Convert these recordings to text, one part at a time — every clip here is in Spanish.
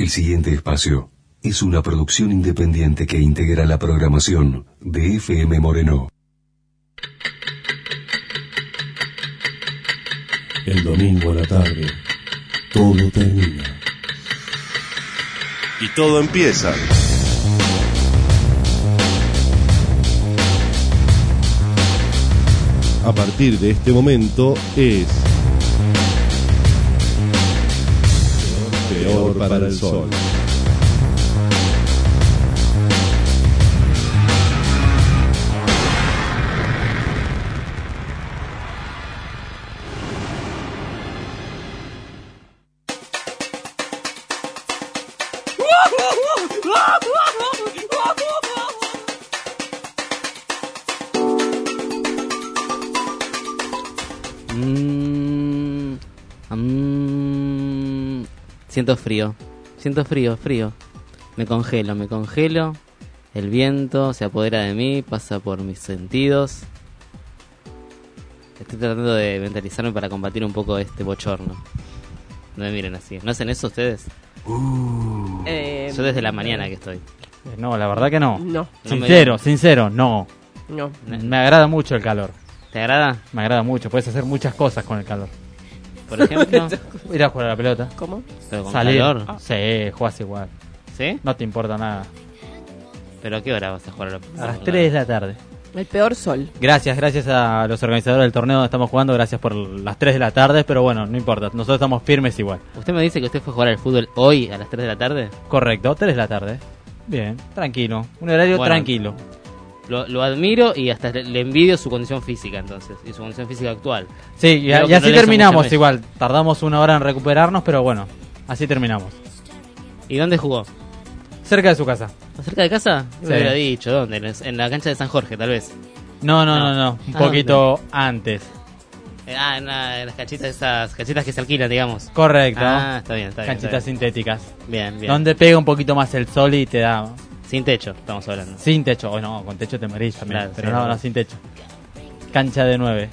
El siguiente espacio es una producción independiente que integra la programación de FM Moreno. El domingo a la tarde, todo termina. Y todo empieza. A partir de este momento es Peor para el Sol. Siento frío. Me congelo. El viento se apodera de mí, pasa por mis sentidos. Estoy tratando de mentalizarme para combatir un poco este bochorno. No me miren así. ¿No hacen eso ustedes? Yo desde la mañana que estoy. No, la verdad que no. No. Sincero, no. No. Me agrada mucho el calor. ¿Te agrada? Me agrada mucho, puedes hacer muchas cosas con el calor. Por ejemplo, ir a jugar a la pelota. ¿Cómo? pero con Salir. calor. Sí, jugás igual. ¿Sí? No te importa nada. ¿Pero a qué hora vas a jugar a la pelota? A las 3 de la tarde. El peor sol. Gracias a los organizadores del torneo donde estamos jugando, gracias por las 3 de la tarde, pero bueno, no importa, nosotros estamos firmes igual. ¿Usted me dice que usted fue a jugar al fútbol hoy a las 3 de la tarde? Correcto, 3 de la tarde. Bien, tranquilo, un horario Bueno, tranquilo. Lo admiro y hasta le envidio su condición física entonces, y su condición física actual. Sí, y Creo que así no le hace terminamos mucha mecha. igual, tardamos una hora en recuperarnos, pero bueno, así terminamos. ¿Y dónde jugó? Cerca de su casa. ¿Cerca de casa? Sí. Me hubiera dicho, ¿dónde? En la cancha de San Jorge, tal vez. No, un Ah, poquito antes. En las canchitas, esas canchitas que se alquilan, digamos. Correcto. Está bien. Canchitas sintéticas. Bien. Donde pega un poquito más el sol y te da... Sin techo, estamos hablando. Sin techo, o no, con techo te morís también, Claro, pero sí, no, verdad. sin techo. Cancha de 9.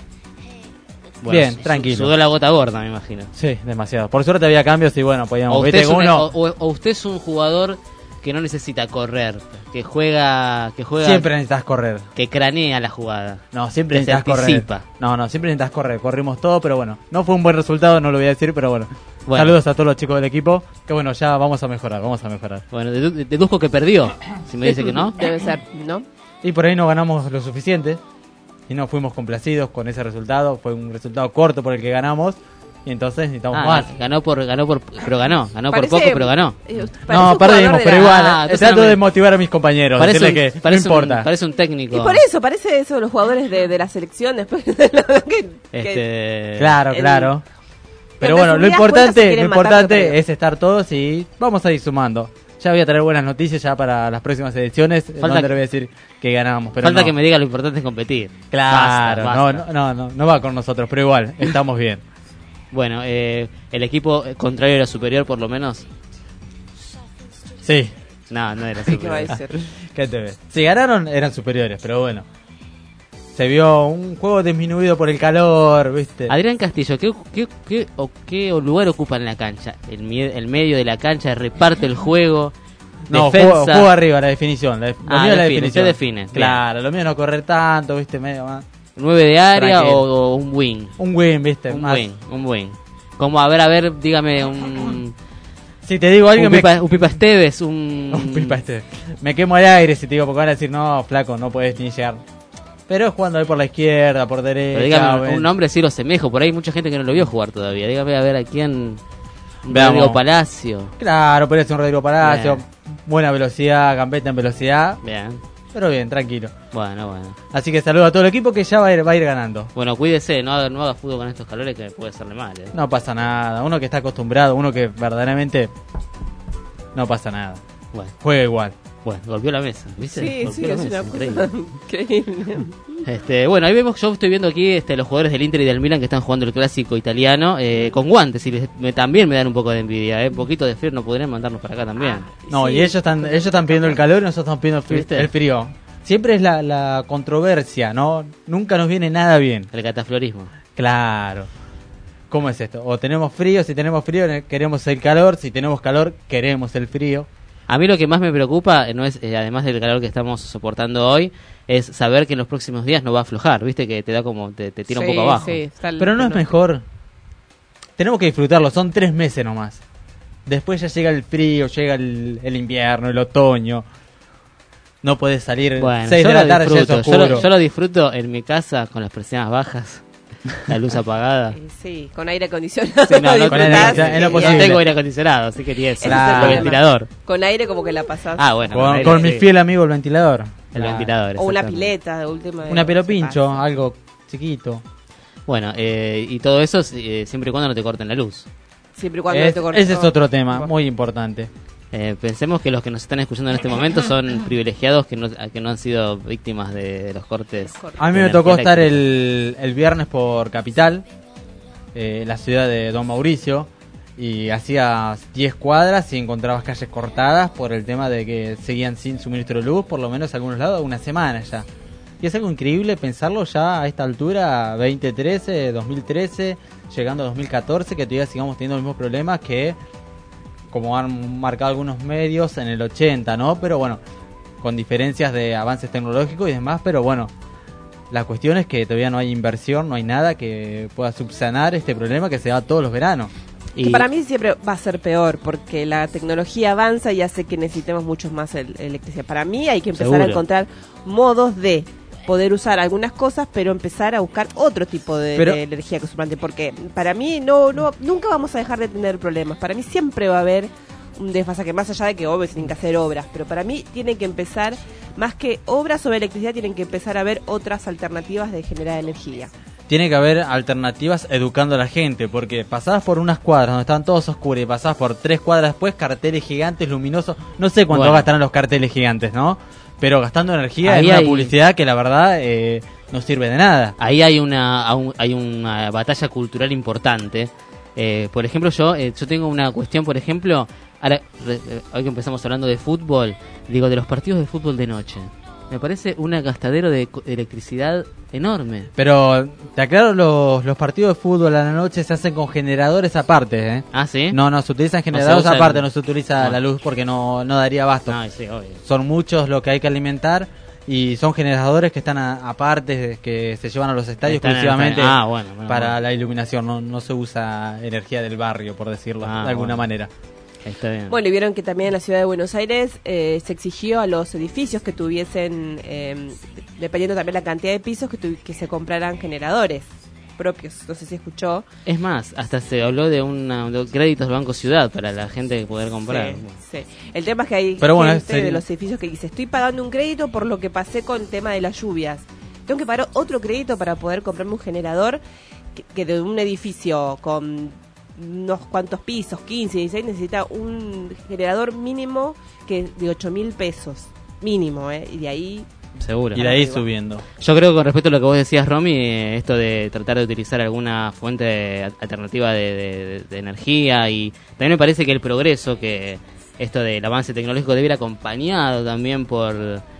Bueno, Bien, tranquilo. Sudó la gota gorda, me imagino. Sí, demasiado. Por suerte había cambios y bueno, podíamos... O usted, ¿viste? o usted es un jugador que no necesita correr, que juega, Siempre necesitas correr. que cranea la jugada. No, siempre Que se necesitas correr. anticipa. No, siempre necesitas correr. Corrimos todo, pero bueno. No fue un buen resultado, no lo voy a decir, pero bueno. Bueno. Saludos a todos los chicos del equipo. Que bueno, ya vamos a mejorar. Bueno, deduzco que perdió, si me dice que no. Debe ser, ¿no? Y por ahí no ganamos lo suficiente. Y no fuimos complacidos con ese resultado. Fue un resultado corto por el que ganamos. Y entonces necesitamos más. Ganó por poco, pero ganó. Parece- pero ganó. Parece No, un perdimos, jugador de pero la- igual. entonces Trato no me- de motivar a mis compañeros. Decirle que no importa. Parece un técnico. Y por eso, parece eso, los jugadores de la selección después de lo que... Claro. Pero en bueno, lo resumidas cuentas se quieren matar, importante pero- es estar todos y vamos a ir sumando. Ya voy a traer buenas noticias ya para las próximas ediciones. Falta Donde le voy a decir que ganamos. Pero Falta no. que me diga lo importante es competir. Claro, Basta. no va con nosotros, pero igual, estamos bien. Bueno, el equipo contrario era superior por lo menos. Sí, No era ¿Qué va a superior. decir? ¿qué te ves? Si ganaron, eran superiores, pero bueno. Se vio un juego disminuido por el calor, ¿viste? Adrián Castillo, ¿qué lugar ocupa en la cancha? El medio de la cancha, reparte el juego. No, defensa. juego arriba, la definición. Lo mío es la define, definición. usted define. Claro, lo mío no correr tanto, ¿viste? Medio más. 9 de área Tranquilo. o un wing. Un win, ¿viste? Un Más. wing. Como, a ver, dígame un Si te digo algo, un Pipa Esteves, un pipa este. Me quemo el aire si te digo, porque van a decir, no, flaco, no puedes ni llegar. Pero es jugando ahí por la izquierda, por derecha. Pero dígame, ven. un nombre sí lo semejo, por ahí hay mucha gente que no lo vio jugar todavía. Dígame a ver a quién. Veamos. Rodrigo Palacio. Claro, pero es un Rodrigo Palacio. Bien. Buena velocidad, gambeta en velocidad. Bien. Pero bien, tranquilo. Bueno. Así que saludo a todo el equipo que ya va a ir ganando. Bueno, cuídese, no haga fútbol con estos calores que puede hacerle mal. No pasa nada. Uno que está acostumbrado, uno que verdaderamente no pasa nada. Bueno, Juega igual. golpeó la mesa, ¿viste? Sí, Golpeó sí, la es mesa, una increíble. cosa increíble. Bueno, ahí vemos, yo estoy viendo aquí los jugadores del Inter y del Milan que están jugando el clásico italiano con guantes y también me dan un poco de envidia, un poquito de frío no podrían mandarnos para acá también. No, Sí. y ellos están pidiendo el calor y nosotros estamos pidiendo ¿Viste? el frío. Siempre es la controversia, ¿no? Nunca nos viene nada bien. El cataflorismo. Claro. ¿cómo es esto? O tenemos frío, si tenemos frío queremos el calor, si tenemos calor queremos el frío. A mí lo que más me preocupa, no es además del calor que estamos soportando hoy, es saber que en los próximos días no va a aflojar, ¿viste? Que te da como, te tira un poco abajo. Sí, Pero no es mejor. Tenemos que disfrutarlo, son 3 meses nomás. Después ya llega el frío, llega el invierno, el otoño. No puedes salir 6 de la tarde, ya es oscuro. Yo lo disfruto en mi casa con las persianas bajas, la luz apagada. Sí, con aire acondicionado. Sí, no, con aire acondicionado, no posible. tengo aire acondicionado, así que ni eso. Ese es el Con problema. ventilador. Con aire como que la pasás. Ah, bueno. Con aire, mi fiel amigo el ventilador. El ventilador. O una exactamente. pileta de última. Una pelo se pincho, pasa. algo chiquito. Bueno, y todo eso siempre y cuando no te corten la luz. Siempre y cuando no te cortes. Ese es otro tema muy importante. Pensemos que los que nos están escuchando en este momento son privilegiados que no han sido víctimas de los cortes. A mí de me tocó energía estar eléctrica. el viernes por Capital, la ciudad de Don Mauricio, y hacías 10 cuadras y encontrabas calles cortadas por el tema de que seguían sin suministro de luz, por lo menos algunos lados, una semana ya. Y es algo increíble pensarlo ya a esta altura, 2013, 2013, llegando a 2014, que todavía sigamos teniendo los mismos problemas que, como han marcado algunos medios, en el 80, ¿no? Pero bueno, con diferencias de avances tecnológicos y demás, pero bueno, la cuestión es que todavía no hay inversión, no hay nada que pueda subsanar este problema que se da todos los veranos. Que para mí siempre va a ser peor, porque la tecnología avanza y hace que necesitemos mucho más electricidad. Para mí hay que empezar Seguro. a encontrar modos de poder usar algunas cosas, pero empezar a buscar otro tipo de energía que suplante, porque para mí nunca vamos a dejar de tener problemas. Para mí siempre va a haber un desfasaje, más allá de que obvio se tienen que hacer obras, pero para mí tienen que empezar, más que obras sobre electricidad, tienen que empezar a ver otras alternativas de generar energía. Tiene que haber alternativas educando a la gente, porque pasabas por unas cuadras donde estaban todos oscuros y pasabas por 3 cuadras después, carteles gigantes, luminosos. No sé cuánto gastarán los carteles gigantes, ¿no? Pero gastando energía Ahí en una hay publicidad que la verdad no sirve de nada. Ahí hay una batalla cultural importante. Por ejemplo, yo tengo una cuestión, por ejemplo, ahora, hoy que empezamos hablando de fútbol, digo, de los partidos de fútbol de noche. Me parece un gastadero de electricidad enorme. Pero te aclaro, los partidos de fútbol a la noche se hacen con generadores aparte, ¿eh? ¿Ah, sí? No, se utilizan generadores usa aparte, no se utiliza no. la luz porque no daría abasto. Ah, sí, obvio. Son muchos los que hay que alimentar y son generadores que están aparte, que se llevan a los estadios exclusivamente bueno, para la iluminación. No se usa energía del barrio, por decirlo de alguna manera. Está bien. Bueno, y vieron que también en la ciudad de Buenos Aires se exigió a los edificios que tuviesen, dependiendo también la cantidad de pisos, que se compraran generadores propios. No sé si escuchó. Es más, hasta se habló de de créditos Banco Ciudad para la gente poder comprar. Sí. El tema es que hay gente de los edificios que dice, estoy pagando un crédito por lo que pasé con el tema de las lluvias. Tengo que pagar otro crédito para poder comprarme un generador que de un edificio con unos cuantos pisos, 15, 16, necesita un generador mínimo que de 8.000 pesos. Mínimo, y de ahí... Seguro. Y de ahí subiendo. Yo creo que con respecto a lo que vos decías, Romy, esto de tratar de utilizar alguna fuente alternativa de energía, y también me parece que el progreso, que esto del avance tecnológico debe ir acompañado también por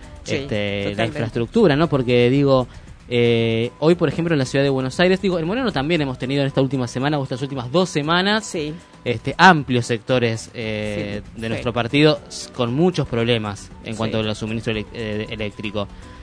la infraestructura, ¿no? Porque digo, hoy por ejemplo en la ciudad de Buenos Aires, digo, en Moreno también hemos tenido en esta última semana o estas últimas 2 semanas amplios sectores de nuestro partido con muchos problemas en cuanto al suministro eléctrico.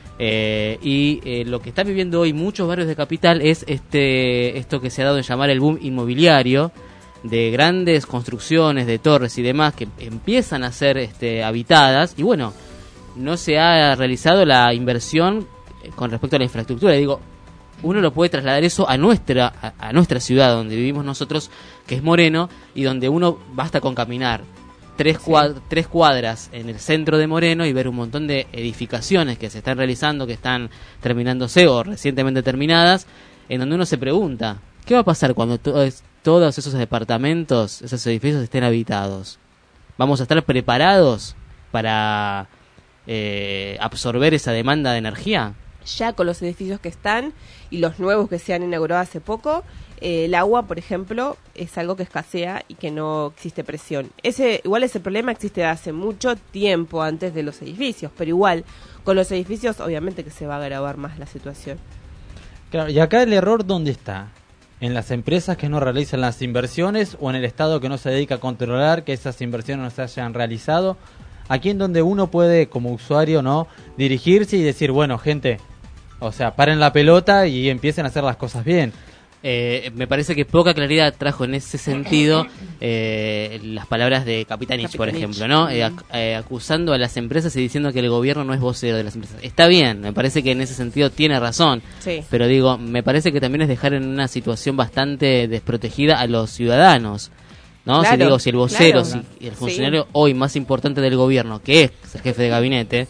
Y lo que están viviendo hoy muchos barrios de Capital es esto que se ha dado en llamar el boom inmobiliario, de grandes construcciones de torres y demás que empiezan a ser habitadas, y bueno, no se ha realizado la inversión con respecto a la infraestructura. Digo, uno lo puede trasladar eso a nuestra ciudad donde vivimos nosotros, que es Moreno, y donde uno basta con caminar 3 cuadras en el centro de Moreno y ver un montón de edificaciones que se están realizando, que están terminándose o recientemente terminadas, en donde uno se pregunta, ¿qué va a pasar cuando todos esos departamentos, esos edificios estén habitados? ¿Vamos a estar preparados para absorber esa demanda de energía? Ya con los edificios que están y los nuevos que se han inaugurado hace poco, el agua, por ejemplo, es algo que escasea y que no existe presión. Igual ese problema existe hace mucho tiempo antes de los edificios, pero igual con los edificios obviamente que se va a agravar más la situación. Claro, y acá el error, ¿dónde está? ¿En las empresas que no realizan las inversiones o en el Estado que no se dedica a controlar que esas inversiones no se hayan realizado? Aquí en donde uno puede, como usuario, ¿no?, dirigirse y decir, bueno, gente, o sea, paren la pelota y empiecen a hacer las cosas bien. Me parece que poca claridad trajo en ese sentido las palabras de Capitanich, por ejemplo, ¿no? Acusando a las empresas y diciendo que el gobierno no es vocero de las empresas. Está bien, me parece que en ese sentido tiene razón, sí. Pero digo, me parece que también es dejar en una situación bastante desprotegida a los ciudadanos, ¿no? Claro, si el vocero, si el funcionario hoy más importante del gobierno, que es el jefe de gabinete,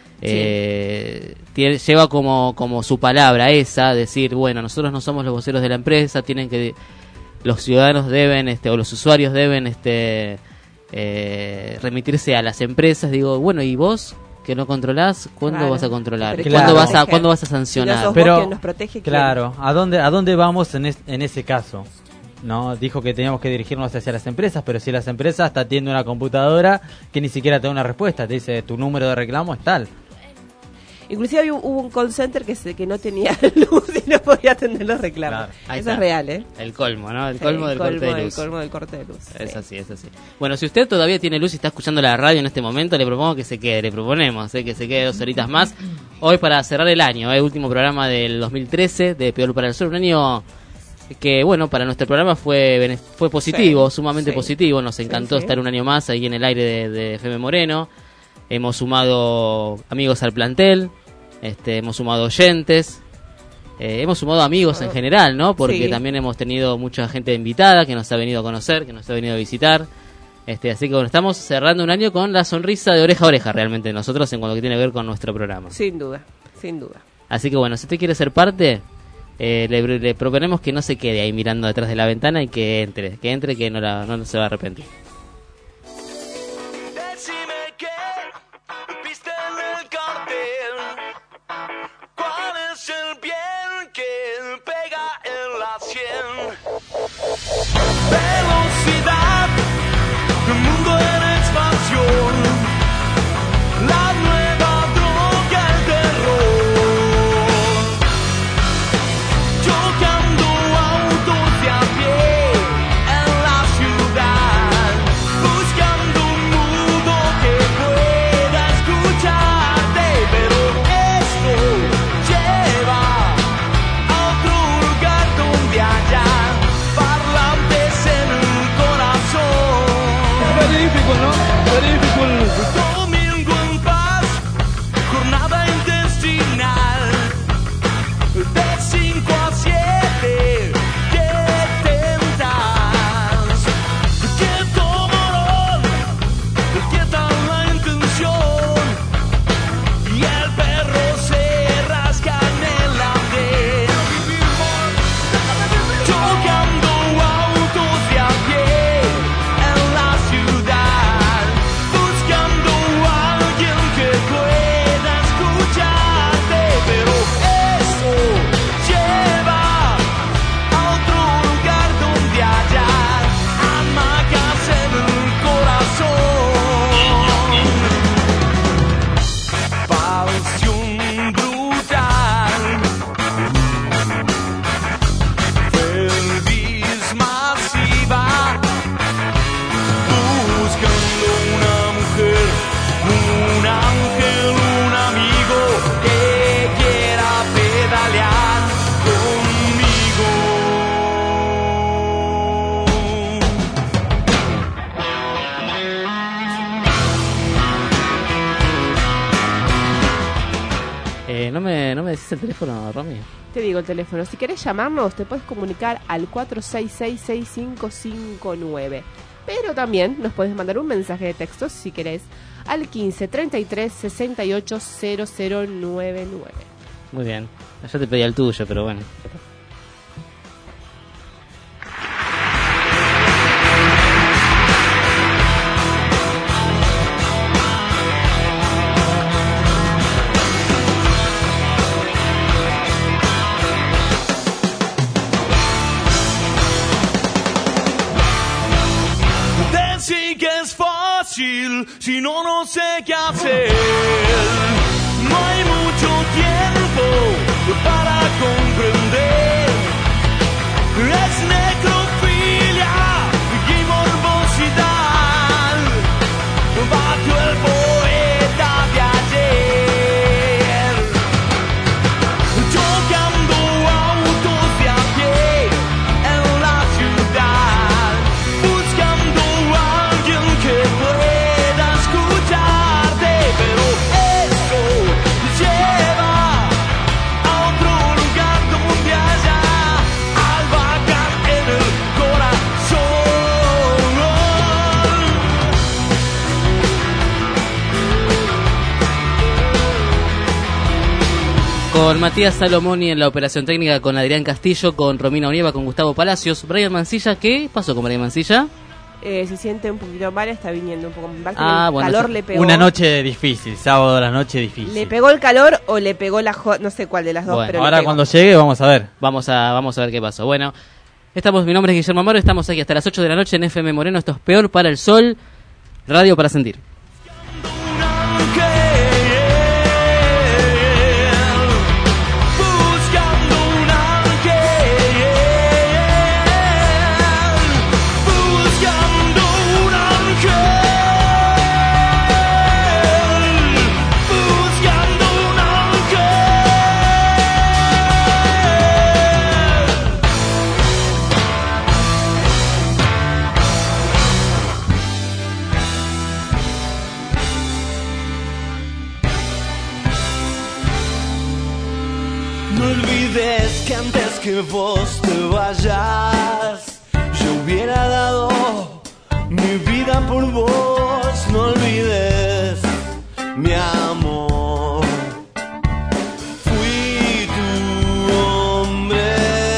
lleva como su palabra esa, decir, bueno, nosotros no somos los voceros de la empresa, los ciudadanos deben, o los usuarios deben remitirse a las empresas. Digo, bueno, ¿y vos que no controlás? ¿Cuándo vas a controlar? Claro. ¿Cuándo vas a sancionar? Pero nos protege, claro, ¿a dónde vamos en ese caso? No, dijo que teníamos que dirigirnos hacia las empresas, pero si las empresas te atiende una computadora que ni siquiera te da una respuesta, te dice tu número de reclamo es tal. Inclusive hubo un call center que no tenía luz y no podía atender los reclamos. Claro, eso es real, ¿eh? El colmo, ¿no? El colmo del corte de luz. El colmo del corte de luz. Es así, es así. Bueno, si usted todavía tiene luz y está escuchando la radio en este momento, le propongo que se quede, que se quede 2 horitas más. Hoy para cerrar el año, último programa del 2013 de Peor para el Sur, un año que, bueno, para nuestro programa fue positivo, sumamente positivo. Nos encantó estar un año más ahí en el aire de FM Moreno. Hemos sumado amigos al plantel, hemos sumado oyentes, hemos sumado amigos en general, ¿no? Porque también hemos tenido mucha gente invitada que nos ha venido a conocer, que nos ha venido a visitar. Así que bueno, estamos cerrando un año con la sonrisa de oreja a oreja realmente de nosotros en cuanto que tiene que ver con nuestro programa. Sin duda, sin duda. Así que bueno, si usted quiere ser parte, le proponemos que no se quede ahí mirando detrás de la ventana y que entre que no se va a arrepentir. Velocidad, el mundo en expansión, la nueva droga, el terror, chocando autos de a pie en la ciudad, buscando un mundo que pueda escucharte, pero esto lleva a otro lugar donde haya parlantes en el corazón. Very difficult, ¿no? Very difficult. Domingo en paz, jornada intestinal, de 5 a 7, ¿qué tentas? ¿Qué tomarón? ¿Qué tal la intención? Y el perro se rasca en el andén, chocando autos de a pie en la ciudad, buscando a alguien que pueda escucharte, pero eso lleva a otro lugar donde haya hamacas en el corazón. Pasión brutal, pelvis masiva, buscando una mujer, un ángel, un amigo que quiera pedalear conmigo. ¿No me decís el teléfono, Romy? Te digo el teléfono. Si querés llamarnos, te puedes comunicar al 466-6559. Pero también nos puedes mandar un mensaje de texto, si querés, al 15 33 68 0099. Muy bien. Yo te pedí el tuyo, pero bueno. Decir que es fácil, si no, no sé qué hacer. No hay mucho tiempo para comprender es necrofilia y morbosidad. Batió el poeta de ayer, tocando autos de a pie en la ciudad, buscando a alguien que pueda escucharte, pero eso lleva a otro lugar donde haya albahaca en el corazón. Con Matías Salomoni en la operación técnica, con Adrián Castillo, con Romina Onieva, con Gustavo Palacios, Brian Mancilla. ¿Qué pasó con Brian Mancilla? Se siente un poquito mal, está viniendo un poco mal. Bueno, calor le pegó. Una noche difícil, sábado a la noche difícil. ¿Le pegó el calor o le pegó no sé cuál de las dos? Bueno, pero ahora cuando llegue vamos a ver. Vamos a ver qué pasó. Bueno, mi nombre es Guillermo Amaro, estamos aquí hasta las 8 de la noche en FM Moreno. Esto es Peor para el Sol, radio para sentir. Buscando un ángel, buscando un ángel, buscando un No olvides que antes que vos te vayas, yo hubiera dado mi vida por vos. No olvides, mi amor, fui tu hombre.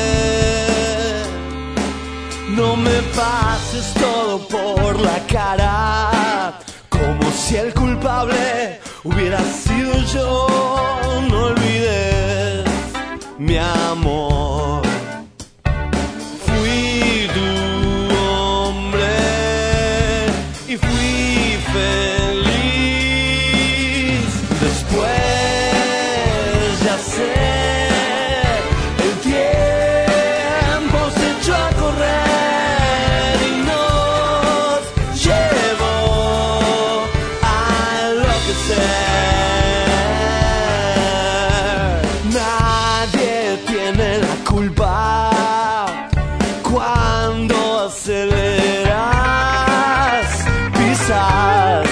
No me pases todo por la cara, como si el culpable hubiera sido yo. No olvides, mi amor, fui tu hombre y fui feliz. Después ya sé, el tiempo se echó a correr y nos llevó a enloquecer. Nadie tiene la culpa cuando aceleras, pisas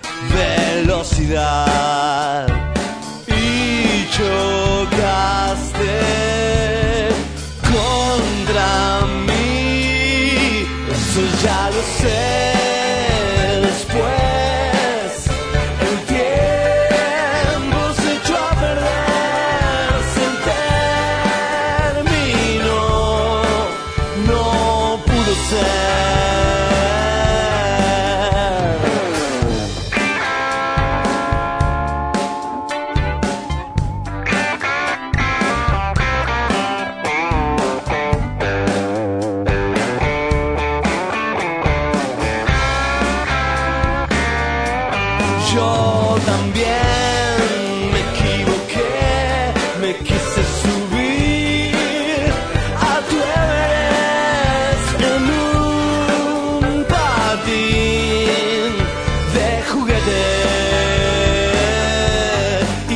velocidad y chocaste contra mí. Eso ya lo sé. Después el tiempo se echó a perder, se terminó, no pudo ser. Yo también me equivoqué, me quise subir a tu Everest en un patín de juguete. Y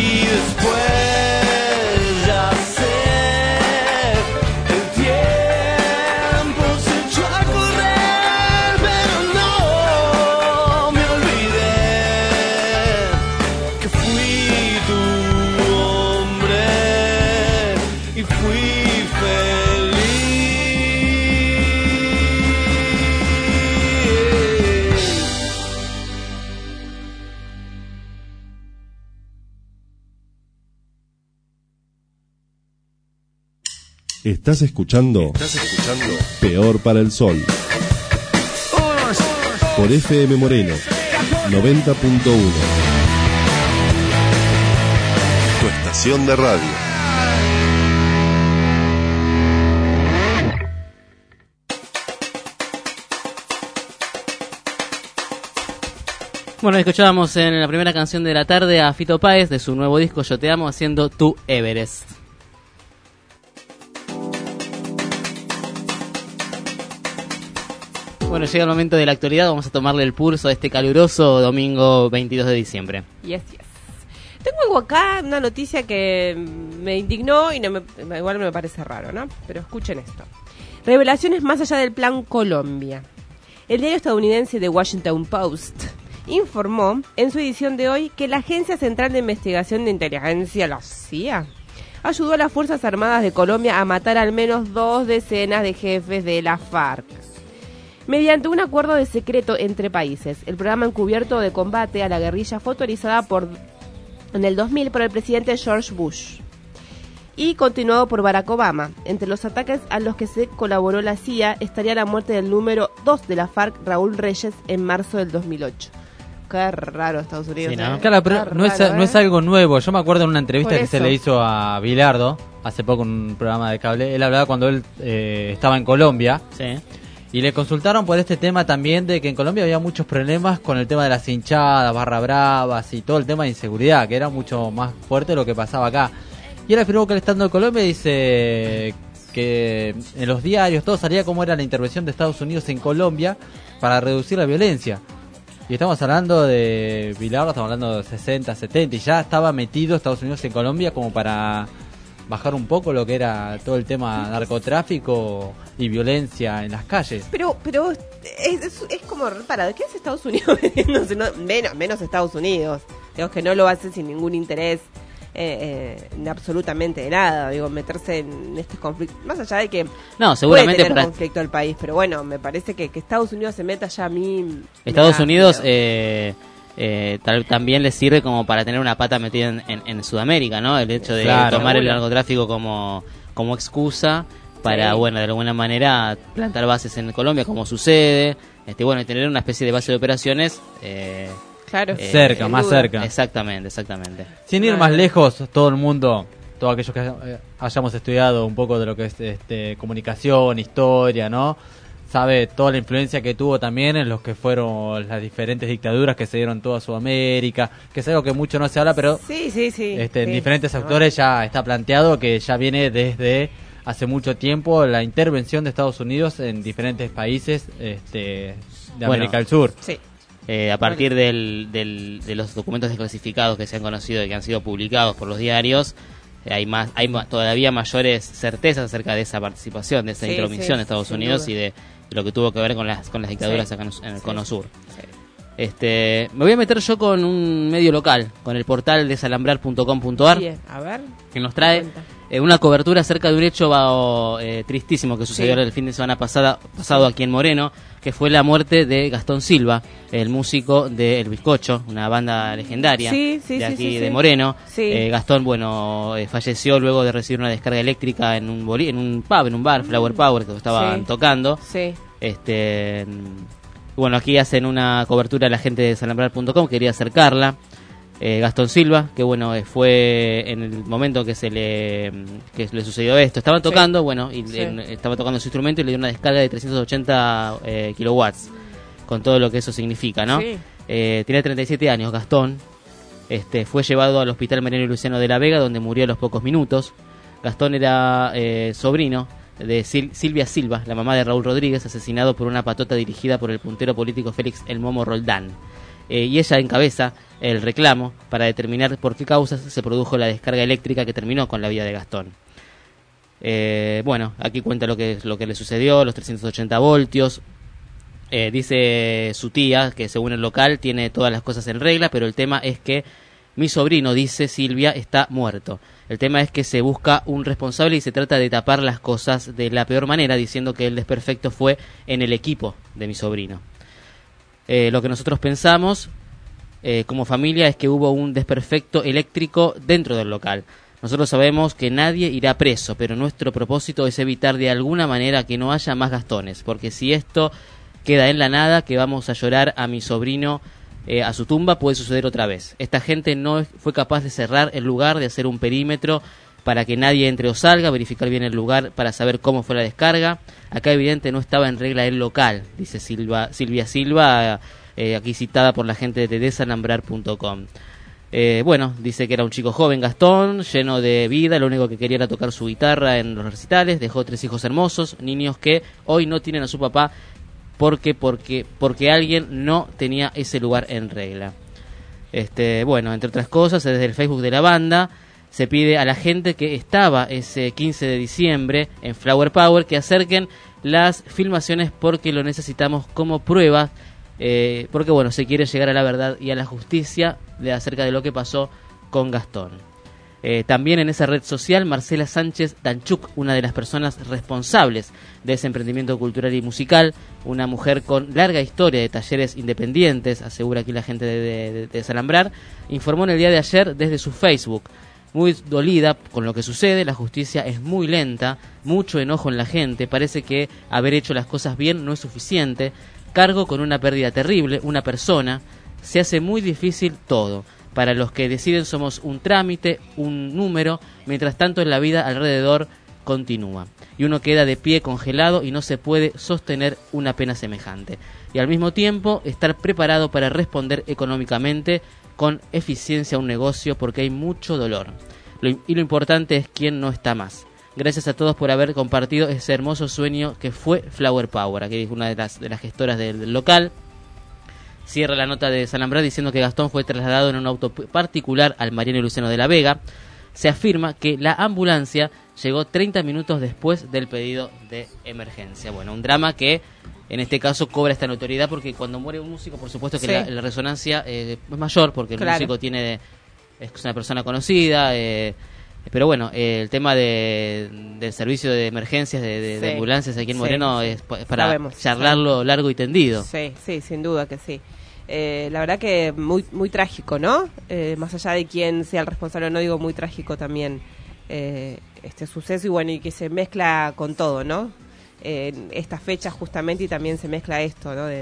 después ya sé, el tiempo se echó a correr, pero no me olvidé que fui tu hombre y fui feliz. Estás escuchando Peor para el Sol por FM Moreno 90.1, tu estación de radio. Bueno, escuchábamos en la primera canción de la tarde a Fito Páez de su nuevo disco Yo Te Amo, haciendo Tu Everest. Bueno, llega el momento de la actualidad, vamos a tomarle el pulso a este caluroso domingo 22 de diciembre. Yes. Tengo algo acá, una noticia que me indignó y igual me parece raro, ¿no? Pero escuchen esto. Revelaciones más allá del Plan Colombia. El diario estadounidense The Washington Post informó en su edición de hoy que la Agencia Central de Investigación de Inteligencia, la CIA, ayudó a las Fuerzas Armadas de Colombia a matar al menos 2 decenas de jefes de la FARC. Mediante un acuerdo de secreto entre países, el programa encubierto de combate a la guerrilla fue autorizada en el 2000 por el presidente George Bush y continuado por Barack Obama. Entre los ataques a los que se colaboró la CIA estaría la muerte del número 2 de la FARC, Raúl Reyes, en marzo del 2008. Qué raro Estados Unidos. Sí, ¿no? Claro, pero no es algo nuevo. Yo me acuerdo en una entrevista que se le hizo a Bilardo, hace poco en un programa de cable. Él hablaba cuando él estaba en Colombia. Sí. Y le consultaron por este tema también de que en Colombia había muchos problemas con el tema de las hinchadas, barra bravas y todo el tema de inseguridad, que era mucho más fuerte de lo que pasaba acá. Y él afirmó que él estando en Colombia dice que en los diarios todo salía como era la intervención de Estados Unidos en Colombia para reducir la violencia. Y estamos hablando de Bilardo, estamos hablando de 60, 70, y ya estaba metido Estados Unidos en Colombia como para bajar un poco lo que era todo el tema narcotráfico y violencia en las calles. Pero es como, ¿qué es Estados Unidos? menos Estados Unidos. Digamos que no lo hace sin ningún interés absolutamente de nada. Digo, meterse en este conflicto. Más allá de que no, seguramente puede tener conflicto del país, pero bueno, me parece que Estados Unidos se meta ya a mí. Estados Unidos también les sirve como para tener una pata metida en Sudamérica, ¿no? El hecho de tomar el narcotráfico como excusa para, bueno, de alguna manera plantar bases en Colombia, como sucede, y tener una especie de base de operaciones cerca, más cerca. Exactamente. Sin ir más lejos, todo el mundo, todos aquellos que hayamos estudiado un poco de lo que es comunicación, historia, ¿no? Sabe toda la influencia que tuvo también en los que fueron las diferentes dictaduras que se dieron en toda Sudamérica, que es algo que mucho no se habla, pero en diferentes sectores ya está planteado que ya viene desde hace mucho tiempo la intervención de Estados Unidos en diferentes países de América del Sur. Sí. A partir de los documentos desclasificados que se han conocido y que han sido publicados por los diarios, hay todavía mayores certezas acerca de esa participación, de esa intromisión de Estados Unidos y de lo que tuvo que ver con las dictaduras acá en el Cono Sur. Sí. Me voy a meter yo con un medio local, con el portal desalambrar.com.ar, a ver, que nos trae una cobertura acerca de un hecho tristísimo que sucedió el fin de semana pasado aquí en Moreno, que fue la muerte de Gastón Silva, el músico de El Bizcocho, una banda legendaria de aquí de Moreno. Sí. Gastón, falleció luego de recibir una descarga eléctrica en un pub, en un bar, Flower Power, que estaban tocando. Sí. Aquí hacen una cobertura a la gente de desalambrar.com, quería acercarla. Gastón Silva, que fue en el momento que le sucedió esto, estaban tocando, estaba tocando su instrumento y le dio una descarga de 380 kilowatts, con todo lo que eso significa, ¿no? Sí. Tiene 37 años Gastón, fue llevado al Hospital Mariano Luciano de la Vega, donde murió a los pocos minutos. Gastón era sobrino de Silvia Silva, la mamá de Raúl Rodríguez, asesinado por una patota dirigida por el puntero político Félix El Momo Roldán. Y ella encabeza el reclamo para determinar por qué causas se produjo la descarga eléctrica que terminó con la vida de Gastón. Aquí cuenta lo que le sucedió, los 380 voltios. Dice su tía que según el local tiene todas las cosas en regla, pero el tema es que mi sobrino, dice Silvia, está muerto. El tema es que se busca un responsable y se trata de tapar las cosas de la peor manera, diciendo que el desperfecto fue en el equipo de mi sobrino. Lo que nosotros pensamos como familia es que hubo un desperfecto eléctrico dentro del local. Nosotros sabemos que nadie irá preso, pero nuestro propósito es evitar de alguna manera que no haya más Gastones, porque si esto queda en la nada, que vamos a llorar a mi sobrino a su tumba, puede suceder otra vez. Esta gente no fue capaz de cerrar el lugar, de hacer un perímetro para que nadie entre o salga, verificar bien el lugar para saber cómo fue la descarga. Acá evidente no estaba en regla el local, dice Silvia Silva, aquí citada por la gente de desalambrar.com. Dice que era un chico joven, Gastón, lleno de vida, lo único que quería era tocar su guitarra en los recitales, dejó 3 hijos hermosos, niños que hoy no tienen a su papá, porque alguien no tenía ese lugar en regla. Bueno, entre otras cosas, desde el Facebook de la banda se pide a la gente que estaba ese 15 de diciembre en Flower Power que acerquen las filmaciones porque lo necesitamos como prueba, porque bueno, se quiere llegar a la verdad y a la justicia acerca de lo que pasó con Gastón. También en esa red social, Marcela Sánchez Danchuk, una de las personas responsables de ese emprendimiento cultural y musical, una mujer con larga historia de talleres independientes, asegura aquí la gente de Desalambrar, informó en el día de ayer desde su Facebook. Muy dolida con lo que sucede, la justicia es muy lenta, mucho enojo en la gente, parece que haber hecho las cosas bien no es suficiente, cargo con una pérdida terrible, una persona, se hace muy difícil todo. Para los que deciden somos un trámite, un número, mientras tanto en la vida alrededor continúa. Y uno queda de pie congelado y no se puede sostener una pena semejante. Y al mismo tiempo estar preparado para responder económicamente con eficiencia a un negocio porque hay mucho dolor. Y lo importante es quién no está más. Gracias a todos por haber compartido ese hermoso sueño que fue Flower Power. Aquí dijo una de las gestoras del local. Cierra la nota de Desalambrar diciendo que Gastón fue trasladado en un auto particular al Mariano y Luciano de la Vega. Se afirma que la ambulancia llegó 30 minutos después del pedido de emergencia. Bueno, un drama que en este caso cobra esta notoriedad porque cuando muere un músico, por supuesto que la resonancia es mayor porque el músico es una persona conocida. Pero bueno, el tema del servicio de emergencias de ambulancias aquí en Moreno es para charlarlo largo y tendido. Sí, sin duda que sí. La verdad que muy trágico, ¿no? Más allá de quién sea el responsable o no, digo muy trágico también este suceso y bueno, y que se mezcla con todo, ¿no? Esta fecha justamente y también se mezcla esto, ¿no?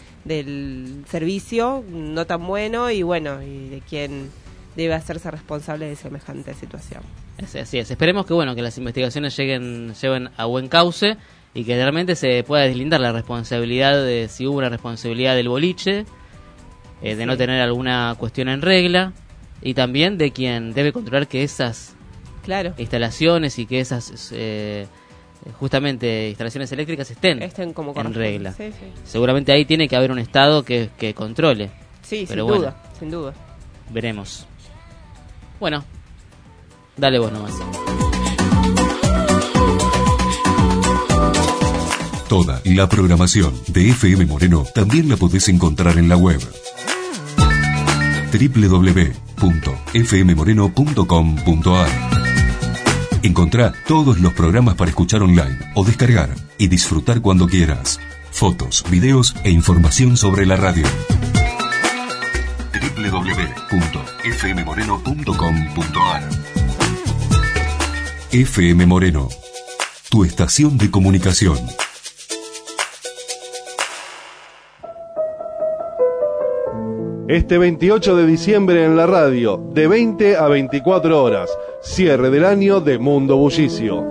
Del servicio no tan bueno y bueno, y de quién debe hacerse responsable de semejante situación. Así es. Esperemos que bueno que las investigaciones lleven a buen cauce y que realmente se pueda deslindar la responsabilidad de si hubo una responsabilidad del boliche, de no tener alguna cuestión en regla y también de quien debe controlar que esas instalaciones y que esas justamente instalaciones eléctricas estén como en regla. Sí. Seguramente ahí tiene que haber un Estado que controle. Sí, pero sin duda. Veremos. Bueno, dale vos nomás. Toda la programación de FM Moreno también la podés encontrar en la web www.fmmoreno.com.ar. Encontrá todos los programas para escuchar online o descargar y disfrutar cuando quieras. Fotos, videos e información sobre la radio. www.fmmoreno.com.ar. FM Moreno, tu estación de comunicación. Este 28 de diciembre en la radio, de 20 a 24 horas, cierre del año de Mundo Bullicio.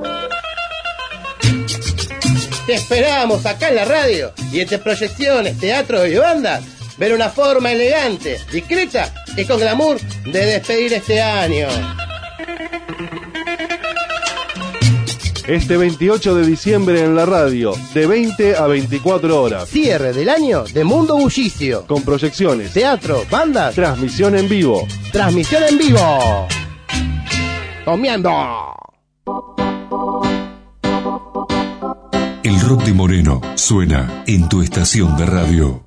Te esperamos acá en la radio y entre proyecciones, teatros y bandas, ver una forma elegante, discreta y con glamour de despedir este año. Este 28 de diciembre en la radio, de 20 a 24 horas. Cierre del año de Mundo Bullicio. Con proyecciones, teatro, bandas, transmisión en vivo. ¡Transmisión en vivo! ¡Comiendo! El rock de Moreno suena en tu estación de radio.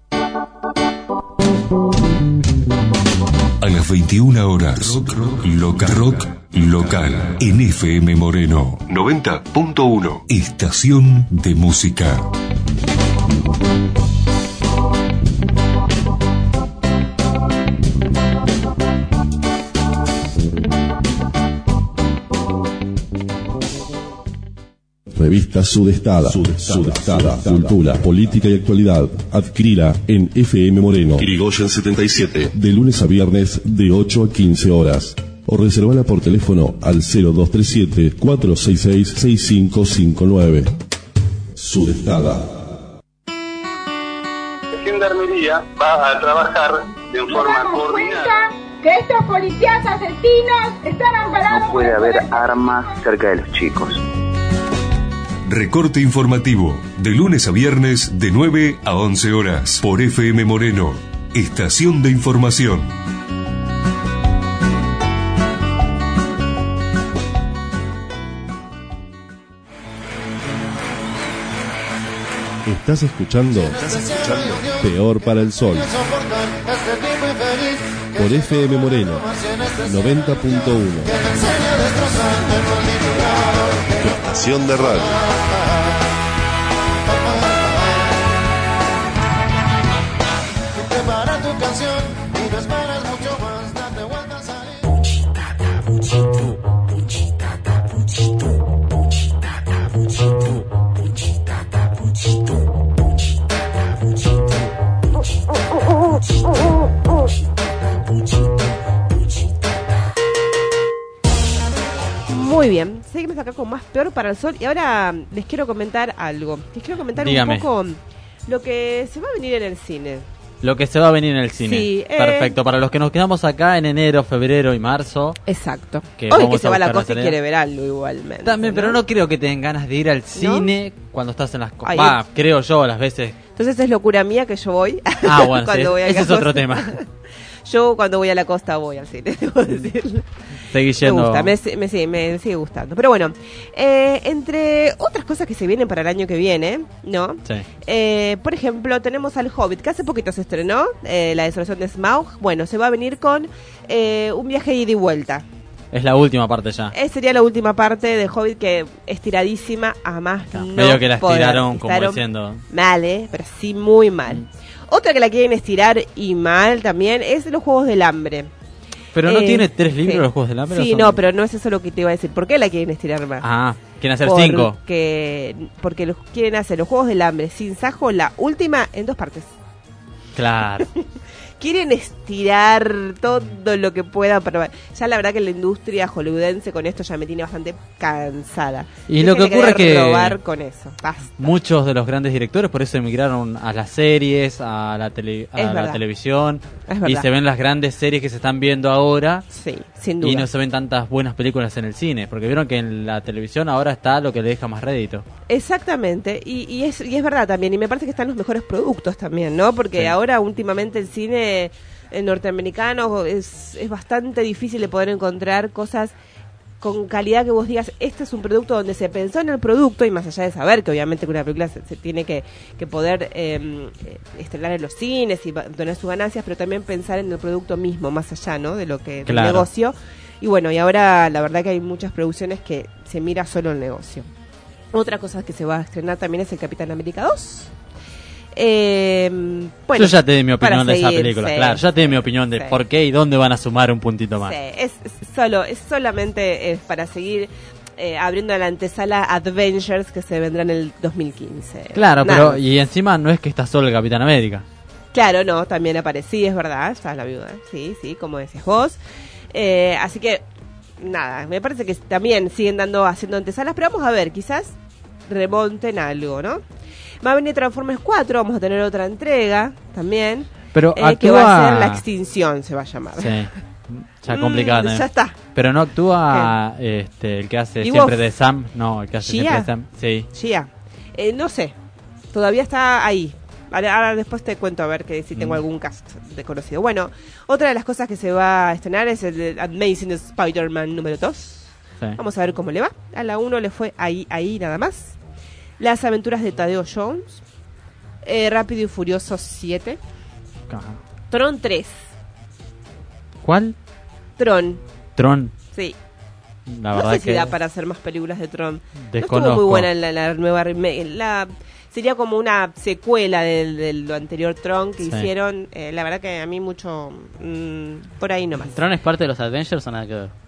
A las 21 horas, rock local en FM Moreno 90.1, estación de música. Revista Sudestada. Cultura, política y actualidad. Adquirila en FM Moreno. Irigoyen 77. De lunes a viernes de 8 a 15 horas. O reservala por teléfono al 0237-466-6559. Sudestada. La Gendarmería va a trabajar de forma coordinada. Que estos policías asesinos están amparados. No puede haber armas cerca de los chicos. Recorte informativo, de lunes a viernes de 9 a 11 horas, por FM Moreno, estación de información. Estás escuchando Peor para el Sol por FM Moreno 90.1, tu estación de radio. Prepara tu canción y no esperes mucho más, date vuelta a salir. Muy bien, seguimos acá con más Peor para el Sol y ahora les quiero comentar algo. Les quiero comentar Dígame. un poco lo que se va a venir en el cine. Lo que se va a venir en el cine. Sí, perfecto. Para los que nos quedamos acá en enero, febrero y marzo. Exacto. Que Hoy vamos que se a va a la buscar costa y la quiere ver algo igualmente. También, pero no creo que tengan ganas de ir al cine cuando estás en las costas. Creo yo, las veces. Entonces es locura mía que yo voy. Ah, bueno, cuando voy a ese es otro tema. Yo cuando voy a la costa voy al cine, debo decirlo. Seguí yendo. Me gusta, me sigue gustando. Pero bueno, entre otras cosas que se vienen para el año que viene, ¿no? Sí. Por ejemplo, tenemos al Hobbit, que hace poquito se estrenó, la desolación de Smaug. Bueno, se va a venir con un viaje ida y vuelta. Es la última parte ya. Sería la última parte de Hobbit, que estiradísima a más no medio que la poder. estiraron como diciendo. Mal, pero sí muy mal. Otra que la quieren estirar y mal también es los Juegos del Hambre. ¿Pero no tiene 3 libros los Juegos del Hambre? Sí, no, pero no es eso lo que te iba a decir. ¿Por qué la quieren estirar más? Ah, quieren hacer 5. Porque quieren hacer los Juegos del Hambre sin Sajo, la última en 2 partes. Claro. Quieren estirar todo lo que puedan, pero ya la verdad que la industria hollywoodense con esto ya me tiene bastante cansada. Y lo que ocurre es que robar con eso. Basta. Muchos de los grandes directores por eso emigraron a las series, a la televisión, y se ven las grandes series que se están viendo ahora. Sí, sin duda. Y no se ven tantas buenas películas en el cine, porque vieron que en la televisión ahora está lo que le deja más rédito. Exactamente, y es verdad también, y me parece que están los mejores productos también, ¿no? Porque ahora últimamente el cine norteamericano es bastante difícil de poder encontrar cosas con calidad que vos digas, este es un producto donde se pensó en el producto, y más allá de saber que obviamente que una película se tiene que poder estrenar en los cines y tener sus ganancias, pero también pensar en el producto mismo, más allá, ¿no? De lo que del negocio. Y bueno, y ahora la verdad que hay muchas producciones que se mira solo el negocio. Otra cosa que se va a estrenar también es el Capitán América 2. Bueno, yo ya te di mi opinión de esa película, claro, ya te di mi opinión de por qué y dónde van a sumar un puntito más. Es solamente para seguir abriendo la antesala Avengers, que se vendrá en el 2015. Claro, pero y encima no es que está solo el Capitán América. Claro, no, también aparece, sí, es verdad, está la viuda, sí, como decías vos. Así que, nada, me parece que también siguen haciendo antesalas, pero vamos a ver, quizás remonten algo, ¿no? Va a venir Transformers 4, vamos a tener otra entrega también. Pero que va a ser La Extinción, se va a llamar. Sí, ya complicada. Ya está. Pero no actúa el que hace siempre de Sam. No, el que hace siempre de Sam. Sí. Gia. No sé, todavía está ahí. Ahora después te cuento a ver si tengo algún cast desconocido. Bueno, otra de las cosas que se va a estrenar es el de Amazing Spider-Man número 2. Sí. Vamos a ver cómo le va. A la 1 le fue ahí nada más. Las aventuras de Tadeo Jones, Rápido y Furioso 7, Ajá. Tron 3. ¿Cuál? Tron. Sí. La verdad no sé si que da para hacer más películas de Tron. Desconozco. No estuvo muy buena la nueva remake. Sería como una secuela de lo anterior Tron que hicieron. La verdad que a mí mucho por ahí nomás. ¿Tron es parte de los Avengers o nada que ver?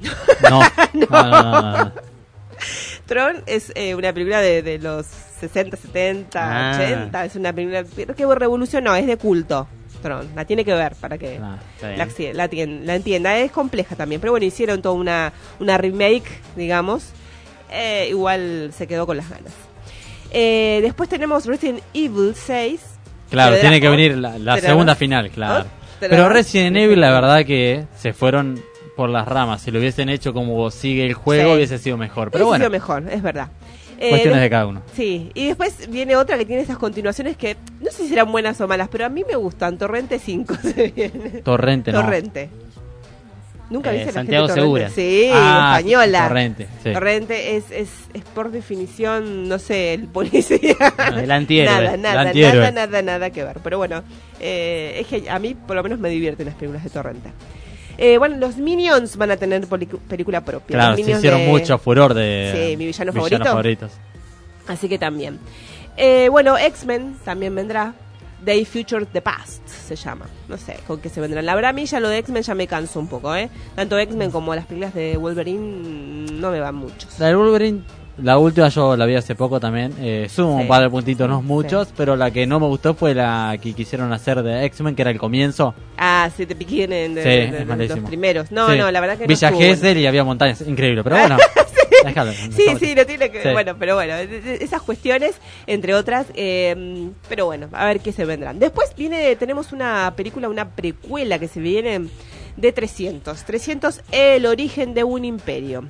No. Tron es una película de los 60, 70, 80. Es una película que revolucionó, es de culto. Tron, la tiene que ver para que la entienda. Es compleja también, pero bueno, hicieron toda una remake, digamos. Igual se quedó con las ganas. Después tenemos Resident Evil 6. Claro, tiene que venir la segunda final, claro. Pero Resident Evil, la verdad que se fueron por las ramas. Si lo hubiesen hecho como sigue el juego, hubiese sido mejor. Pero bueno, sido mejor, es verdad. Cuestiones de cada uno. Sí, y después viene otra que tiene esas continuaciones que no sé si serán buenas o malas, pero a mí me gustan. Torrente 5 se viene. Torrente, no. Torrente. Nunca viste Santiago la gente Segura. Sí, española. Torrente, sí. Torrente es por definición, no sé, el policía. El antihéroe. Nada que ver. Pero bueno, es que a mí por lo menos me divierten las películas de Torrente. Bueno, los Minions van a tener película propia. Claro, se hicieron mucho furor de sí, mi villano favorito. favoritos. Así que también. Bueno, X-Men también vendrá. Day Future The Past se llama. No sé con qué se vendrán. La verdad, a mí ya lo de X-Men ya me canso un poco, Tanto X-Men como las películas de Wolverine no me van muchos. La de Wolverine, la última yo la vi hace poco también. Sumo un par de puntitos, no muchos, pero la que no me gustó fue la que quisieron hacer de X-Men, que era el comienzo. Ah, sí, te piqué de los primeros. No, sí. No, la verdad que Villa no Gesell y había montañas, increíble, pero bueno. Déjalo, sí, no tiene que... Sí. Bueno, pero bueno, esas cuestiones, entre otras, pero bueno, a ver qué se vendrán. Después tenemos una película, una precuela que se viene de 300. 300, el origen de un imperio.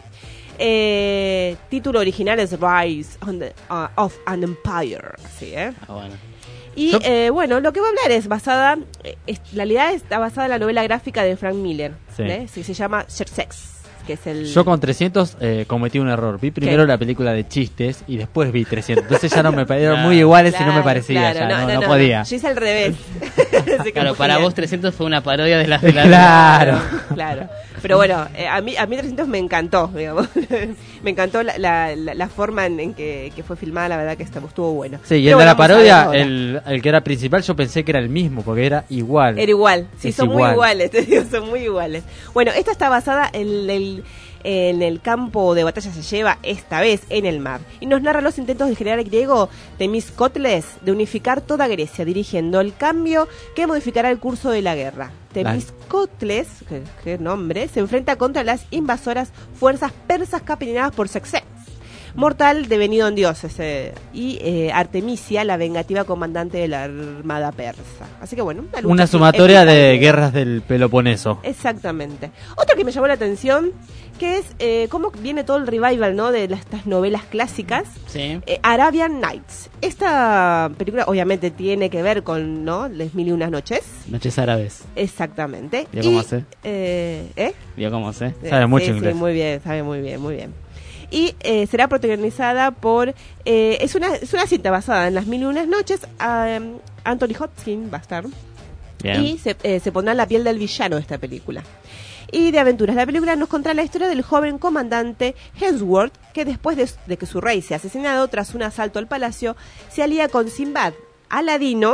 Título original es Rise of an Empire. Así, bueno. Y bueno, lo que voy a hablar es basada, la realidad está basada en la novela gráfica de Frank Miller, sí. Se llama Xerxes. Que es el... Yo con 300 cometí un error. Vi primero la película de chistes y después vi 300. Entonces ya no me parecieron muy iguales y no me parecía. No podía. Yo hice al revés. Claro, para vos 300 fue una parodia de la Claro. Pero bueno, a mí 300 me encantó, digamos. Me encantó la forma en que fue filmada, la verdad que estuvo bueno. Sí, y el de la parodia, el que era principal, yo pensé que era el mismo, porque era igual. Era igual, sí, son muy iguales, te digo, son muy iguales. Bueno, esta está basada en el campo de batalla, se lleva esta vez en el mar, y nos narra los intentos del general griego Temístocles de unificar toda Grecia, dirigiendo el cambio que modificará el curso de la guerra. Temístocles, qué nombre, se enfrenta contra las invasoras fuerzas persas capitaneadas por Xerxes, mortal devenido en dios, y Artemisia, la vengativa comandante de la armada persa. Así que bueno, una sumatoria de guerras del Peloponeso. Exactamente. Otro que me llamó la atención, que es cómo viene todo el revival, ¿no?, de estas novelas clásicas. Sí. Arabian Nights. Esta película obviamente tiene que ver con, ¿no?, Las Mil y Unas Noches. Noches árabes. Exactamente. ¿Vio cómo sé? ¿Vio cómo sé? Sabe mucho inglés. Sí, muy bien, sabe muy bien. Y será protagonizada por... es una cinta basada en Las Mil y Unas Noches. Anthony Hopkins va a estar. Bien. Y se pondrá en la piel del villano de esta película. Y de aventuras. La película nos contará la historia del joven comandante Hemsworth, que después de que su rey sea asesinado tras un asalto al palacio, se alía con Sinbad, Aladino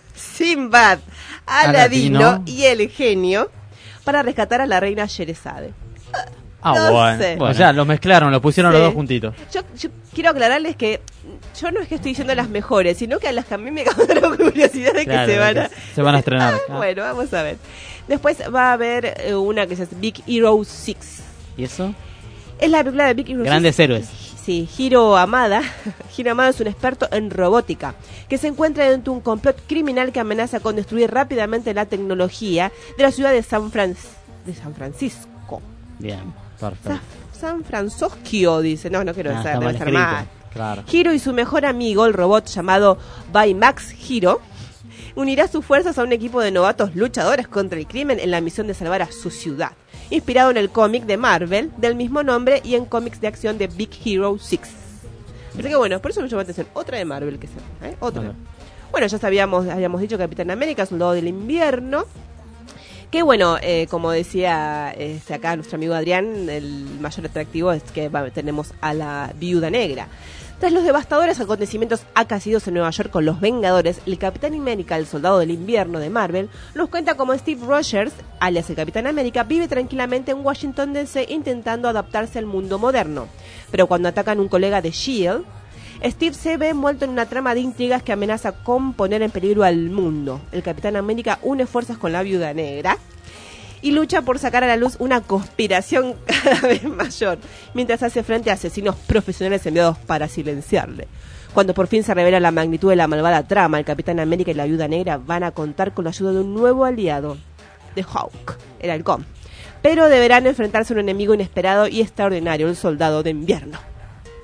y el genio para rescatar a la reina Sherazade. Bueno. O sea, los mezclaron, los pusieron los dos juntitos. Yo quiero aclararles que yo no es que estoy diciendo las mejores, sino que a las que a mí me causaron curiosidad de que se van a estrenar. Bueno, vamos a ver. Después va a haber una que se llama Big Hero 6. ¿Y eso? Es la película de Big Hero 6. Grandes héroes. Sí, Hiro Amada. Hiro Amada es un experto en robótica que se encuentra dentro de un complot criminal que amenaza con destruir rápidamente la tecnología de la ciudad de San Francisco. Bien. Perfecto. San Francisco, dice. No quiero decir, debe ser mal. Claro. Hiro y su mejor amigo, el robot llamado Baymax Hiro, unirá sus fuerzas a un equipo de novatos luchadores contra el crimen en la misión de salvar a su ciudad, inspirado en el cómic de Marvel del mismo nombre y en cómics de acción de Big Hero 6. Así que bueno, por eso me llamó la atención. Otra de Marvel que sea, otra. Bueno, ya habíamos dicho Capitán América, Soldado del Invierno. Que bueno, como decía acá nuestro amigo Adrián, el mayor atractivo es que tenemos a la Viuda Negra. Tras los devastadores acontecimientos acaecidos en Nueva York con los Vengadores, el Capitán América, el Soldado del Invierno de Marvel, nos cuenta cómo Steve Rogers, alias el Capitán América, vive tranquilamente en Washington D.C. intentando adaptarse al mundo moderno. Pero cuando atacan un colega de S.H.I.E.L.D., Steve se ve envuelto en una trama de intrigas que amenaza con poner en peligro al mundo. El Capitán América une fuerzas con la Viuda Negra y lucha por sacar a la luz una conspiración cada vez mayor, mientras hace frente a asesinos profesionales enviados para silenciarle. Cuando por fin se revela la magnitud de la malvada trama, el Capitán América y la Viuda Negra van a contar con la ayuda de un nuevo aliado, The Hawk, el Halcón. Pero deberán enfrentarse a un enemigo inesperado y extraordinario, el Soldado de Invierno.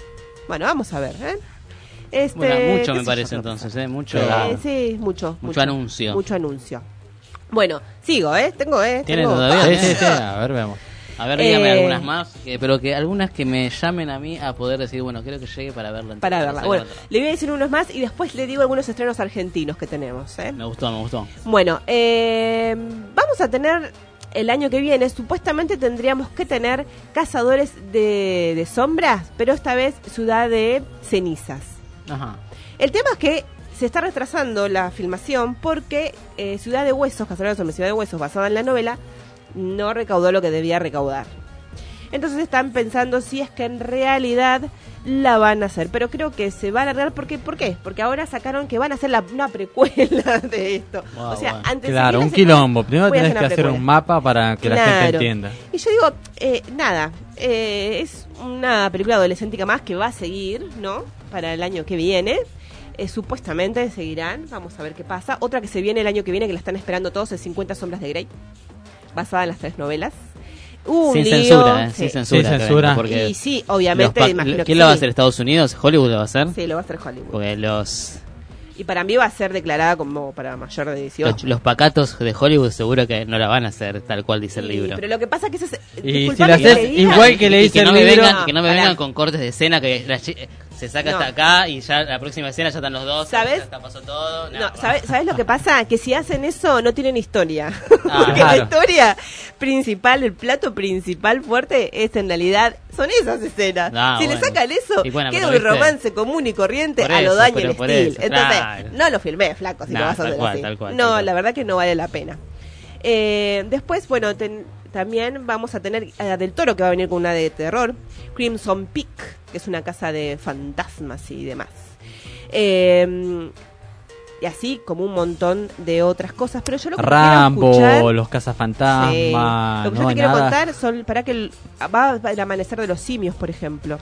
Bueno, vamos a ver, Bueno, mucho me parece entonces, mucho. Sí, mucho anuncio. Mucho anuncio. Bueno, sigo, tengo, ¿Tiene todavía? Sí, a ver, vemos. A ver, dígame algunas más, pero que algunas que me llamen a mí a poder decir, bueno, creo que llegue para verla. Bueno, le voy a decir unos más y después le digo algunos estrenos argentinos que tenemos. Me gustó. Bueno, vamos a tener el año que viene, supuestamente tendríamos que tener Cazadores de Sombras, pero esta vez Ciudad de Cenizas. Ajá. El tema es que se está retrasando la filmación porque Ciudad de Huesos, Cazadores de Sombras, Ciudad de Huesos, basada en la novela, no recaudó lo que debía recaudar. Entonces están pensando si es que en realidad la van a hacer, pero creo que se va a alargar. ¿Por qué? Porque ahora sacaron que van a hacer una precuela de esto. Wow, o sea, antes claro, un quilombo. Primero tenés que hacer un mapa para que la gente entienda. Y yo digo, es una película adolescéntica más que va a seguir, ¿no? Para el año que viene. Supuestamente seguirán, vamos a ver qué pasa. Otra que se viene el año que viene, que la están esperando todos, es 50 Sombras de Grey, basada en las 3 novelas. Sin censura, sin censura. Porque y sí, obviamente, imagino ¿quién lo va a hacer? ¿Estados Unidos? ¿Hollywood lo va a hacer? Sí, lo va a hacer Hollywood. Porque y para mí va a ser declarada como para mayor de 18. Los pacatos de Hollywood seguro que no la van a hacer tal cual dice el libro. Pero lo que pasa es que eso es... Y si la haces igual que le dice el libro... Que no me vengan con cortes de escena que se saca hasta acá y ya la próxima escena ya están los dos. ¿Sabes? Ya pasó todo. ¿Sabes lo que pasa? Que si hacen eso no tienen historia. Porque la historia principal, el plato principal fuerte es en realidad son esas escenas. Si le sacan eso, queda un romance común y corriente a lo Daniel Steele. Entonces, no lo filmé, flaco, si lo vas a hacer así. Tal cual. La verdad que no vale la pena. Después, bueno, también vamos a tener a Del Toro, que va a venir con una de terror, Crimson Peak, que es una casa de fantasmas y demás. Y así como un montón de otras cosas, pero yo lo que Rambo, quiero escuchar, los cazafantasmas, lo que yo te quiero contar son para que va el amanecer de los simios, por ejemplo.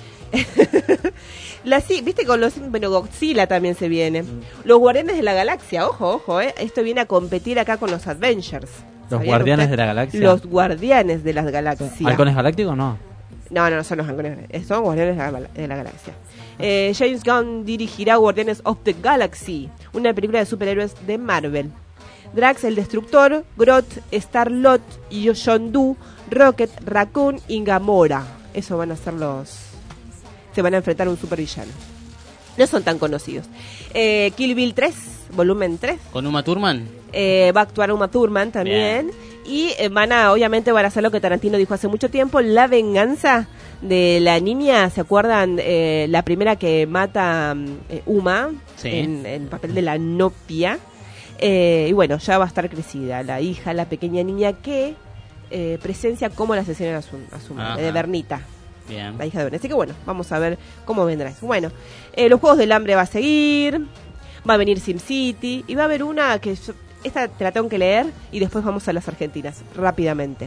Viste, con Godzilla también se viene. Los Guardianes de la Galaxia, ojo, esto viene a competir acá con los Avengers. ¿Los Guardianes de la Galaxia? Los Guardianes de las Galaxias. ¿Halcones Galácticos no? No son los Halcones, son Guardianes de la Galaxia. James Gunn dirigirá Guardianes of the Galaxy, una película de superhéroes de Marvel. Drax el Destructor, Groot, Star-Lord, Yondu, Rocket, Raccoon y Gamora. Eso van a ser se van a enfrentar a un supervillano. No son tan conocidos. Kill Bill 3, volumen 3. ¿Con Uma Thurman? Va a actuar Uma Thurman también. Bien. Y obviamente van a hacer lo que Tarantino dijo hace mucho tiempo, la venganza de la niña. ¿Se acuerdan? La primera que mata Uma, sí, en el papel de la novia. Y bueno, ya va a estar crecida la hija, la pequeña niña que presencia cómo la asesinan a su madre, de Bernita. Bien. La hija de Bernita. Así que bueno, vamos a ver cómo vendrá eso. Bueno, los Juegos del Hambre va a seguir, va a venir SimCity y va a haber una que esta te la tengo que leer y después vamos a las argentinas rápidamente.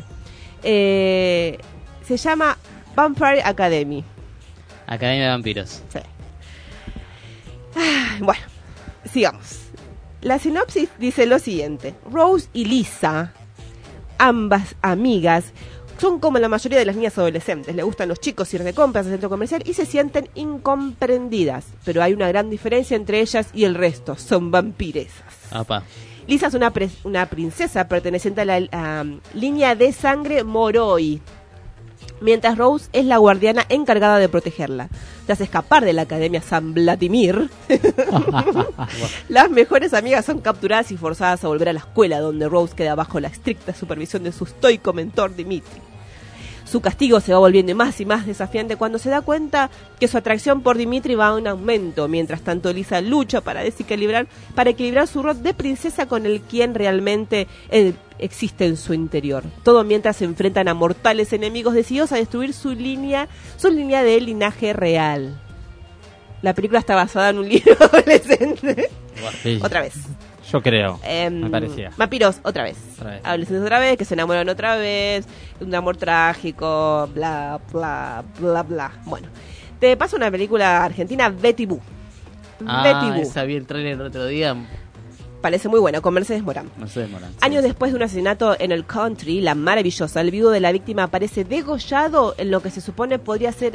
Se llama Vampire Academy. Academia de Vampiros. Sí. Bueno, sigamos. La sinopsis dice lo siguiente: Rose y Lisa, ambas amigas, son como la mayoría de las niñas adolescentes. Le gustan los chicos, ir de compras al centro comercial y se sienten incomprendidas. Pero hay una gran diferencia entre ellas y el resto. Son vampiresas. Apa. Lisa es una princesa perteneciente a la línea de sangre Moroi, mientras Rose es la guardiana encargada de protegerla. Tras escapar de la Academia San Vladimir, las mejores amigas son capturadas y forzadas a volver a la escuela, donde Rose queda bajo la estricta supervisión de su estoico mentor Dimitri. Su castigo se va volviendo más y más desafiante cuando se da cuenta que su atracción por Dimitri va a un aumento. Mientras tanto, Lisa lucha para equilibrar su rol de princesa con el quien realmente existe en su interior. Todo mientras se enfrentan a mortales enemigos decididos a destruir su línea de linaje real. La película está basada en un libro adolescente. Sí. Otra vez. Yo creo, me parecía. Vampiros, otra vez. Adolescentes otra vez, que se enamoran otra vez, un amor trágico, bla, bla, bla, bla. Bueno, te paso una película argentina, Betty Boo. Betty Boo. Esa vi el trailer el otro día. Parece muy buena, con Mercedes Morán. Años después de un asesinato en el country, la maravillosa, el viudo de la víctima aparece degollado en lo que se supone podría ser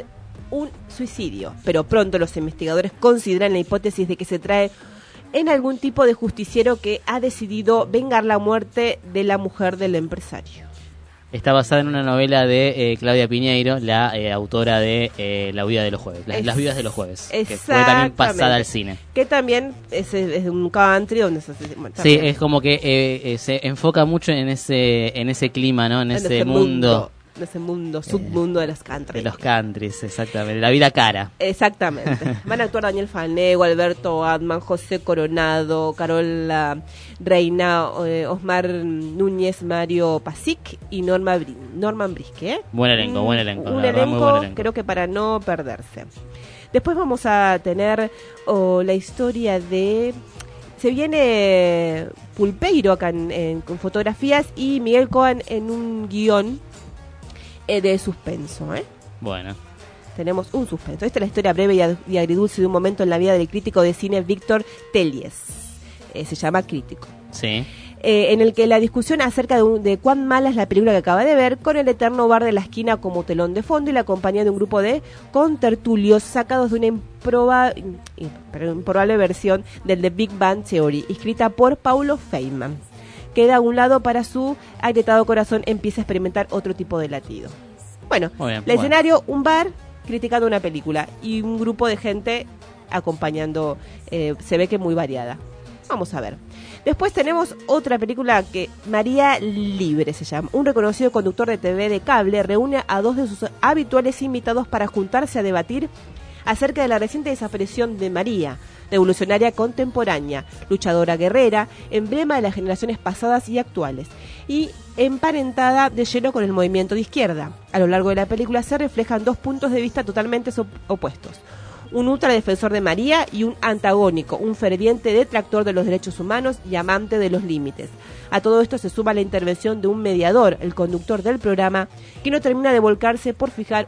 un suicidio, pero pronto los investigadores consideran la hipótesis de que se trae en algún tipo de justiciero que ha decidido vengar la muerte de la mujer del empresario. Está basada en una novela de Claudia Piñeiro, la autora de La vida de los jueves, Las vidas de los jueves, que fue también pasada al cine. Que también es un country donde se hace... Bueno, sí, es como que se enfoca mucho en ese clima, ¿no? En ese mundo. De ese mundo, submundo de los country. De los countries, exactamente. La vida cara. Exactamente. Van a actuar Daniel Fanego, Alberto Adman, José Coronado, Carola Reina, Osmar Núñez, Mario Pasic y Norman Brisque. Buen elenco, Un elenco, muy buen elenco, creo que para no perderse. Después vamos a tener la historia de... Se viene Pulpeiro acá con fotografías y Miguel Cohen en un guión de suspenso, Bueno. Tenemos un suspenso. Esta es la historia breve y agridulce de un momento en la vida del crítico de cine Víctor Téliez. Se llama Crítico. Sí. En el que la discusión acerca de cuán mala es la película que acaba de ver, con el eterno bar de la esquina como telón de fondo y la compañía de un grupo de contertulios sacados de una improbable versión del The Big Bang Theory, escrita por Paulo Feynman, que de un lado para su agrietado corazón empieza a experimentar otro tipo de latido. Bueno, el escenario, un bar criticando una película y un grupo de gente acompañando, se ve que muy variada. Vamos a ver. Después tenemos otra película que María Libre se llama. Un reconocido conductor de TV de cable reúne a dos de sus habituales invitados para juntarse a debatir acerca de la reciente desaparición de María, revolucionaria contemporánea, luchadora guerrera, emblema de las generaciones pasadas y actuales, y emparentada de lleno con el movimiento de izquierda. A lo largo de la película se reflejan dos puntos de vista totalmente opuestos. Un ultradefensor de María y un antagónico, un ferviente detractor de los derechos humanos y amante de los límites. A todo esto se suma la intervención de un mediador, el conductor del programa, que no termina de volcarse por fijar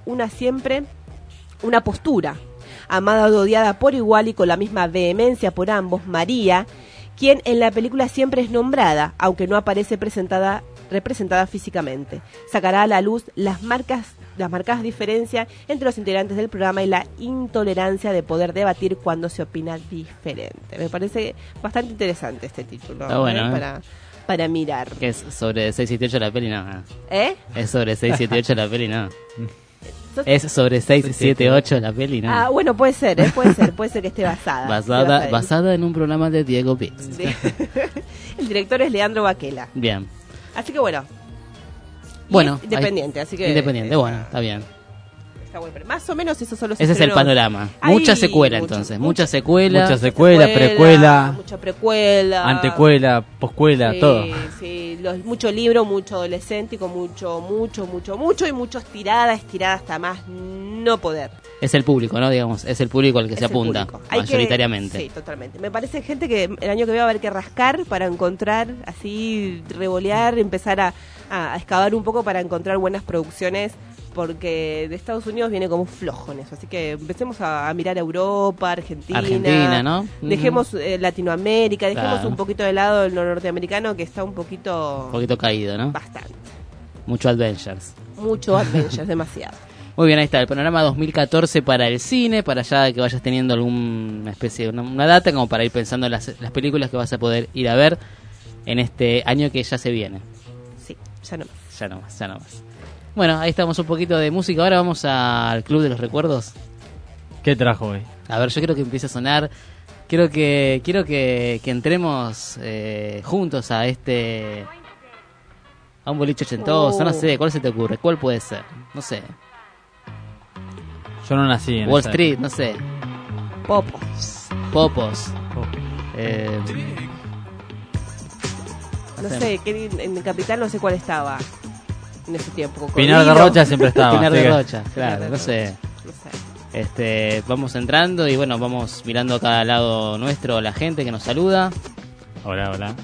una postura, amada o odiada por igual y con la misma vehemencia por ambos. María, quien en la película siempre es nombrada, aunque no aparece representada físicamente, sacará a la luz las marcadas diferencias entre los integrantes del programa y la intolerancia de poder debatir cuando se opina diferente. Me parece bastante interesante este título. Está bueno, para mirar. ¿Qué es sobre 678 la peli? No. Es sobre 678 la peli, no. Es sobre 678 la peli, ¿no? Ah, bueno, puede ser que esté basada. Basada en un programa de Diego Pix. El director es Leandro Baquela. Bien. Así que bueno, independiente, así que... Independiente, bueno, está bien. Está bueno, pero más o menos eso son los Ese es el panorama. Mucha secuela, entonces. Mucha secuela, precuela. Mucha precuela. Antecuela, poscuela, todo. Sí, mucho libro, mucho adolescente, con mucho y muchos estiradas hasta más no poder. Es el público, ¿no? Digamos, es el público al que se apunta, mayoritariamente. Sí, totalmente. Me parece gente que el año que viene va a haber que rascar para encontrar, así, revolear, empezar a excavar un poco para encontrar buenas producciones, porque de Estados Unidos viene como flojo en eso. Así que empecemos a mirar Europa, Argentina, ¿no? Dejemos Latinoamérica, dejemos un poquito de lado el norteamericano, que está un poquito caído, ¿no? Bastante. Mucho Adventures, demasiado. Muy bien, ahí está el panorama 2014 para el cine, para ya que vayas teniendo alguna especie de una data como para ir pensando en las películas que vas a poder ir a ver en este año que ya se viene. Sí, ya no más. Bueno, ahí estamos, un poquito de música. Ahora vamos al Club de los Recuerdos. ¿Qué trajo hoy? A ver, yo quiero que empiece a sonar. Quiero que entremos juntos a un boliche ochentoso. No sé, ¿cuál se te ocurre? ¿Cuál puede ser? No sé. Yo no nací en Wall Street, no sé. Popos. No sé, en Capital no sé cuál estaba en ese tiempo. Pinar de Rocha siempre estaba. Pinar de Rocha, claro, no sé. Vamos entrando y bueno, vamos mirando a cada lado nuestro la gente que nos saluda. Hola.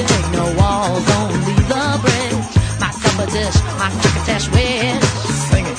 My crocketesh wish. Sing it.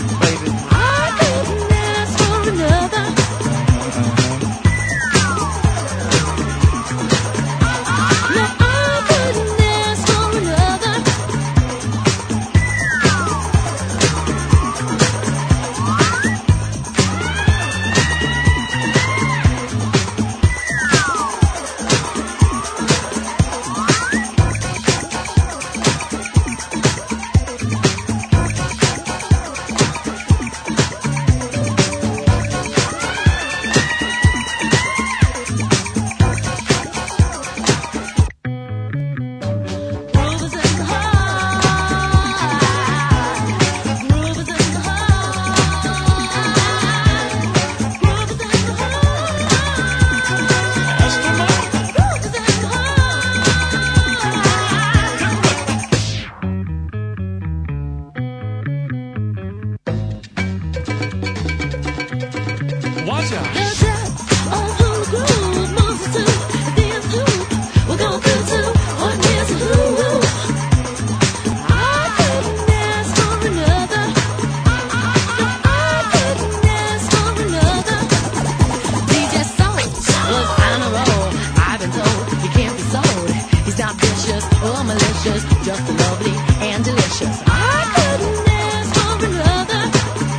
just lovely and delicious. I couldn't ask for another.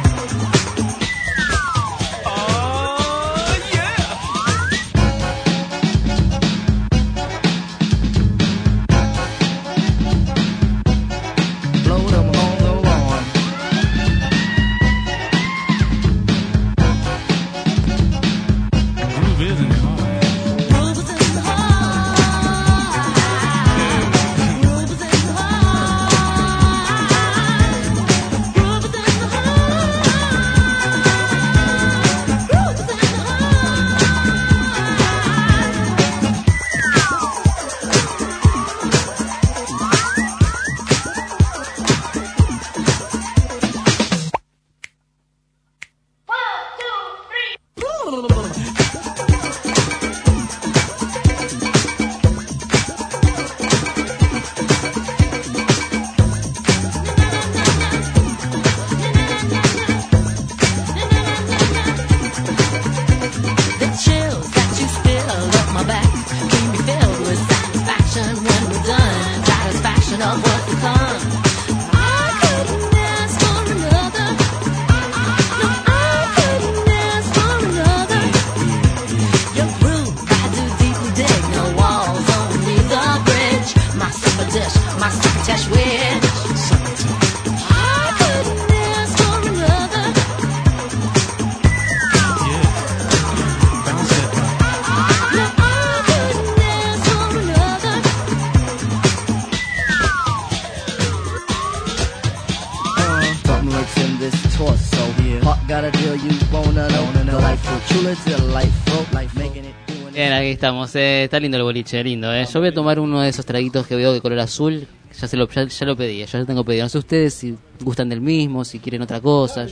Bien, aquí estamos, está lindo el boliche, lindo. Yo voy a tomar uno de esos traguitos que veo de color azul, ya lo pedí, ya lo tengo pedido. No sé ustedes si gustan del mismo, si quieren otra cosa.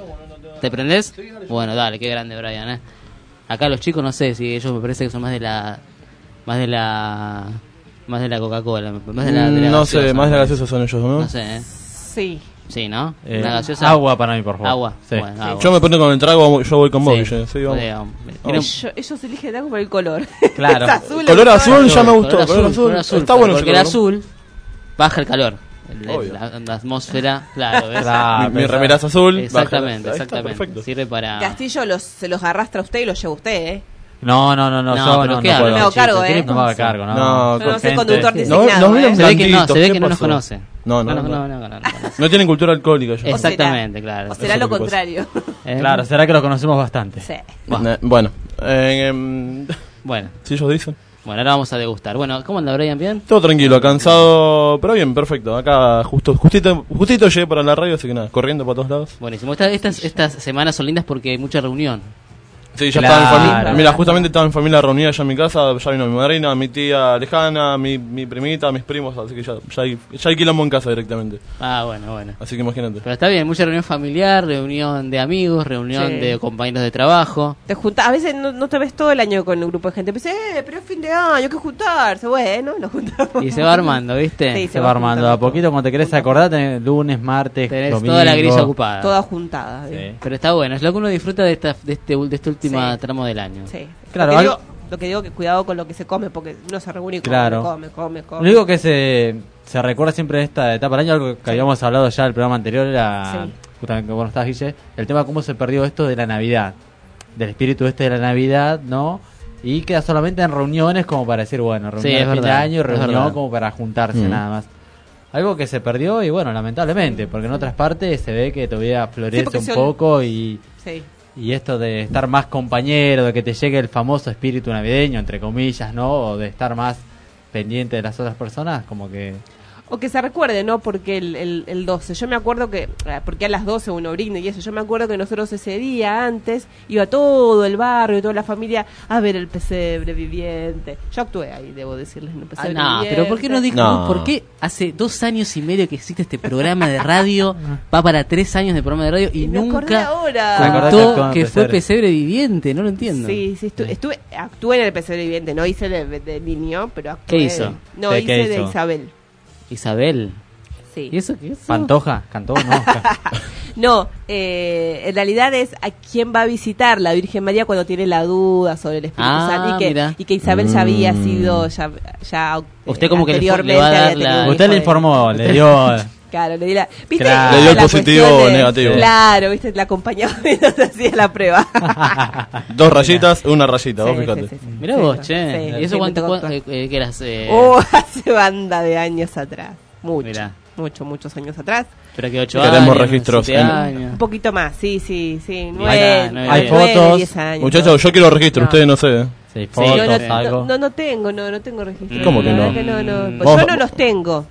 ¿Te prendés? Bueno, dale, qué grande Brian, Acá los chicos no sé si ellos me parece que son más de la Coca-Cola, más de la no gaseosa, sé, más de la gaseosa son ellos, ¿no? No sé, Sí, ¿no? Una gaseosa. Agua para mí, por favor. Agua. Sí. Bueno, agua. Yo me pongo con el trago, yo voy con vos, Guille. Sí, Ellos eligen el agua por el color. Claro. Azul, color azul ya me gustó. Color azul. Está bueno porque el azul baja el calor. La atmósfera, claro. Mi remera es azul. Exactamente. Perfecto. Sirve para... Castillo se los arrastra usted y los lleva usted, No, pero yo ¿qué habla? No me hago cargo, No me hago cargo, no. Yo no soy conductor designado, Se ve que no nos conoce. No tienen cultura alcohólica. Exactamente, claro. O será lo contrario. Claro, será que lo conocemos bastante. Sí. Bueno. Bueno. Si ellos dicen. Bueno, ahora vamos a degustar. Bueno, ¿cómo anda Brian? ¿Bien? Todo tranquilo, cansado, pero bien, perfecto. Acá justito llegué para la radio, así que nada, corriendo para todos lados. Buenísimo. Estas semanas son lindas porque hay mucha reunión. Sí, ya estaba en familia. Mira, justamente estaba en familia reunida ya en mi casa. Ya vino mi madrina, mi tía lejana, mi primita, mis primos. Así que ya hay quilombo en casa directamente. Bueno. Así que imagínate. Pero está bien, mucha reunión familiar, reunión de amigos, reunión de compañeros de trabajo. Te juntas, a veces no te ves todo el año con un grupo de gente. Pues, pero es fin de año, hay que juntarse. Bueno, nos juntamos. Y se va armando, ¿viste? Sí, se va armando. A poquito, cuando te querés acordar, tenés lunes, martes, tenés domingo. toda la grilla ocupada. Toda juntada. Sí. Pero está bueno, es lo que uno disfruta de este último tramo del año. Sí. Claro, lo que digo que cuidado con lo que se come, porque uno se reúne y come. Lo único que se recuerda siempre de esta etapa del año, algo que habíamos hablado ya en el programa anterior, era justamente cuando estabas, Guille, el tema de cómo se perdió esto de la Navidad, del espíritu de la Navidad, ¿no? Y queda solamente en reuniones como para decir, bueno, reunión de fin de año, reunión como para juntarse nada más. Algo que se perdió y bueno, lamentablemente, porque en otras partes se ve que todavía florece un poco y esto de estar más compañero, de que te llegue el famoso espíritu navideño, entre comillas, ¿no? O de estar más pendiente de las otras personas, como que... O que se recuerde, ¿no? Porque el 12, yo me acuerdo que, porque a las 12 uno brinda y eso, yo me acuerdo que nosotros ese día antes iba todo el barrio y toda la familia a ver el pesebre viviente. Yo actué ahí, debo decirles, en el pesebre viviente. Pero ¿por qué no dijo? ¿Por qué hace 2 años y medio que existe este programa de radio, va para 3 años de programa de radio y nunca contó que fue pesebre viviente? No lo entiendo. Sí, actué en el pesebre viviente, no hice de niño, pero actué. ¿Qué hizo? No, hice de Isabel. Isabel. Sí. ¿Y eso qué es? ¿Pantoja? ¿Cantó? No. No, en realidad es a quién va a visitar la Virgen María cuando tiene la duda sobre el Espíritu Santo y que Isabel ya había sido ya usted como que le anteriormente va a dar había tenido Usted le informó, le dio... Claro, le di la... ¿Viste? Claro. Le dio el positivo o negativo. Claro, viste, la acompañaba mientras hacía la prueba. 2 rayitas, 1 rayita, vos fíjate. Sí. Mirá vos, che. Sí, ¿Y eso sí, cuánto que eras? hace banda de años atrás. Mirá. Muchos años atrás. Pero que 8 Queremos años, registros 7 años. Un poquito más, sí. 9, hay fotos. 10 años. Muchachos, yo quiero registro, ustedes no sé. Sí, fotos, algo. No tengo registro. ¿Cómo que no? Pues yo no los tengo.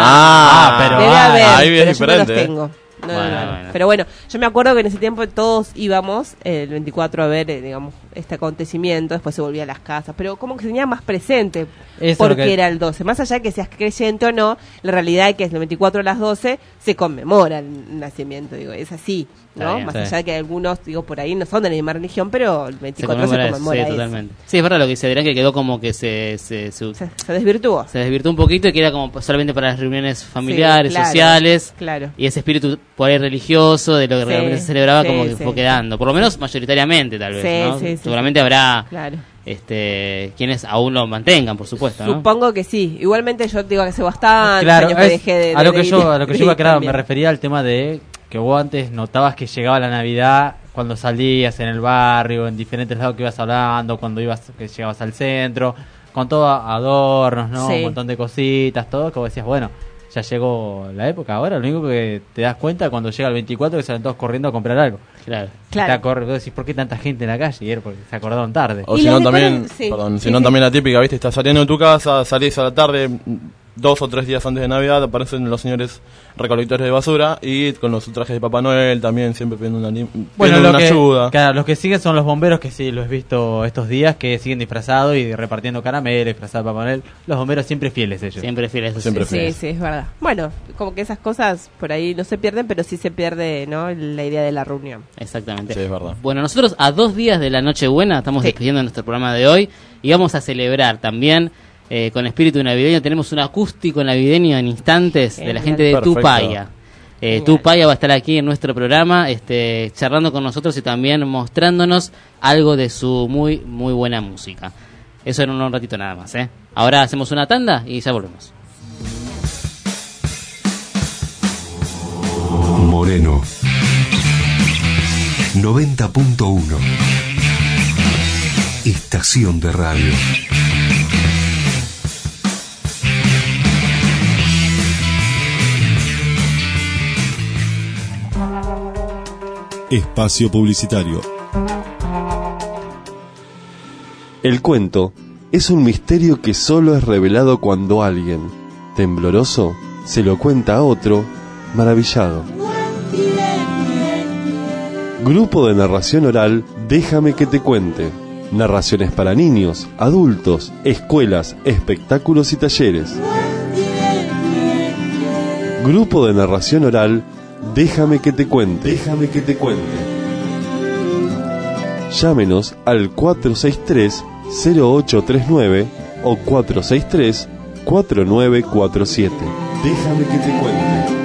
Pero debe haber, ahí es pero diferente. yo no los tengo. No. Pero bueno, yo me acuerdo que en ese tiempo todos íbamos el 24 a ver, digamos, este acontecimiento, después se volvía a las casas, pero como que se tenía más presente porque era el 12. Más allá de que seas creyente o no, la realidad es que el 24 a las 12 se conmemora el nacimiento, digo, es así, ¿no? Bien, más allá de que algunos, digo, por ahí no son de la misma religión, pero el 24 se conmemora sí, totalmente. Sí, es verdad lo que se dirá, que quedó como que se desvirtuó. Se desvirtuó un poquito y que era como solamente para las reuniones familiares, claro, sociales. Claro. Y ese espíritu por ahí religioso, de lo que realmente se celebraba, como que fue quedando. Por lo menos mayoritariamente, tal vez, ¿no? Seguramente habrá quienes aún lo mantengan, por supuesto, ¿no? Supongo que sí. Igualmente yo digo que hace bastante años que dejé de... A lo que yo iba, claro, me refería al tema de que vos antes notabas que llegaba la Navidad cuando salías en el barrio, en diferentes lados que ibas hablando, cuando que llegabas al centro, con todo adornos, ¿no? Un montón de cositas, todo, como decías, bueno, ya llegó la época. Ahora lo único que te das cuenta cuando llega el 24 que salen todos corriendo a comprar algo. Claro. Vos decís, ¿por qué tanta gente en la calle? Y era porque se acordaron tarde. O si no también, sino también la típica, ¿viste? Estás saliendo de tu casa, salís a la tarde, 2 o 3 días antes de Navidad, aparecen los señores recolectores de basura y con los trajes de Papá Noel también siempre pidiendo una ayuda. Claro, los que siguen son los bomberos, que sí, los he visto estos días, que siguen disfrazados y repartiendo caramelos, disfrazados de Papá Noel. Los bomberos siempre fieles ellos. Siempre fieles. Sí, es verdad. Bueno, como que esas cosas por ahí no se pierden, pero sí se pierde, ¿no? La idea de la reunión. Exactamente. Sí, es verdad. Bueno, nosotros a 2 días de la Nochebuena estamos despidiendo nuestro programa de hoy y vamos a celebrar también con espíritu navideño. Tenemos un acústico navideño en instantes de la gente de Tupaya. Tupaya va a estar aquí en nuestro programa charlando con nosotros y también mostrándonos algo de su muy muy buena música. Eso en un ratito nada más. Ahora hacemos una tanda y ya volvemos. Moreno 90.1 Estación de radio. Espacio publicitario. El cuento es un misterio que solo es revelado cuando alguien, tembloroso, se lo cuenta a otro, maravillado. Grupo de narración oral Déjame que te cuente. Narraciones para niños, adultos, escuelas, espectáculos y talleres. Grupo de narración oral Déjame que te cuente. Déjame que te cuente. Llámenos al 463-0839 o 463-4947. Déjame que te cuente.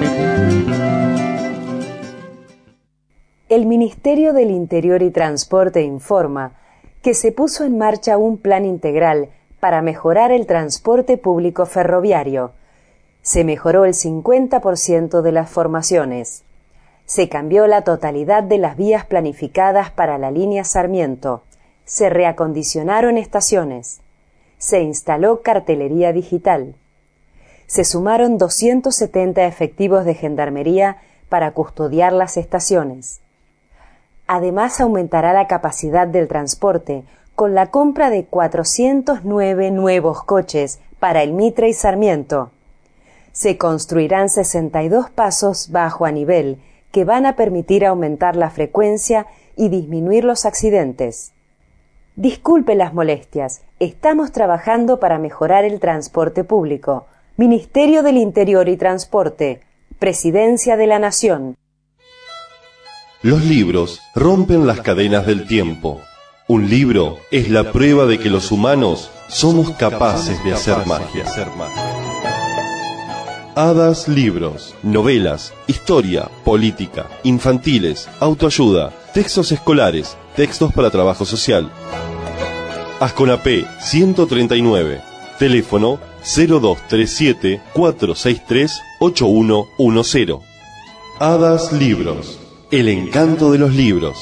El Ministerio del Interior y Transporte informa que se puso en marcha un plan integral para mejorar el transporte público ferroviario. Se mejoró el 50% de las formaciones. Se cambió la totalidad de las vías planificadas para la línea Sarmiento. Se reacondicionaron estaciones. Se instaló cartelería digital. Se sumaron 270 efectivos de gendarmería para custodiar las estaciones. Además, aumentará la capacidad del transporte con la compra de 409 nuevos coches para el Mitre y Sarmiento. Se construirán 62 pasos bajo a nivel que van a permitir aumentar la frecuencia y disminuir los accidentes. Disculpe las molestias, estamos trabajando para mejorar el transporte público. Ministerio del Interior y Transporte, Presidencia de la Nación. Los libros rompen las cadenas del tiempo. Un libro es la prueba de que los humanos somos capaces de hacer magia. Hadas Libros, novelas, historia, política, infantiles, autoayuda, textos escolares, textos para trabajo social. Asconapé 139, teléfono 0237 463 8110. Hadas Libros, el encanto de los libros.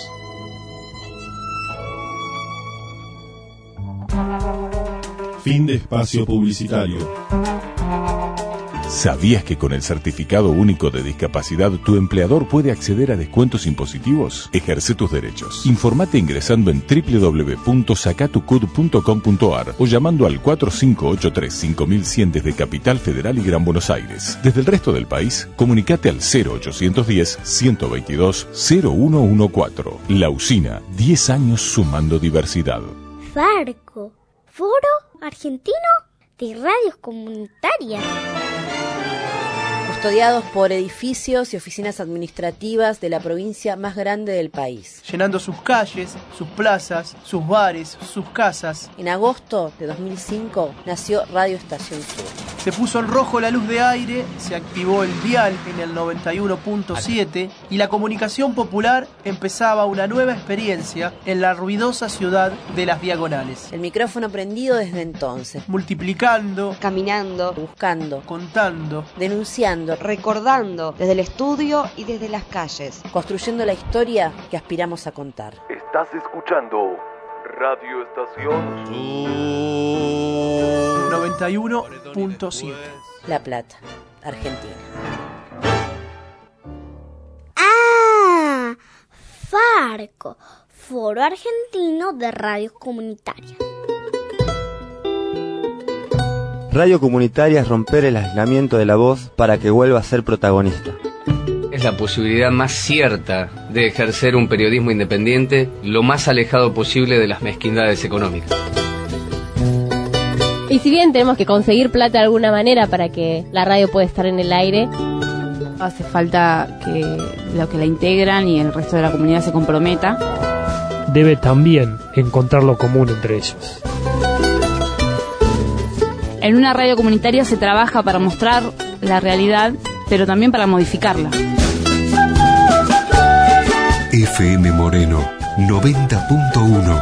Fin de espacio publicitario. ¿Sabías que con el Certificado Único de Discapacidad tu empleador puede acceder a descuentos impositivos? Ejerce tus derechos. Informate ingresando en www.sacatucud.com.ar o llamando al 4583-5100 desde Capital Federal y Gran Buenos Aires. Desde el resto del país, comunicate al 0810-122-0114. La Usina, 10 años sumando diversidad. Farco, Foro Argentino de Radios Comunitarias. Custodiados por edificios y oficinas administrativas de la provincia más grande del país. Llenando sus calles, sus plazas, sus bares, sus casas. En agosto de 2005 nació Radio Estación Sur. Se puso en rojo la luz de aire, se activó el dial en el 91.7 y la comunicación popular empezaba una nueva experiencia en la ruidosa ciudad de Las Diagonales. El micrófono prendido desde entonces. Multiplicando, caminando, buscando, contando, denunciando, recordando desde el estudio y desde las calles. Construyendo la historia que aspiramos a contar. Estás escuchando Radio Estación 91.7 La Plata, Argentina. ¡Ah! Farco, Foro Argentino de Radios Comunitarias. Radio Comunitaria es romper el aislamiento de la voz para que vuelva a ser protagonista. Es la posibilidad más cierta de ejercer un periodismo independiente lo más alejado posible de las mezquindades económicas. Y si bien tenemos que conseguir plata de alguna manera para que la radio pueda estar en el aire, hace falta que los que la integran y el resto de la comunidad se comprometa. Debe también encontrar lo común entre ellos. En una radio comunitaria se trabaja para mostrar la realidad, pero también para modificarla. FM Moreno 90.1.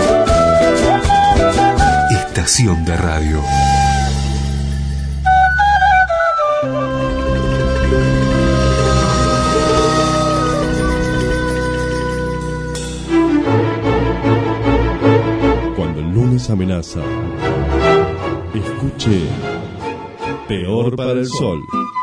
Estación de radio. Cuando el lunes amenaza, escuche Peor para el Sol.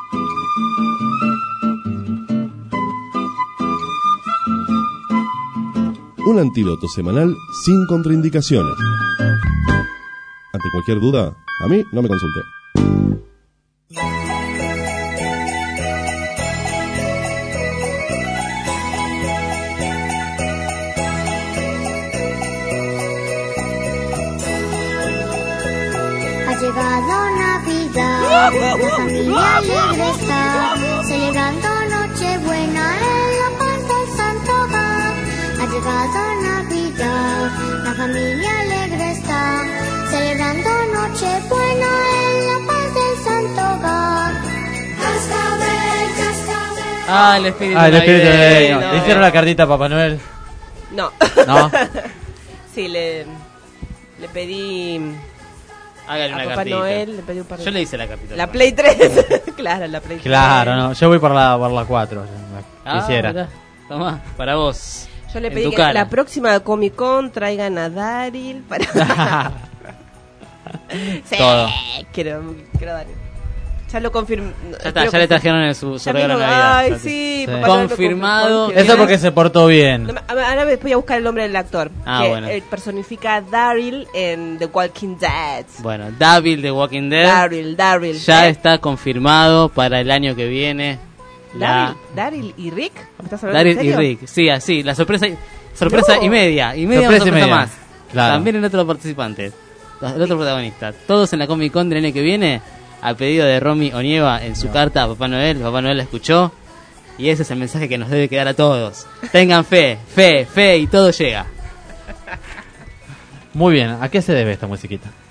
Un antídoto semanal sin contraindicaciones. Ante cualquier duda, a mí no me consulte. Ha llegado Navidad, la familia alegre está, celebrando Nochebuena en la paz del Santo Hogar. Ha llegado Navidad, la familia alegre está, celebrando Nochebuena en la paz del Santo Hogar. Cascabel, cascabel. Ah, el espíritu navideño. ¿Le hicieron la cartita a Papá Noel? No. ¿No? Sí, le pedí... Hágale una Papá cartita. Noel, le pedí un par de... Yo le hice la cartita. La Play 3. Claro, la Play 3. Claro, no. Yo voy por la 4. Quisiera. Mirá. Tomá, para vos. Yo le pedí que la próxima Comic Con traigan a Daryl para... Sí, todo. Quiero Daryl. Ya lo confirmé. Ya está, ya le trajeron su regalo de Navidad. Ay, sí, sí. Papá Confirmado. Eso porque se portó bien. Ahora voy a buscar el nombre del actor. Ah, que bueno. personifica a Daryl en The Walking Dead. Bueno, Daryl de Walking Dead. Daryl. Ya está confirmado para el año que viene. Daryl y Rick. ¿Estás hablando Daryl en serio? y Rick. Sí, así. La sorpresa No. y media. Y media Sorpresa y media. más. Claro. También el otro participante. El otro protagonista. Todos en la Comic Con del año que viene. A pedido de Romy Onieva en su carta a Papá Noel. Papá Noel la escuchó. Y ese es el mensaje que nos debe quedar a todos. Tengan fe y todo llega. Muy bien. ¿A qué se debe esta musiquita?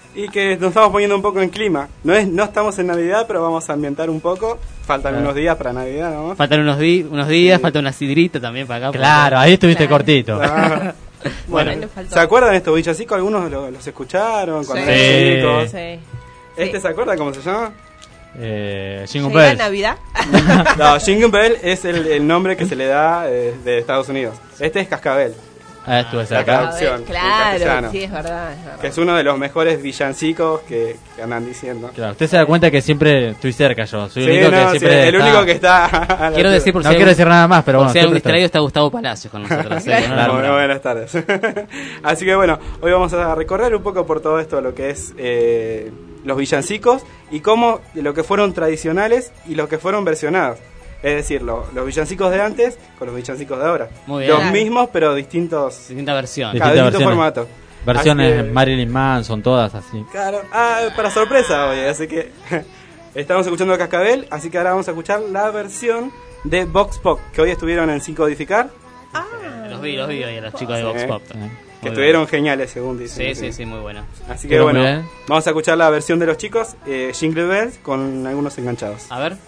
Y que nos estamos poniendo un poco en clima. No estamos en Navidad, pero vamos a ambientar un poco. Faltan unos días para Navidad, ¿no? Faltan unos días, falta una sidrita también para acá. Claro, ahí estuviste cortito. Bueno, ¿se acuerdan de estos villancicos? Algunos los escucharon cuando eran chicos. Sí. ¿Se acuerda cómo se llama? Jingle Bell. Navidad? No, Jingle Bell es el nombre que se le da de Estados Unidos. Este es Cascabel. Estuve cerca. La traducción. Claro, sí, es verdad. Que es uno de los mejores villancicos que andan diciendo. Claro, usted se da cuenta que siempre estoy cerca yo. Soy el único que siempre el único que está. Quiero decir no quiero decir nada más, pero bueno. Si hay un distraído está Gustavo Palacios con nosotros. Claro. Buenas tardes. Así que bueno, hoy vamos a recorrer un poco por todo esto lo que es los villancicos y cómo lo que fueron tradicionales y los que fueron versionados. Es decir, los villancicos de antes con los villancicos de ahora. Muy bien. Los mismos, pero distintas versiones. Distintos formatos. Versiones que, Marilyn Manson, todas así. Claro, para sorpresa hoy, así que estamos escuchando a Cascabel, así que ahora vamos a escuchar la versión de Vox Pop, que hoy estuvieron en 5 Codificar. Los vi a los chicos de Vox Pop. Que estuvieron geniales, según dicen. Sí, muy bueno. Así que bueno, vamos a escuchar la versión de los chicos, Jingle Bells, con algunos enganchados. A ver.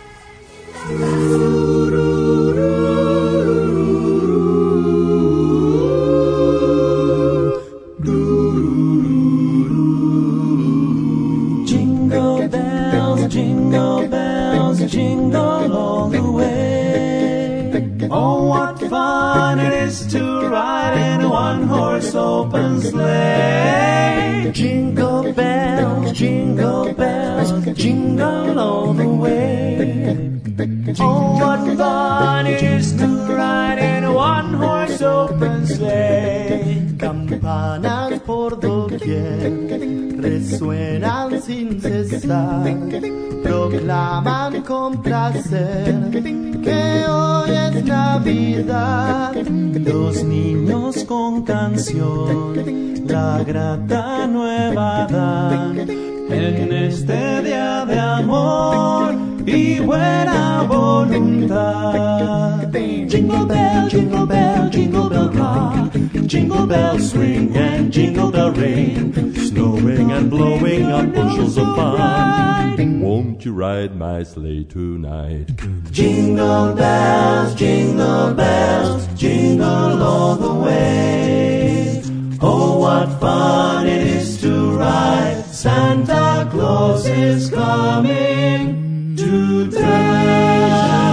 Jingle bells, jingle bells, jingle all the way. Oh, what fun it is to ride in a one-horse open sleigh. Jingle bells, jingle all the way. Oh, what fun it is to ride in a one-horse open sleigh. Campanas por doquier resuenan sin cesar, proclaman con placer que hoy es Navidad. Los niños con canción la grata nueva dan en este día de amor y buena voluntad. Jingle bell, jingle bell, jingle bell rock. Jingle bells swing and jingle bell ring, snowing and blowing up bushels of fun. Won't you ride my sleigh tonight? Jingle bells, jingle all the way. Oh, what fun it is to ride. Santa Claus is coming to town.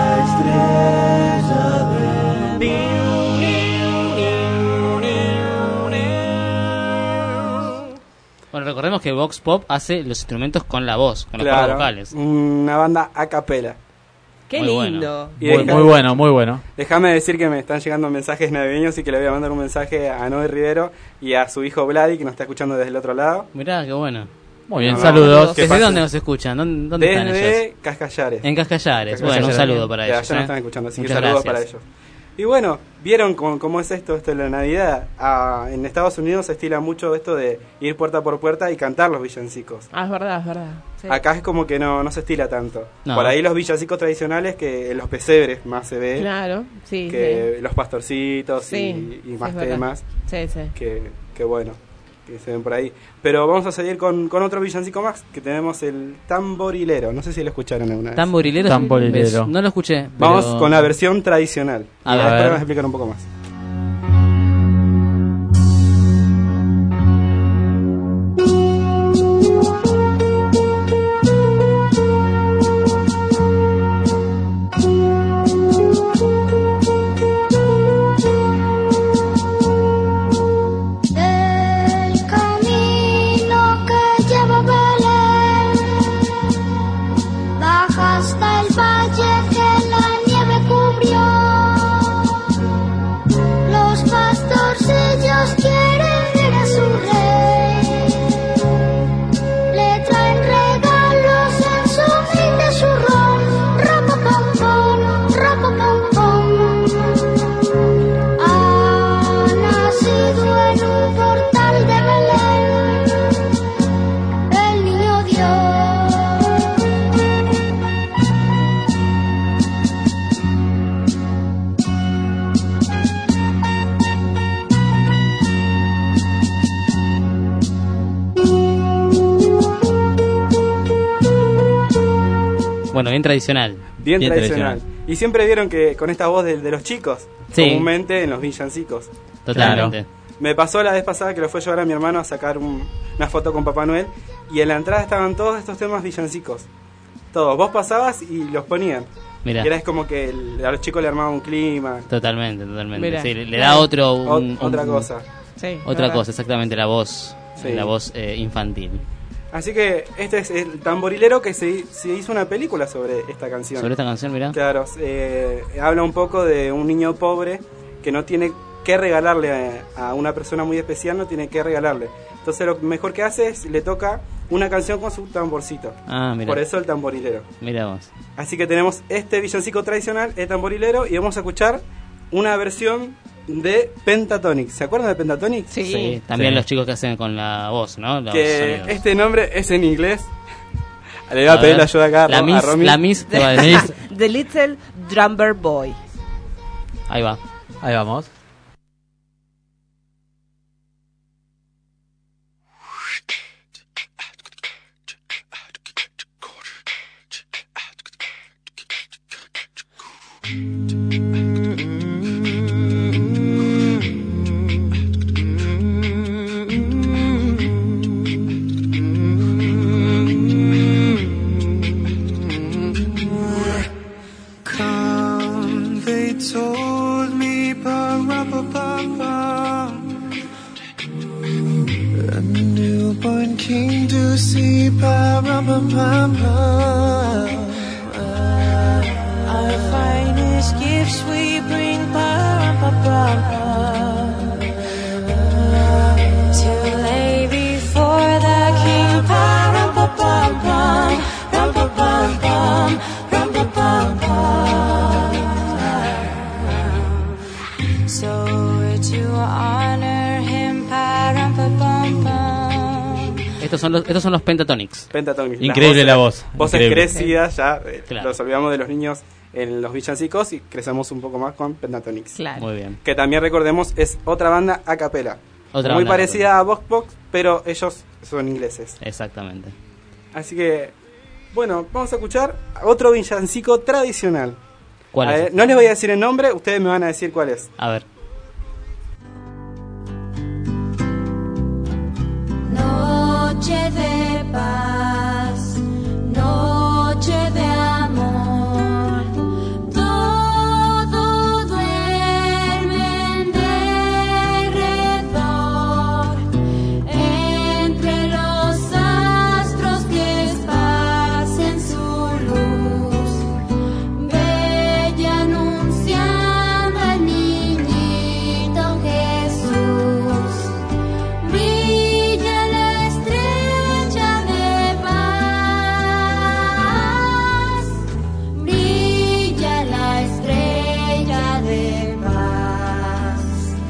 Bueno, recordemos que Vox Pop hace los instrumentos con la voz, con los cuerdas vocales. Una banda a capela. Qué muy lindo. Bueno. Muy bueno. Déjame decir que me están llegando mensajes navideños y que le voy a mandar un mensaje a Noé Rivero y a su hijo Vladi, que nos está escuchando desde el otro lado. Mirá, qué bueno. Muy bien, saludos. ¿Desde dónde nos escuchan? ¿Dónde están ellos? Desde Cascallares. En Cascallares. Bueno, un saludo para ellos. Ya nos están escuchando, así que saludos para ellos. Y bueno, ¿vieron cómo es esto de la Navidad? En Estados Unidos se estila mucho esto de ir puerta por puerta y cantar los villancicos. Es verdad. Sí. Acá es como que no se estila tanto. No. Por ahí los villancicos tradicionales, que en los pesebres más se ve. Claro, sí. Que los pastorcitos y más sí, temas. Sí. Que bueno, que se ven por ahí. Pero vamos a seguir con otro villancico más, que tenemos el Tamborilero. No sé si lo escucharon alguna vez. Tamborilero. No lo escuché. Vamos con la versión tradicional. A después ver. vamos a explicar un poco más. Bueno, bien tradicional. Bien tradicional. Y siempre vieron que con esta voz de los chicos, comúnmente en los villancicos. Totalmente. Claro. Me pasó la vez pasada que lo fue a llevar a mi hermano a sacar una foto con Papá Noel y en la entrada estaban todos estos temas villancicos. Todos. Vos pasabas y los ponían. Mirá. Y era como que a los chicos le armaba un clima. Totalmente. Sí, le da otra cosa. Sí, otra cosa, exactamente, la voz. Sí. La voz infantil. Así que este es el tamborilero que se hizo una película sobre esta canción. Sobre esta canción, mirá. Claro, habla un poco de un niño pobre que no tiene que regalarle a una persona muy especial, no tiene que regalarle. Entonces lo mejor que hace es le toca una canción con su tamborcito. Mirá. Por eso el tamborilero. Mirá vos. Así que tenemos este villancico tradicional, el tamborilero, y vamos a escuchar una versión de Pentatonix. ¿Se acuerdan de Pentatonix? Sí. También los chicos que hacen con la voz, ¿no? Este nombre es en inglés. Le voy a pedir la ayuda acá a Romy. La Miss te va a decir. The Little Drummer Boy. Ahí va. Ahí vamos. King to see our finest gifts we bring to lay before the King. So to honor him, Estos son los Pentatonix. Increíble la voz. Voces Increíble. crecidas, ya Claro. los olvidamos de los niños en los villancicos y crecemos un poco más con Pentatonix. Claro. Muy bien. Que también recordemos es otra banda a capela. Muy parecida a Vox Box, pero ellos son ingleses. Exactamente. Así que, bueno, vamos a escuchar otro villancico tradicional. ¿Cuál es? No les voy a decir el nombre, ustedes me van a decir cuál es. A ver. Noche de paz, noche de amor, todo duerme en derredor, entre los astros que esparcen su luz, bella anunciando al niñito Jesús. Brilla la estrella de paz, brilla la estrella de paz.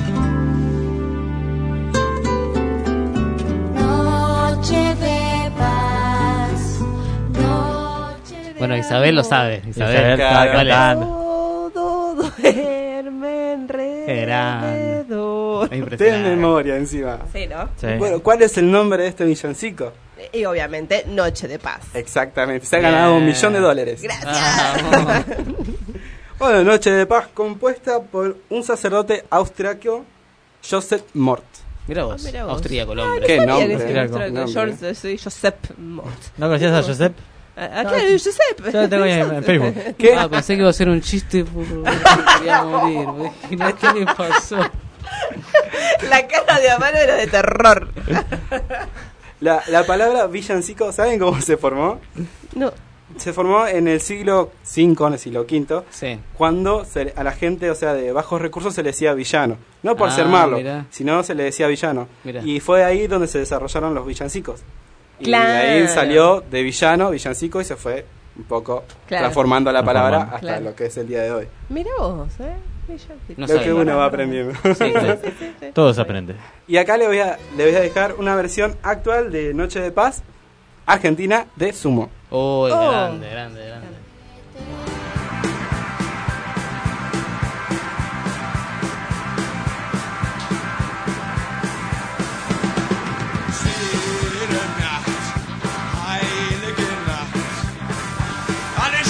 Noche de paz, noche de Bueno, Isabel lo sabe. Isabel está Dale. cantando. Todo duerme alrededor. Ten memoria encima. Sí, ¿no? Sí. Bueno, ¿cuál es el nombre de este villancico? Y obviamente Noche de Paz. Exactamente, se ha ganado $1 millón. Gracias. Bueno, Noche de Paz, compuesta por un sacerdote austriaco, Joseph Mort. Mirá vos. Mirá vos. Austríaco el hombre. Qué nombre. Soy Josep Mort. ¿No conocías a Josep? ¿Qué? Josep. Yo lo tengo ahí en Facebook. ¿Qué? Pensé que iba a ser un chiste. Quería morir. ¿Qué le pasó? La cara de Amaro era de terror. La palabra villancico, ¿saben cómo se formó? No. Se formó en el siglo V, en el siglo V, Sí. cuando a la gente, o sea, de bajos recursos se le decía villano. No por ser malo, mirá. sino se le decía villano. Mirá. Y fue ahí donde se desarrollaron los villancicos. Y Claro. de ahí salió de villano, villancico, y se fue un poco transformando la palabra hasta Claro. lo que es el día de hoy. Mira vos, No Lo sabía. que uno va aprendiendo. Sí. Todo se aprende. Y acá le voy a dejar una versión actual de Noche de Paz, Argentina, de Sumo. Uy, Oh. grande. Alle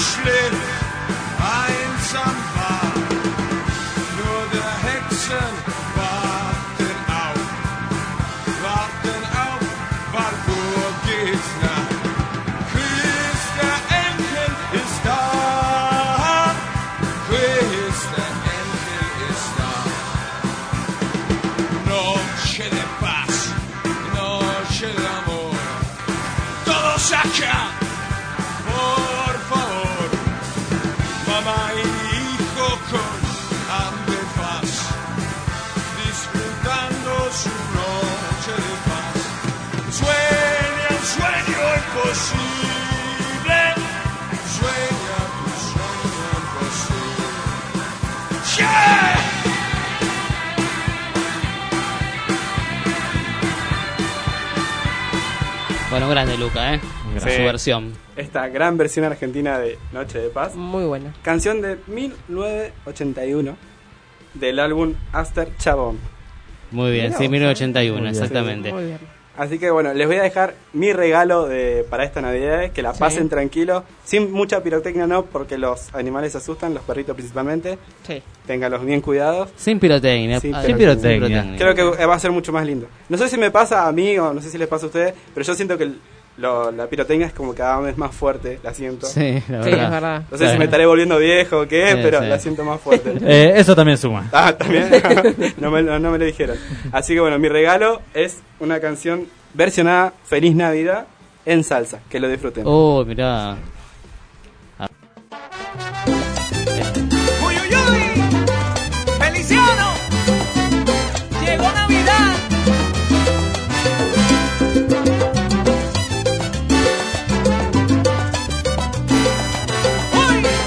Bueno, grande Luca, su versión. Esta gran versión argentina de Noche de Paz. Muy buena. Canción de 1981 del álbum Aster Chabón. Muy bien, sí, 1981, exactamente. Muy bien. Así que bueno, les voy a dejar mi regalo para esta Navidad, que la pasen tranquilo, sin mucha pirotecnia no, porque los animales se asustan, los perritos principalmente. Sí. Ténganlos bien cuidados. Sin pirotecnia. Sin pirotecnia. Creo que va a ser mucho más lindo. No sé si me pasa a mí o no sé si les pasa a ustedes, pero yo siento que la pirotecnia es como cada vez más fuerte, la siento. Sí, la verdad. Sí, es verdad. No sé si me estaré volviendo viejo o qué, pero la siento más fuerte. Eso también suma. Ah, ¿también? no me lo dijeron. Así que bueno, mi regalo es una canción versionada Feliz Navidad en salsa. Que lo disfruten. Oh, mirá. Uy, uy, uy. Feliciano. Llegó Navidad. Uy.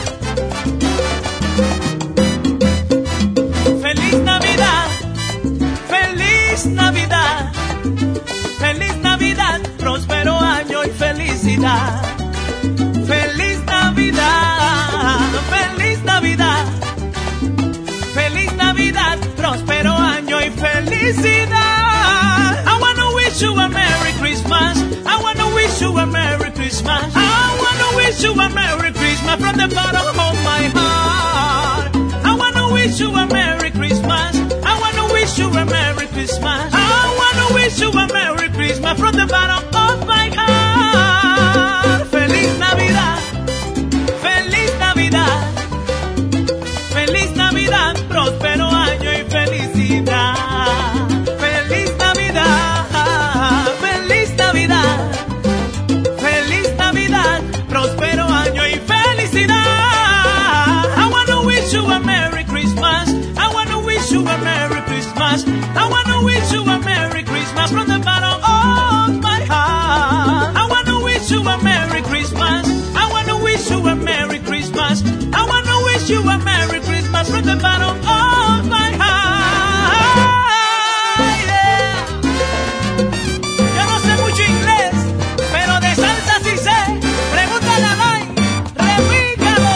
Feliz Navidad. Feliz Navidad. Feliz Navidad, próspero año y felicidad. Feliz Navidad, feliz Navidad. Feliz Navidad, próspero año y felicidad. I wanna wish you a Merry Christmas. I wanna wish you a Merry Christmas. I wanna wish you a Merry Christmas from the bottom of my heart. I wanna wish you a Merry Christmas. I wanna wish you a Merry Christmas. I wanna wish you a Merry Christmas from the bottom of my heart. Feliz Navidad, feliz Navidad, feliz Navidad, próspero año y felicidad. Feliz Navidad, feliz Navidad, feliz Navidad, próspero año y felicidad. I wanna wish you a Merry Christmas. I wanna wish you a Merry Christmas. I wanna wish you a Merry Christmas from the bottom of my heart. I wanna wish you a Merry Christmas. I wanna wish you a Merry Christmas. I wanna wish you a Merry Christmas from the bottom of my heart. Yeah. Yo no sé mucho inglés, pero de salsa sí sé. Pregúntale a Lai, repícalo.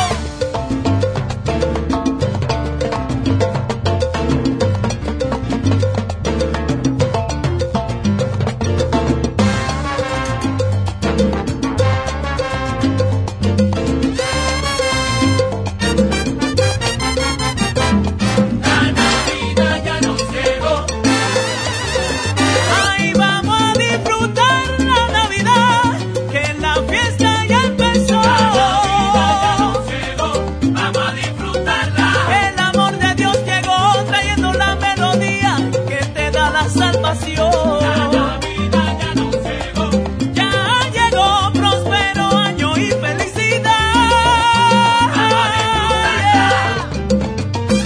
Ahí vamos a disfrutar la Navidad, que la fiesta ya empezó. Vamos a disfrutarla. El amor de Dios llegó trayendo la melodía que te da la salvación. La Navidad ya nos llegó. Ya llegó próspero año y felicidad. Vamos a disfrutarla.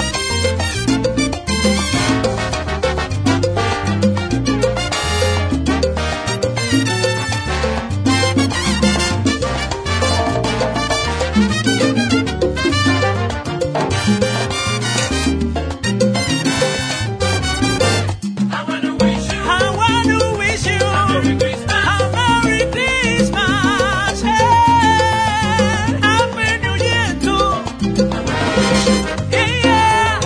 I wanna wish you a Merry Christmas, and Happy New Year too. Yeah,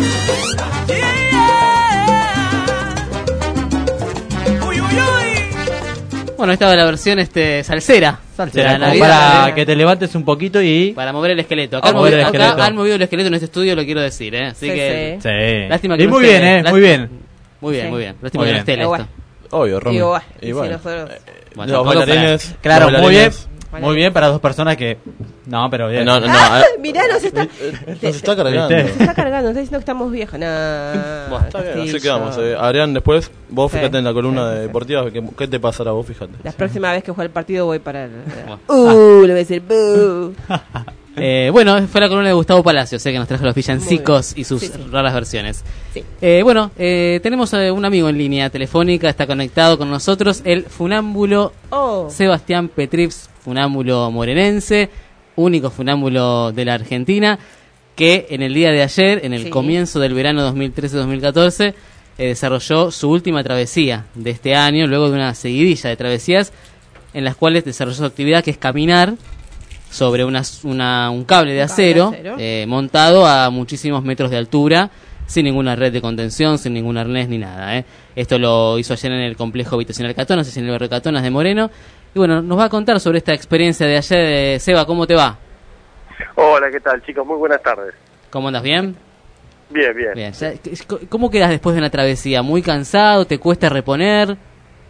yeah. Uy, uy, uy. Bueno, esta es la versión salsera. Salsera, de la como Navidad, para que te levantes un poquito y... para mover el esqueleto. Acá, Mover el esqueleto. acá han movido el esqueleto en este estudio, lo quiero decir, Así Sí, que... sí. Sí. Lástima que Y no muy esté- bien, muy bien. Muy bien, Sí. muy bien. Lástima Muy que no esté bien. esto. Obvio, Romy. Digo, Y si bueno, nosotros... Bueno, los tampoco bailarines. Claro, los muy bien. bailarines. Muy bien para dos personas que... No, pero bien. No, no, Ah, no. mirá, nos está... Nos está cargando. ¿Viste? Se está cargando, está diciendo que estamos viejos. No, Bueno, está bien, así Castillo. quedamos. Adrián, después, vos Sí. fíjate en la columna Sí, sí. deportiva, ¿qué te pasará vos? Fíjate. La próxima vez que juegue el partido voy para el... Bueno. le voy a decir... Bueno, fue la columna de Gustavo Palacio, que nos trajo los villancicos y sus Sí, sí. raras versiones. Sí. Bueno, tenemos un amigo en línea telefónica, está conectado con nosotros, el funámbulo Sebastián Petrips, funámbulo morenense, único funámbulo de la Argentina, que en el día de ayer, en el comienzo del verano 2013-2014, desarrolló su última travesía de este año, luego de una seguidilla de travesías en las cuales desarrolló su actividad, que es caminar sobre un cable de acero, montado a muchísimos metros de altura, sin ninguna red de contención, sin ningún arnés ni nada. Esto lo hizo ayer en el complejo habitacional Catonas, es en el barrio Catonas de Moreno. Y bueno, nos va a contar sobre esta experiencia de ayer. Seba, ¿cómo te va? Hola, ¿qué tal, chicos? Muy buenas tardes. ¿Cómo andas? ¿Bien? Bien, bien. Bien. ¿Cómo quedas después de una travesía? ¿Muy cansado? ¿Te cuesta reponer?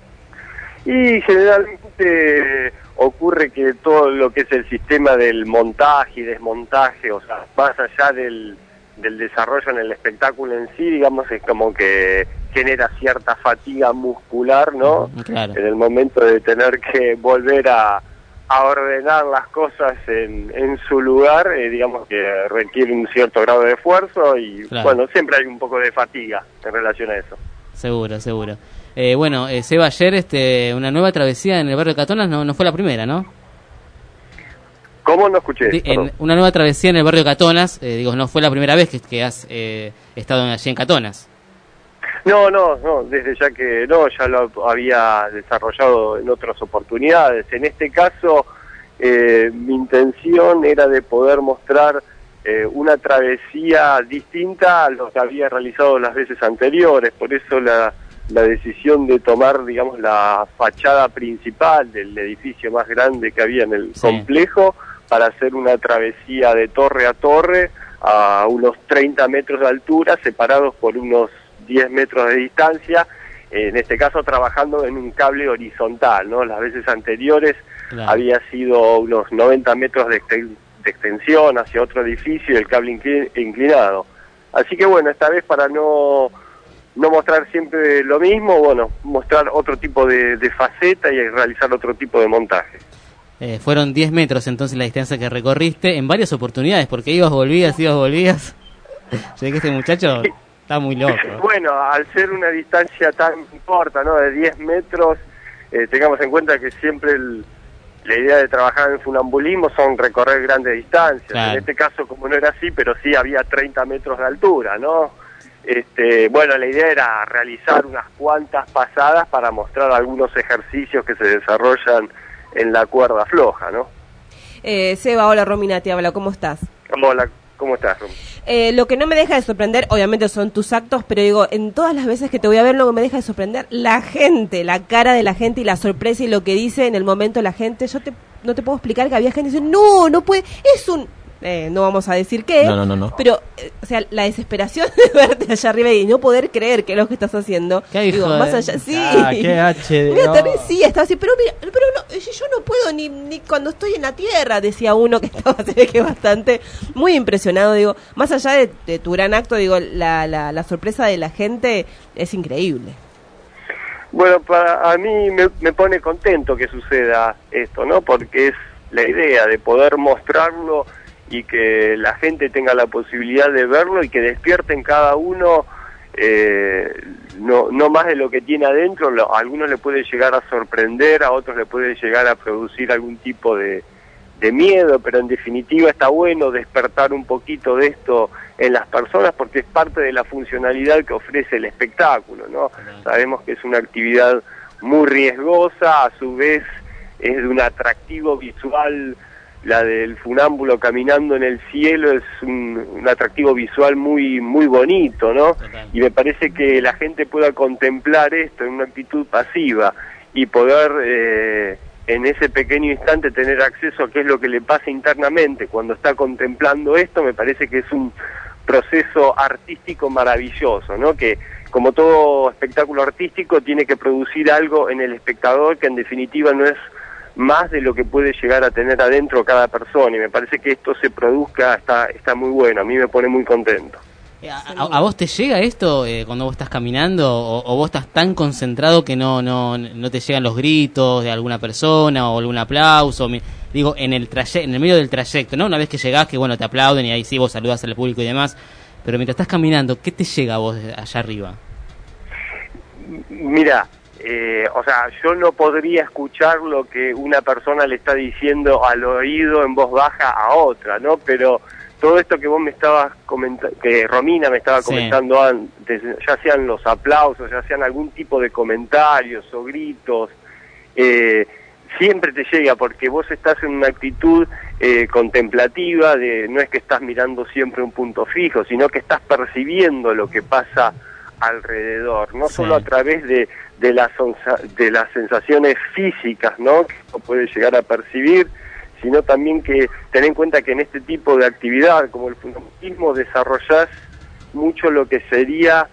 Y generalmente ocurre que todo lo que es el sistema del montaje y desmontaje, o sea, más allá del desarrollo en el espectáculo en sí, digamos, es como que genera cierta fatiga muscular, ¿no? Claro. En el momento de tener que volver a ordenar las cosas en su lugar, digamos que requiere un cierto grado de esfuerzo y, claro, bueno, siempre hay un poco de fatiga en relación a eso. Seguro. Bueno, Seba, ayer una nueva travesía en el barrio de Catonas no fue la primera, ¿no? ¿Cómo? No escuché. Una nueva travesía en el barrio de Catonas, no fue la primera vez que has estado allí en Catonas. No, desde ya que no, ya lo había desarrollado en otras oportunidades. En este caso, mi intención era de poder mostrar una travesía distinta a lo que había realizado las veces anteriores. Por eso la decisión de tomar, digamos, la fachada principal del edificio más grande que había en el complejo para hacer una travesía de torre a torre a unos 30 metros de altura, separados por unos 10 metros de distancia, en este caso trabajando en un cable horizontal, ¿no? Las veces anteriores, claro, había sido unos 90 metros de extensión hacia otro edificio y el cable inclinado. Así que bueno, esta vez para no mostrar siempre lo mismo, bueno, mostrar otro tipo de faceta y realizar otro tipo de montaje. Fueron 10 metros entonces la distancia que recorriste en varias oportunidades, porque ibas, volvías. Sé que este muchacho está muy loco. Bueno, al ser una distancia tan corta, ¿no?, de 10 metros, tengamos en cuenta que siempre la idea de trabajar en funambulismo son recorrer grandes distancias. Claro. En este caso, como no era así, pero sí había 30 metros de altura, ¿no? Bueno, la idea era realizar unas cuantas pasadas para mostrar algunos ejercicios que se desarrollan en la cuerda floja, ¿no? Seba, hola, Romina te habla, ¿cómo estás? Hola, ¿cómo estás, Romina? Lo que no me deja de sorprender, obviamente son tus actos, pero digo, en todas las veces que te voy a ver, lo que me deja de sorprender, la gente, la cara de la gente y la sorpresa y lo que dice en el momento la gente. Yo no te puedo explicar que había gente que dice, no puede, es un... no vamos a decir qué, no. Pero, o sea, la desesperación de verte allá arriba y no poder creer que es lo que estás haciendo. ¿Qué digo, más allá, sí. Qué HD. Sí, estaba así, pero mira, no, yo no puedo ni cuando estoy en la tierra, decía uno que estaba, se ve que bastante, muy impresionado, digo, más allá de tu gran acto, digo, la sorpresa de la gente es increíble. Bueno, a mí me pone contento que suceda esto, ¿no? Porque es la idea de poder mostrarlo y que la gente tenga la posibilidad de verlo y que despierte en cada uno no más de lo que tiene adentro. A algunos le puede llegar a sorprender, a otros le puede llegar a producir algún tipo de miedo, pero en definitiva está bueno despertar un poquito de esto en las personas porque es parte de la funcionalidad que ofrece el espectáculo, ¿no? Sabemos que es una actividad muy riesgosa, a su vez es de un atractivo visual. La del funámbulo caminando en el cielo es un atractivo visual muy bonito, ¿no? Y me parece que la gente pueda contemplar esto en una actitud pasiva y poder en ese pequeño instante tener acceso a qué es lo que le pasa internamente cuando está contemplando esto. Me parece que es un proceso artístico maravilloso, ¿no? Que como todo espectáculo artístico tiene que producir algo en el espectador que en definitiva no es más de lo que puede llegar a tener adentro cada persona, y me parece que esto se produzca, está muy bueno, a mí me pone muy contento. ¿A vos te llega esto cuando vos estás caminando o vos estás tan concentrado que no te llegan los gritos de alguna persona o algún aplauso? Digo, en el medio del trayecto, ¿no? Una vez que llegás, que bueno, te aplauden y ahí sí vos saludás al público y demás, pero mientras estás caminando, ¿qué te llega a vos allá arriba? Mira, o sea, yo no podría escuchar lo que una persona le está diciendo al oído en voz baja a otra, ¿no? Pero todo esto que vos me estabas comentando, que Romina me estaba comentando antes, ya sean los aplausos, ya sean algún tipo de comentarios o gritos, siempre te llega, porque vos estás en una actitud contemplativa, no es que estás mirando siempre un punto fijo, sino que estás percibiendo lo que pasa alrededor, no solo a través de las sensaciones físicas, ¿no?, que uno puede llegar a percibir, sino también que ten en cuenta que en este tipo de actividad, como el fundamentalismo, desarrollás mucho lo que sería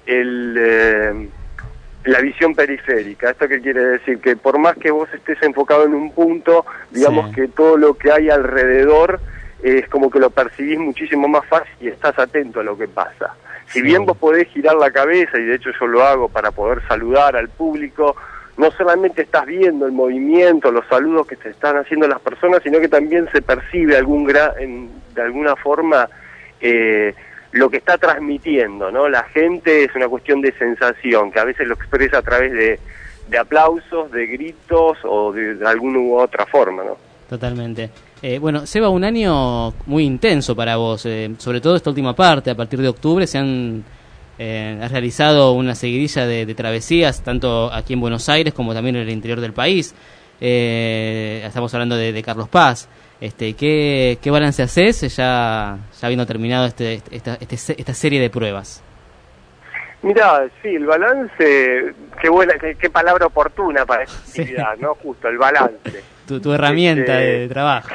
la visión periférica. ¿Esto qué quiere decir? Que por más que vos estés enfocado en un punto, digamos que todo lo que hay alrededor es como que lo percibís muchísimo más fácil y estás atento a lo que pasa. Si bien vos podés girar la cabeza, y de hecho yo lo hago para poder saludar al público, no solamente estás viendo el movimiento, los saludos que te están haciendo las personas, sino que también se percibe de alguna forma lo que está transmitiendo, ¿no? La gente es una cuestión de sensación, que a veces lo expresa a través de aplausos, de gritos o de alguna u otra forma, ¿no? Totalmente. Bueno, Seba, un año muy intenso para vos, sobre todo esta última parte. A partir de octubre has realizado una seguidilla de travesías, tanto aquí en Buenos Aires como también en el interior del país. Estamos hablando de Carlos Paz. ¿Qué balance haces ya habiendo terminado esta serie de pruebas? Mirá, sí, el balance, qué palabra oportuna para esta actividad, ¿no? Justo, el balance. Tu herramienta de trabajo.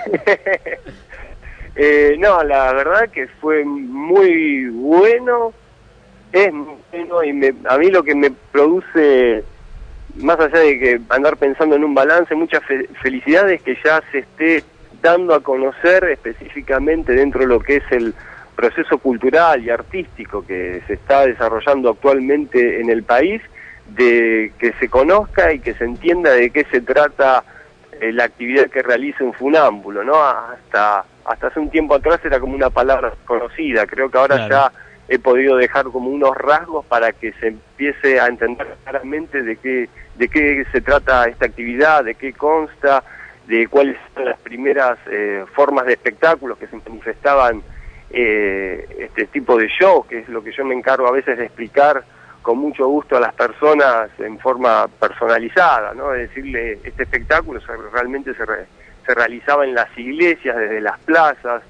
No, la verdad que fue muy bueno, es muy bueno, y a mí lo que me produce, más allá de que andar pensando en un balance, mucha felicidad es que ya se esté dando a conocer específicamente dentro de lo que es el proceso cultural y artístico que se está desarrollando actualmente en el país, de que se conozca y que se entienda de qué se trata la actividad que realiza un funámbulo, ¿no? Hasta hace un tiempo atrás era como una palabra conocida, creo que ahora ya he podido dejar como unos rasgos para que se empiece a entender claramente de qué se trata esta actividad, de qué consta, de cuáles son las primeras formas de espectáculos que se manifestaban este tipo de show, que es lo que yo me encargo a veces de explicar con mucho gusto a las personas en forma personalizada, ¿no? Es decirle, este espectáculo realmente se realizaba en las iglesias, desde las plazas.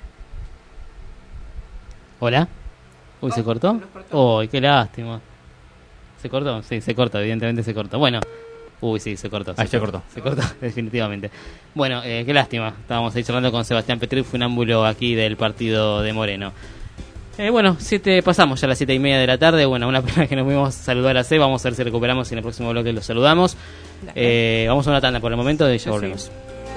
¿Hola? Uy, ¿se cortó? Uy, qué lástima. ¿Se cortó? Sí, se cortó, evidentemente se cortó. Bueno, uy, sí, se cortó. Se cortó, definitivamente. Bueno, qué lástima. Estábamos ahí charlando con Sebastián Petri, funámbulo aquí del partido de Moreno. Bueno, pasamos ya a las 7:30 de la tarde. Bueno, una pena que nos fuimos a saludar a Seba. Vamos a ver si recuperamos y en el próximo bloque lo saludamos. Vamos a una tanda por el momento y ya volvemos.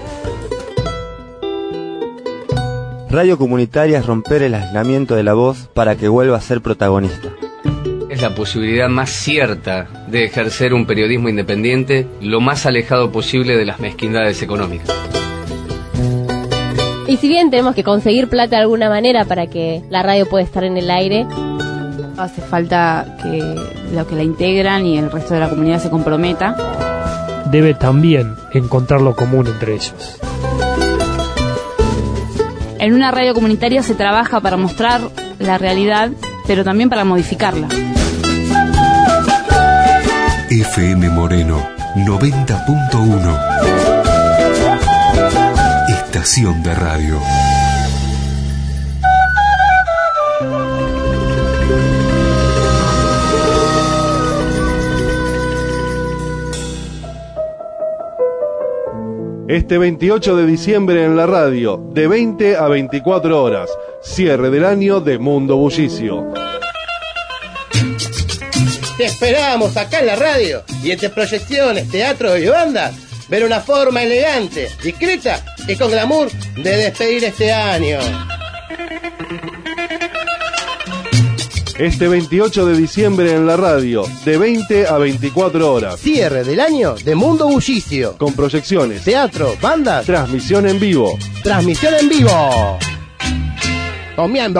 Radio comunitaria es romper el aislamiento de la voz para que vuelva a ser protagonista. Es la posibilidad más cierta de ejercer un periodismo independiente lo más alejado posible de las mezquindades económicas. Y si bien tenemos que conseguir plata de alguna manera para que la radio pueda estar en el aire, hace falta que los que la integran y el resto de la comunidad se comprometa. Debe también encontrar lo común entre ellos. En una radio comunitaria se trabaja para mostrar la realidad, pero también para modificarla. FM Moreno 90.1. Estación de radio. Este 28 de diciembre en la radio, de 20 a 24 horas, cierre del año de Mundo Bullicio. Te esperamos acá en la radio y entre proyecciones, teatros y bandas, ver una forma elegante, discreta y con glamour de despedir este año. Este 28 de diciembre en la radio, de 20 a 24 horas. Cierre del año de Mundo Bullicio. Con proyecciones, teatro, bandas, transmisión en vivo. Transmisión en vivo. Comiendo.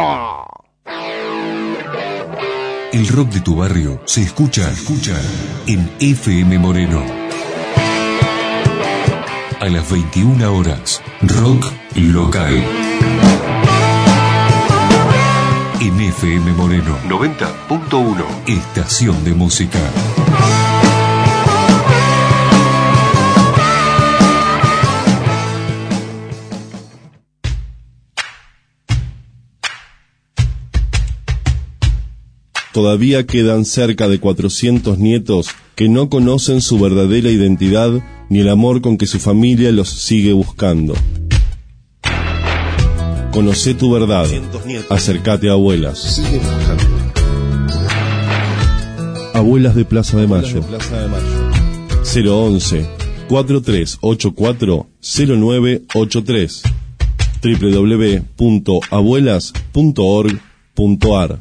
El rock de tu barrio se escucha en FM Moreno. A las 21 horas, rock local. En FM Moreno 90.1, estación de música. todavía quedan cerca de 400 nietos que no conocen su verdadera identidad ni el amor con que su familia los sigue buscando. Conocé tu verdad. Acércate a Abuelas. Abuelas de Plaza de Mayo. 011 4384 0983 www.abuelas.org.ar.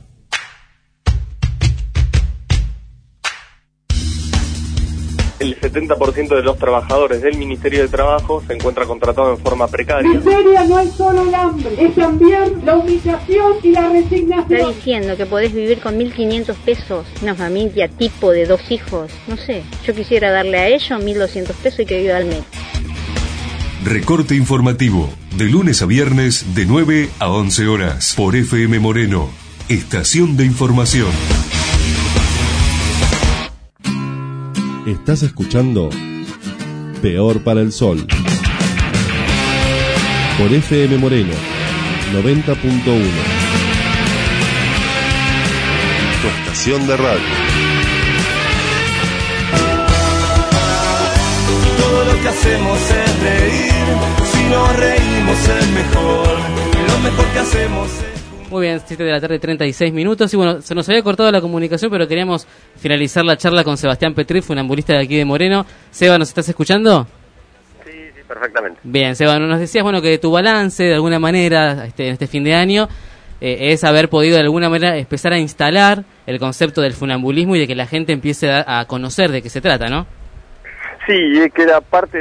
El 70% de los trabajadores del Ministerio de Trabajo se encuentra contratado en forma precaria. Miseria no es solo el hambre, es también la humillación y la resignación. Está diciendo que podés vivir con 1.500 pesos, una familia tipo de 2 hijos, no sé. Yo quisiera darle a ellos 1.200 pesos y que viva al mes. Recorte informativo, de lunes a viernes de 9 a 11 horas, por FM Moreno, estación de información. Estás escuchando Peor para el Sol por FM Moreno 90.1, tu estación de radio. Todo lo que hacemos es reír, si nos reímos es mejor, lo mejor que hacemos es... Muy bien, 7 de la tarde, 36 minutos. Y bueno, se nos había cortado la comunicación, pero queríamos finalizar la charla con Sebastián Petri, funambulista de aquí de Moreno. Seba, ¿nos estás escuchando? Sí, perfectamente. Bien, Seba, nos decías, bueno, que tu balance, de alguna manera, en este fin de año, es haber podido de alguna manera empezar a instalar el concepto del funambulismo y de que la gente empiece a conocer de qué se trata, ¿no? Sí, es que era parte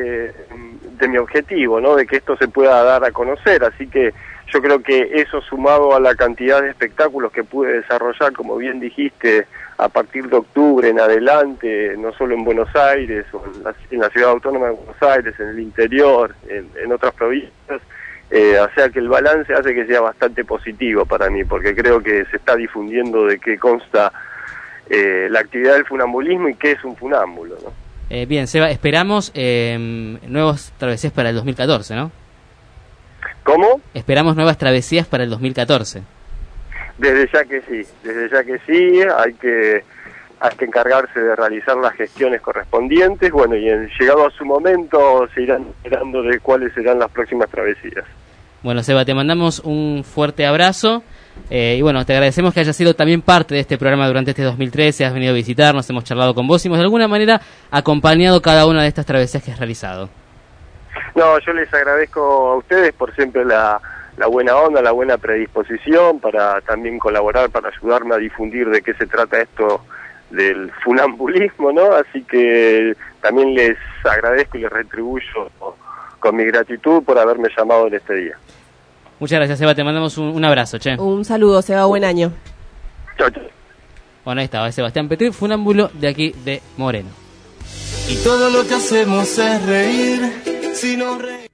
de mi objetivo, ¿no? De que esto se pueda dar a conocer, así que yo creo que eso, sumado a la cantidad de espectáculos que pude desarrollar, como bien dijiste, a partir de octubre en adelante, no solo en Buenos Aires, o en la ciudad autónoma de Buenos Aires, en el interior, en otras provincias, o sea que el balance hace que sea bastante positivo para mí, porque creo que se está difundiendo de qué consta la actividad del funambulismo y qué es un funámbulo, ¿no? Bien, Seba, esperamos nuevas travesías para el 2014, ¿no? ¿Cómo? Esperamos nuevas travesías para el 2014. Desde ya que sí, hay que encargarse de realizar las gestiones correspondientes, bueno, y llegado a su momento se irán enterando de cuáles serán las próximas travesías. Bueno, Seba, te mandamos un fuerte abrazo, y bueno, te agradecemos que hayas sido también parte de este programa durante este 2013, has venido a visitarnos, hemos charlado con vos y hemos de alguna manera acompañado cada una de estas travesías que has realizado. No, yo les agradezco a ustedes por siempre la buena onda, la buena predisposición para también colaborar, para ayudarme a difundir de qué se trata esto del funambulismo, ¿no? Así que también les agradezco y les retribuyo con mi gratitud por haberme llamado en este día. Muchas gracias, Seba, te mandamos un abrazo, che. Un saludo, Seba, buen año. Chau, chau. Bueno, ahí estaba Sebastián Petri, funámbulo de aquí de Moreno. Y todo lo que hacemos es reír, si no reír.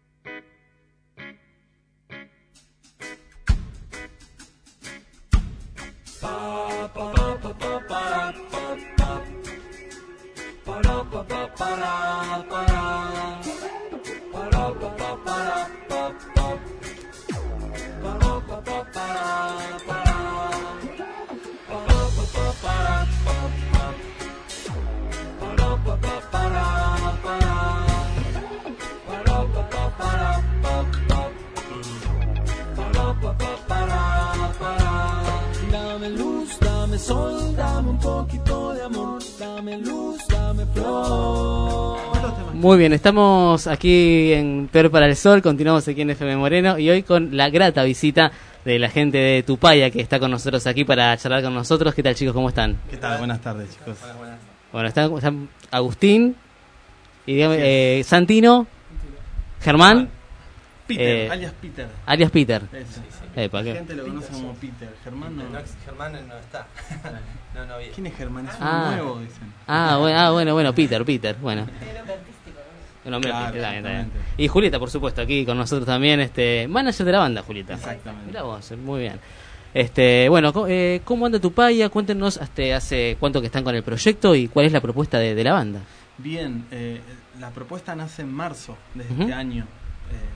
Dame luz, dame sol, dame un poquito de amor, dame luz, dame flor. Muy bien, estamos aquí en Peor para el Sol, continuamos aquí en FM Moreno y hoy con la grata visita de la gente de Tupaya que está con nosotros aquí para charlar con nosotros. ¿Qué tal, chicos? ¿Cómo están? ¿Qué tal? Buenas tardes, chicos. Bueno, están Agustín y dígame, Santino, Germán. Peter, alias Peter. Alias Peter. La gente lo conoce como Peter. Germán no está. no vi. ¿Quién es Germán? Es un nuevo, dicen. Bueno, Peter, bueno. Un hombre, claro, está bien. Y Julieta, por supuesto, aquí con nosotros también, manager de la banda, Julieta. Exactamente. Mirá vos, muy bien. Bueno, ¿cómo anda Tupaya? Cuéntenos hace cuánto que están con el proyecto y cuál es la propuesta de la banda. Bien, la propuesta nace en marzo de este año.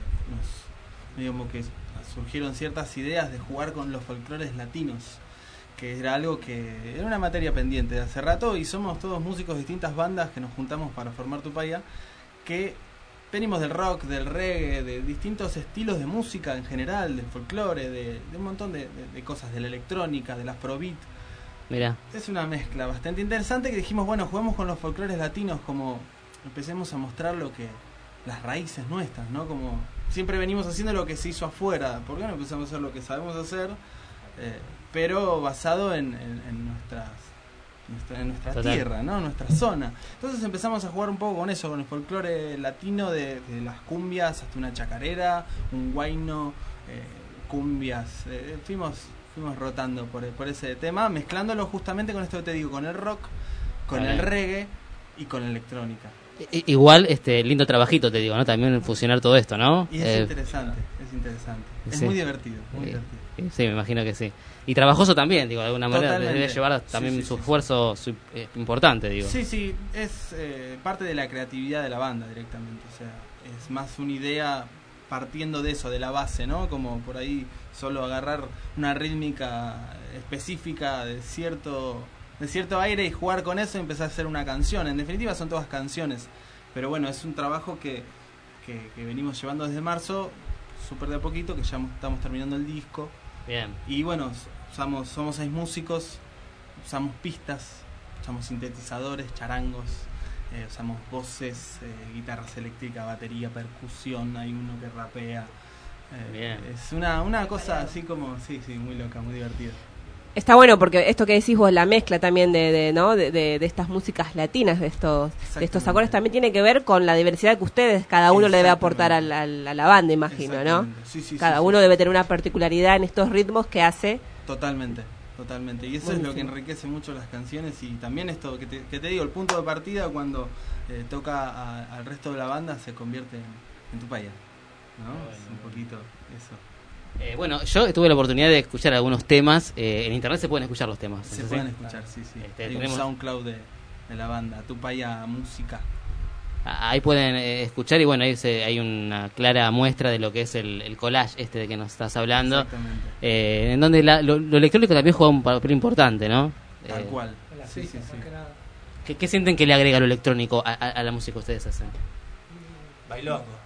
Digamos que surgieron ciertas ideas de jugar con los folclores latinos que era algo que era una materia pendiente de hace rato, y somos todos músicos de distintas bandas que nos juntamos para formar Tupaya, que venimos del rock, del reggae, de distintos estilos de música en general, del folclore, de un montón de cosas, de la electrónica, del afrobeat. Mirá. Es una mezcla bastante interesante que dijimos, bueno, juguemos con los folclores latinos, como empecemos a mostrar lo que las raíces nuestras, ¿no? Como siempre venimos haciendo lo que se hizo afuera, ¿por qué no empezamos a hacer lo que sabemos hacer? Pero basado en nuestra tierra, ¿no? Nuestra zona. Entonces empezamos a jugar un poco con eso, con el folclore latino, de las cumbias hasta una chacarera, un huayno, cumbias. Fuimos rotando por ese tema, mezclándolo justamente con esto que te digo, con el rock, con el reggae y con la electrónica. Igual, lindo trabajito, te digo, ¿no? También fusionar todo esto, ¿no? Y es interesante. Es muy divertido, Sí, me imagino que sí. Y trabajoso también, digo, de alguna manera debe llevar también su esfuerzo importante, digo. Sí, es parte de la creatividad de la banda directamente, o sea, es más una idea partiendo de eso, de la base, ¿no? Como por ahí solo agarrar una rítmica específica de cierto aire y jugar con eso y empezar a hacer una canción. En definitiva son todas canciones, pero bueno, es un trabajo que venimos llevando desde marzo, súper de a poquito, que ya estamos terminando el disco. Bien. Y bueno, somos 6 músicos, usamos pistas, usamos sintetizadores, charangos, usamos voces, guitarras eléctricas, batería, percusión, hay uno que rapea. Bien. Es una cosa así como, sí, muy loca, muy divertida. Está bueno porque esto que decís vos, la mezcla también de estas músicas latinas, de estos acordes, también tiene que ver con la diversidad que ustedes, cada uno le debe aportar a la banda, imagino, ¿no? Sí, cada uno debe tener una particularidad en estos ritmos que hace. Totalmente. Y eso es lo que enriquece mucho las canciones, y también esto que te digo, el punto de partida cuando toca al resto de la banda se convierte en Tupaya, ¿no? Bueno. Es un poquito eso. Bueno, yo tuve la oportunidad de escuchar algunos temas. En internet se pueden escuchar los temas. Se pueden escuchar, sí. Hay un SoundCloud de la banda, Tupaya Música. Ahí pueden escuchar, y bueno, ahí hay una clara muestra de lo que es el collage de que nos estás hablando. Exactamente. En donde lo electrónico también juega un papel importante, ¿no? Tal cual. Sí. ¿Qué sienten que le agrega lo electrónico a la música que ustedes hacen? Bailongo.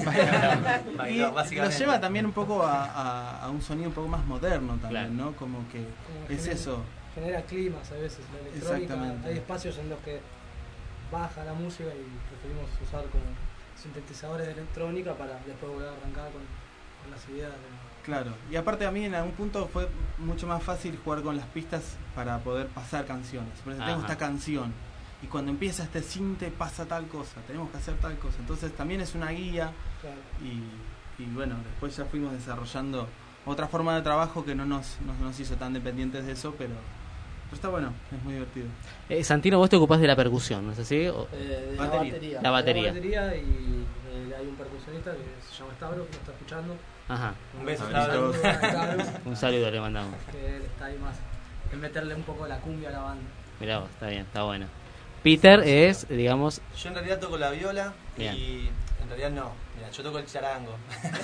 Y nos lleva también un poco a un sonido un poco más moderno también, claro. ¿No? Como que es eso. Genera climas a veces, la electrónica. Exactamente. Hay espacios en los que baja la música y preferimos usar como sintetizadores de electrónica para después volver a arrancar con las ideas. Claro, y aparte a mí en algún punto fue mucho más fácil jugar con las pistas para poder pasar canciones. Por eso tengo esta canción, y cuando empieza este sinte pasa tal cosa, tenemos que hacer tal cosa. Entonces también es una guía, claro. Y bueno, después ya fuimos desarrollando otra forma de trabajo que no nos hizo tan dependientes de eso, pero está bueno, es muy divertido. Santino, vos te ocupás de la percusión, ¿no es así? De la batería. La batería. Y hay un percusionista que se llama Stavros, que nos está escuchando. Ajá. Un beso, Stavros. Un saludo le mandamos. Que él está ahí más en meterle un poco de la cumbia a la banda. Mirá vos, está bien, está bueno. Peter es, digamos... Yo en realidad toco la viola. Bien. Y en realidad no. Mira, yo toco el charango.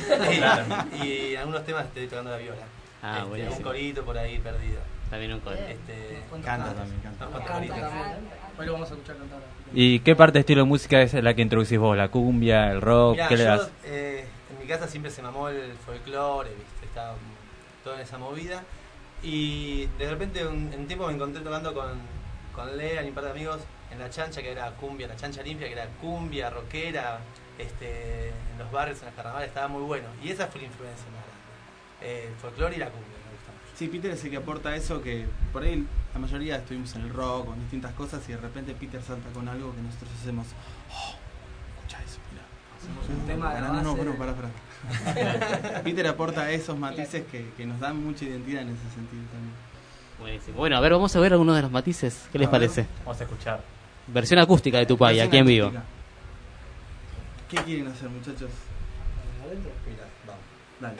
y en algunos temas estoy tocando la viola. Un corito por ahí perdido. También un corito. Canta también. Hoy lo vamos a escuchar cantar. ¿Y qué parte de estilo de música es la que introducís vos? ¿La cumbia, el rock? Mirá, ¿qué le das? En mi casa siempre se mamó el folclore, ¿viste? Estaba todo en esa movida. Y de repente en un tiempo me encontré tocando con Lea y un par de amigos en la chancha, que era cumbia, la chancha limpia, que era cumbia, rockera, en los barrios, en las carnavales, estaba muy bueno. Y esa fue la influencia más grande. El folclore y la cumbia me gusta mucho. Sí, Peter es el que aporta eso, que por ahí la mayoría estuvimos en el rock, con distintas cosas, y de repente Peter salta con algo que nosotros hacemos. Escucha eso, mirá. Hacemos un tema de No, bueno, pará. Peter aporta esos matices que nos dan mucha identidad en ese sentido también. Buenísimo. Bueno, a ver, vamos a ver algunos de los matices. ¿Qué les parece? Vamos a escuchar. Versión acústica de Tupaya, aquí en vivo. ¿Qué quieren hacer, muchachos? ¿Adentro? Mira, vamos. Dale.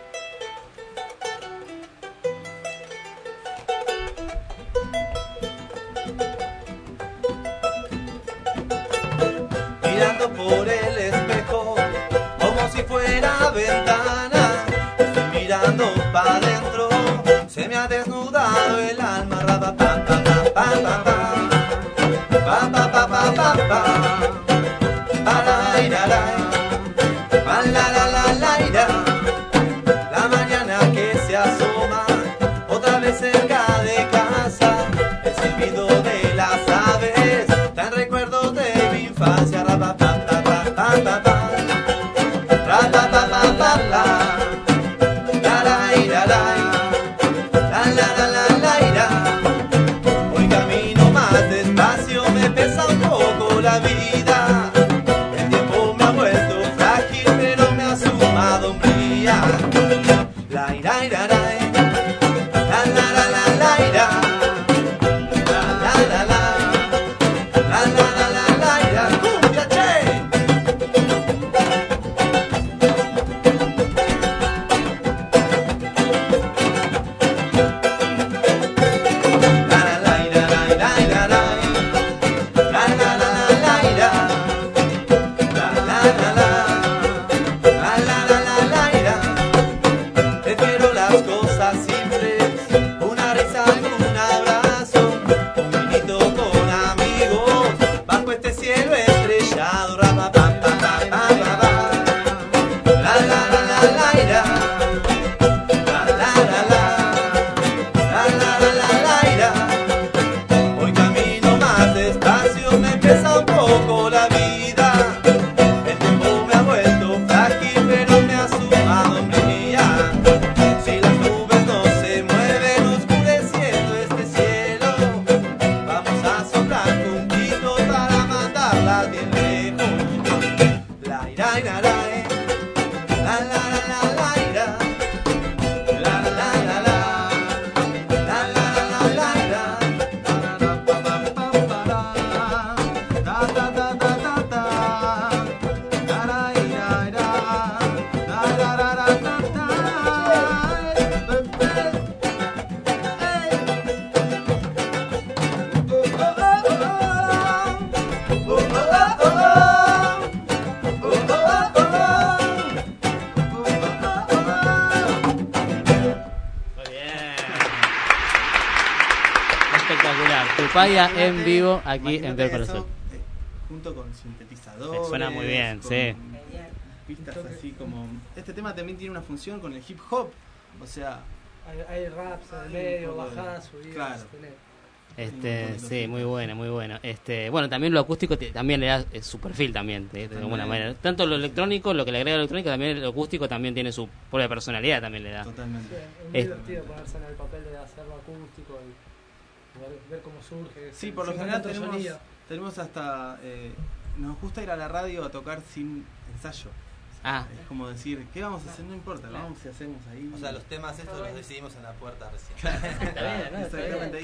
Mirando por el espejo, como si fuera ventana, estoy mirando para adentro, se me ha desnudado el La mañana que se asoma otra vez cerca de casa, el silbido de las aves, tan recuerdo de mi infancia. Hoy camino más despacio, me pesa un poco la vida. El tiempo me ha vuelto frágil, pero me ha sumado hombría. La ira, ira, ira. Tupaya en vivo aquí en Ver para el Sol. Junto con sintetizadores. Suena muy bien, sí. Pistas así como. Este tema también tiene una función con el hip hop. O sea. Hay raps en el medio, bajadas, subidas. Claro. Sí, muy bueno, muy bueno. Bueno, también lo acústico también le da su perfil también, de alguna manera. Tanto lo electrónico, lo que le agrega lo electrónico, también lo acústico también tiene su propia personalidad, también le da. Totalmente. Sí, es muy divertido ponerse en el papel de hacerlo acústico y ver cómo surge. Sí, por lo general tenemos hasta... nos gusta ir a la radio a tocar sin ensayo. Es como decir, ¿qué vamos a hacer? No importa, vamos y hacemos ahí. O sea, los temas estos los decidimos en la puerta recién. Exactamente.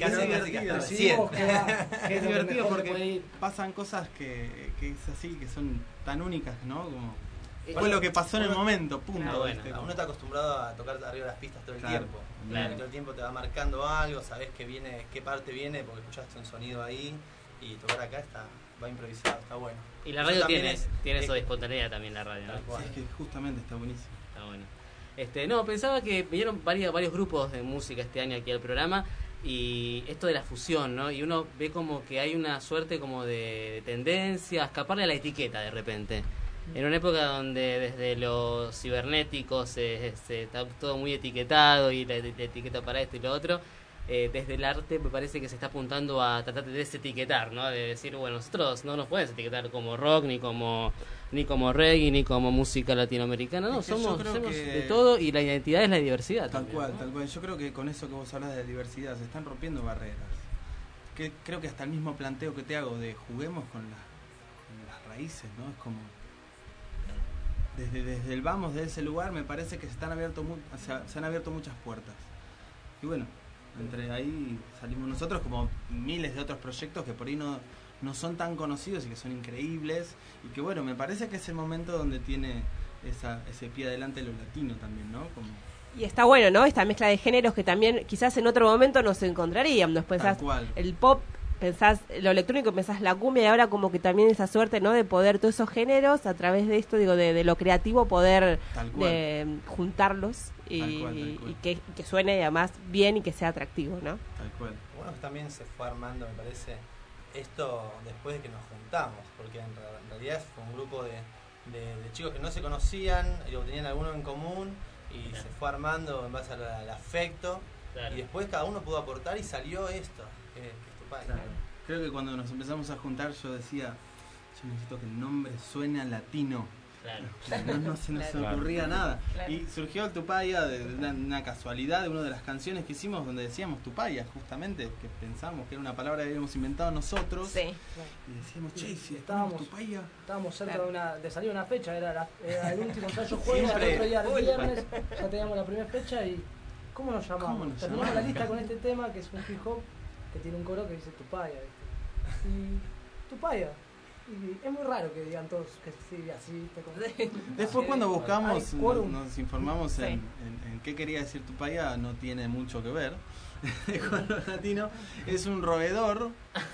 Es divertido porque pasan cosas que es así, que son tan únicas, ¿no? Como fue lo que pasó en el momento, punto. Uno está acostumbrado a tocar arriba de las pistas todo el tiempo. Claro. Todo el tiempo te va marcando algo, sabés que viene, qué parte viene porque escuchaste un sonido ahí, y tocar acá va improvisado, está bueno. Y la radio tiene eso de espontaneidad también, la radio, ¿no? Sí, es que justamente está buenísimo. Está bueno. No, pensaba que vinieron varios grupos de música este año aquí al programa, y esto de la fusión, ¿no? Y uno ve como que hay una suerte como de tendencia a escaparle a la etiqueta de repente. En una época donde desde los cibernéticos está todo muy etiquetado, y la etiqueta para esto y lo otro, desde el arte me parece que se está apuntando a tratar de desetiquetar, ¿no? De decir, bueno, nosotros no nos puedes etiquetar como rock, ni como reggae, ni como música latinoamericana, no, somos de todo, y la identidad es la diversidad. Tal cual. Yo creo que con eso que vos hablas de la diversidad se están rompiendo barreras. Creo que hasta el mismo planteo que te hago de juguemos con las raíces, ¿no? Es como... Desde el vamos de ese lugar me parece que se han abierto muchas puertas. Y bueno, entre ahí salimos nosotros, como miles de otros proyectos que por ahí no son tan conocidos y que son increíbles, y que bueno, me parece que es el momento donde tiene ese pie adelante lo latino también, ¿no? Como... Y está bueno, ¿no? Esta mezcla de géneros que también quizás en otro momento nos encontraríamos. Después el pop, pensás lo electrónico, pensás la cumbia, y ahora como que también esa suerte, ¿no? De poder todos esos géneros a través de esto, digo, de lo creativo, poder juntarlos y que suene además bien y que sea atractivo, ¿no? Tal cual. bueno, también se fue armando, me parece, esto después de que nos juntamos, porque en realidad fue un grupo de chicos que no se conocían, tenían alguno en común, y se fue armando en base al afecto, y después cada uno pudo aportar y salió esto, que es Tupaya. Claro. Creo que cuando nos empezamos a juntar yo decía, yo necesito que el nombre suene a latino. Claro. No se nos ocurría nada. Claro. Y surgió el Tupaya de una casualidad de una de las canciones que hicimos donde decíamos Tupaya, justamente, que pensamos que era una palabra que habíamos inventado nosotros. Sí. Y decíamos, che, si estábamos Tupaya. Estábamos cerca de salir una fecha, era el último ensayo jueves, el otro día, el viernes, ya teníamos la primera fecha y ¿cómo nos llamamos? Terminamos la lista con este tema que es un hip hop que tiene un coro que dice Tupaya, ¿viste? Y Tupaya. Y es muy raro que digan todos que sí, así. Después cuando buscamos, nos informamos en qué quería decir Tupaya, no tiene mucho que ver con lo latino. Es un roedor,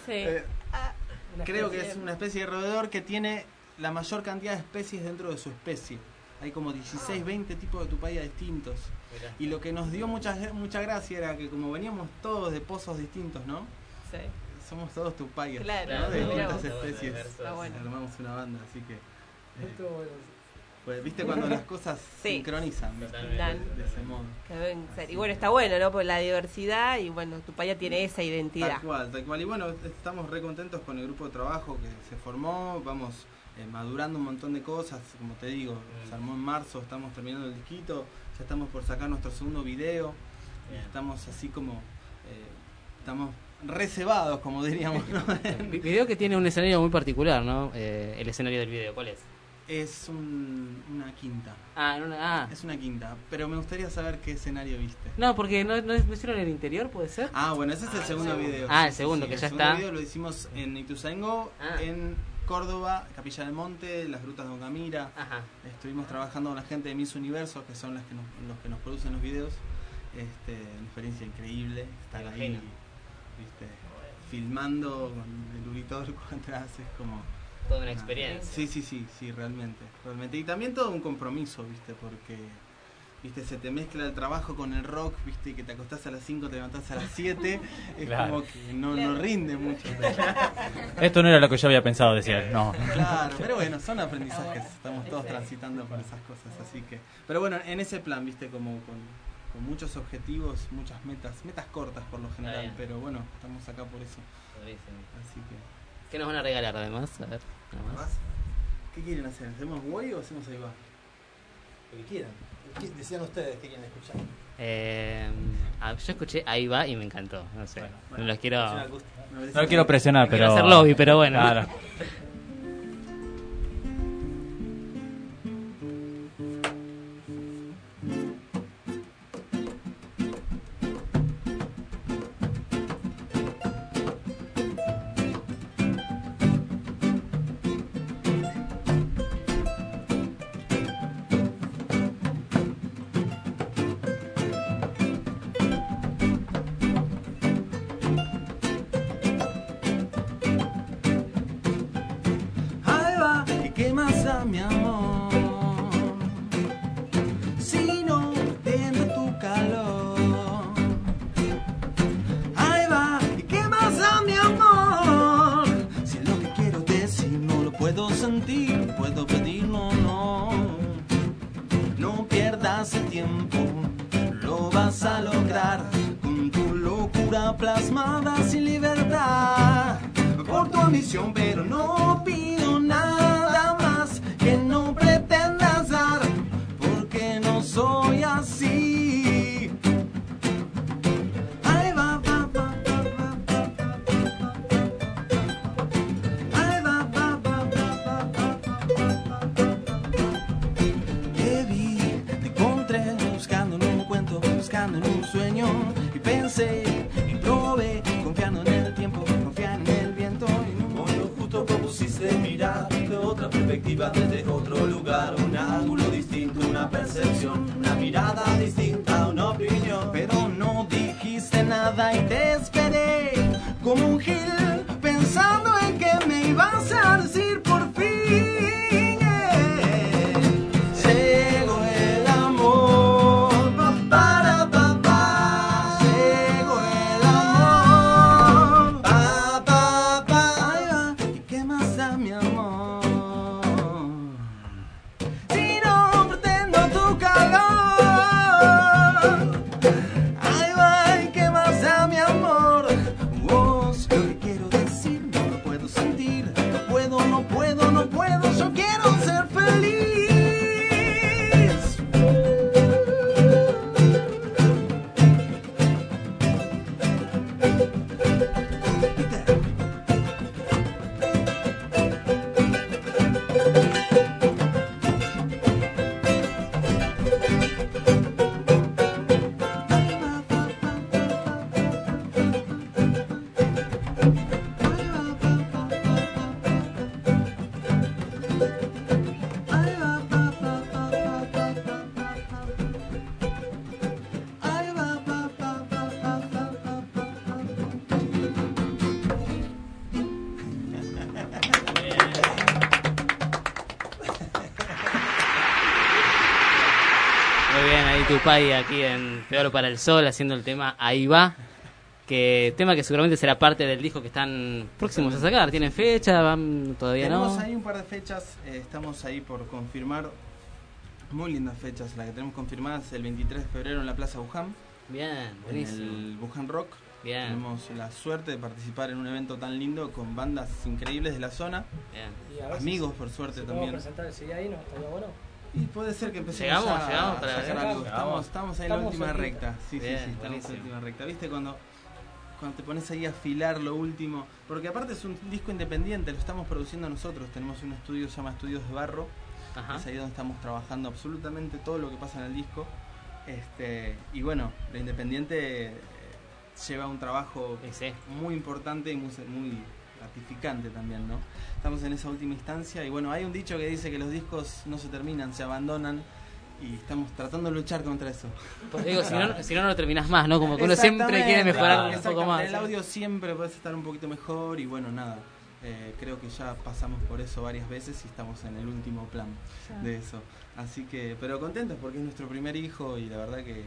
creo que es una especie de roedor que tiene la mayor cantidad de especies dentro de su especie. Hay como 16, 20 tipos de Tupaya distintos. Mirá. Y lo que nos dio mucha gracia era que como veníamos todos de pozos distintos, ¿no? Sí. Somos todos Tupayas, claro, ¿no? De distintas especies. Bueno. Armamos una banda, así que... pues viste cuando las cosas sincronizan, ¿viste? De ese modo. Y bueno, está bueno, ¿no? Por la diversidad y bueno, Tupaya tiene esa identidad. Tal cual. Y bueno, estamos re contentos con el grupo de trabajo que se formó, vamos madurando un montón de cosas, como te digo, se armó en marzo, estamos terminando el disquito, ya estamos por sacar nuestro segundo video, estamos así como... estamos reservados, como diríamos, ¿no? Video que tiene un escenario muy particular, ¿no? El escenario del video, ¿cuál es? Es una quinta. Es una quinta, pero me gustaría saber qué escenario viste. No, porque no hicieron el interior, ¿puede ser? Bueno, ese es el segundo video. El segundo, que ya está. El segundo video lo hicimos en Ituzaingó, en Córdoba, Capilla del Monte, las grutas de Oncamira. Estuvimos trabajando con la gente de Miss Universo, que son los que nos producen los videos. Una experiencia increíble estar ahí, ¿viste? Filmando con el Uritor atrás, es como toda una experiencia. Sí, realmente. Y también todo un compromiso, ¿viste? Porque ¿viste? Se te mezcla el trabajo con el rock, ¿viste? Que te acostás a las 5, te levantás a las 7, es como que no rinde mucho. Esto no era lo que yo había pensado, decía, no. Claro, pero bueno, son aprendizajes, estamos todos transitando por esas cosas, así que... Pero bueno, en ese plan, ¿viste? Como con muchos objetivos, muchas metas cortas por lo general, pero bueno, estamos acá por eso. Así que... ¿Qué nos van a regalar además? A ver, ¿más? ¿Qué quieren hacer? ¿Hacemos Güey o hacemos Ahí Va? Lo que quieran. Decían ustedes que quieren escuchar. Yo escuché Ahí Va y me encantó, no sé. Bueno, no los quiero... No lo quiero presionar, pero... Quiero hacer lobby, pero bueno. Claro. Mi amor, si no entiendo tu calor, ahí va, ¿y qué más da mi amor? Si lo que quiero decir no lo puedo sentir, puedo pedirlo, no pierdas el tiempo, lo vas a lograr con tu locura plasmada sin libertad, por tu ambición, pero no pido nada más que no pretendas dar, porque no soy así. Ahí va, va, va, va, va, va. Ahí va, va, va, va, va. Te vi, te encontré buscando en un cuento, buscando en un sueño, y pensé y probé, confiando en el tiempo, confiando en el viento, y en un momento justo propusiste mirar de otra perspectiva, desde otro lugar, un ángulo distinto, una percepción, una mirada distinta, una opinión, pero no dijiste nada y te esperé como un gil, pensando en que me ibas a decir por fin. Llegó el amor, llegó el amor. Muy bien, ahí Tupay aquí en Peor para el Sol haciendo el tema Ahí va, tema que seguramente será parte del disco que están próximos a sacar. ¿Tienen fecha? ¿Todavía no? Tenemos ahí un par de fechas, estamos ahí por confirmar, muy lindas fechas. La que tenemos confirmada es el 23 de febrero en la Plaza Buján. Bien, buenísimo. En el Buján Rock. Bien. Tenemos la suerte de participar en un evento tan lindo con bandas increíbles de la zona. Bien. Amigos, por suerte, también. ¿Podemos presentar el CD ahí, no? ¿Estaría bueno? Y puede ser que empecemos llegamos para sacar algo. Estamos ahí en la última recta. Sí, bien, estamos en la última recta. ¿Viste cuando te pones ahí a afilar lo último? Porque aparte es un disco independiente, lo estamos produciendo nosotros. Tenemos un estudio que se llama Estudios de Barro. Ajá. Es ahí donde estamos trabajando absolutamente todo lo que pasa en el disco. Y bueno, lo independiente lleva un trabajo muy importante y muy gratificante también, ¿no? Estamos en esa última instancia y bueno, hay un dicho que dice que los discos no se terminan, se abandonan y estamos tratando de luchar contra eso. Pues digo, si no lo terminás más, ¿no? Como que uno siempre quiere mejorar un poco más. En el audio siempre puedes estar un poquito mejor y bueno, nada. Creo que ya pasamos por eso varias veces y estamos en el último plan de eso. Así que, pero contentos porque es nuestro primer hijo y la verdad que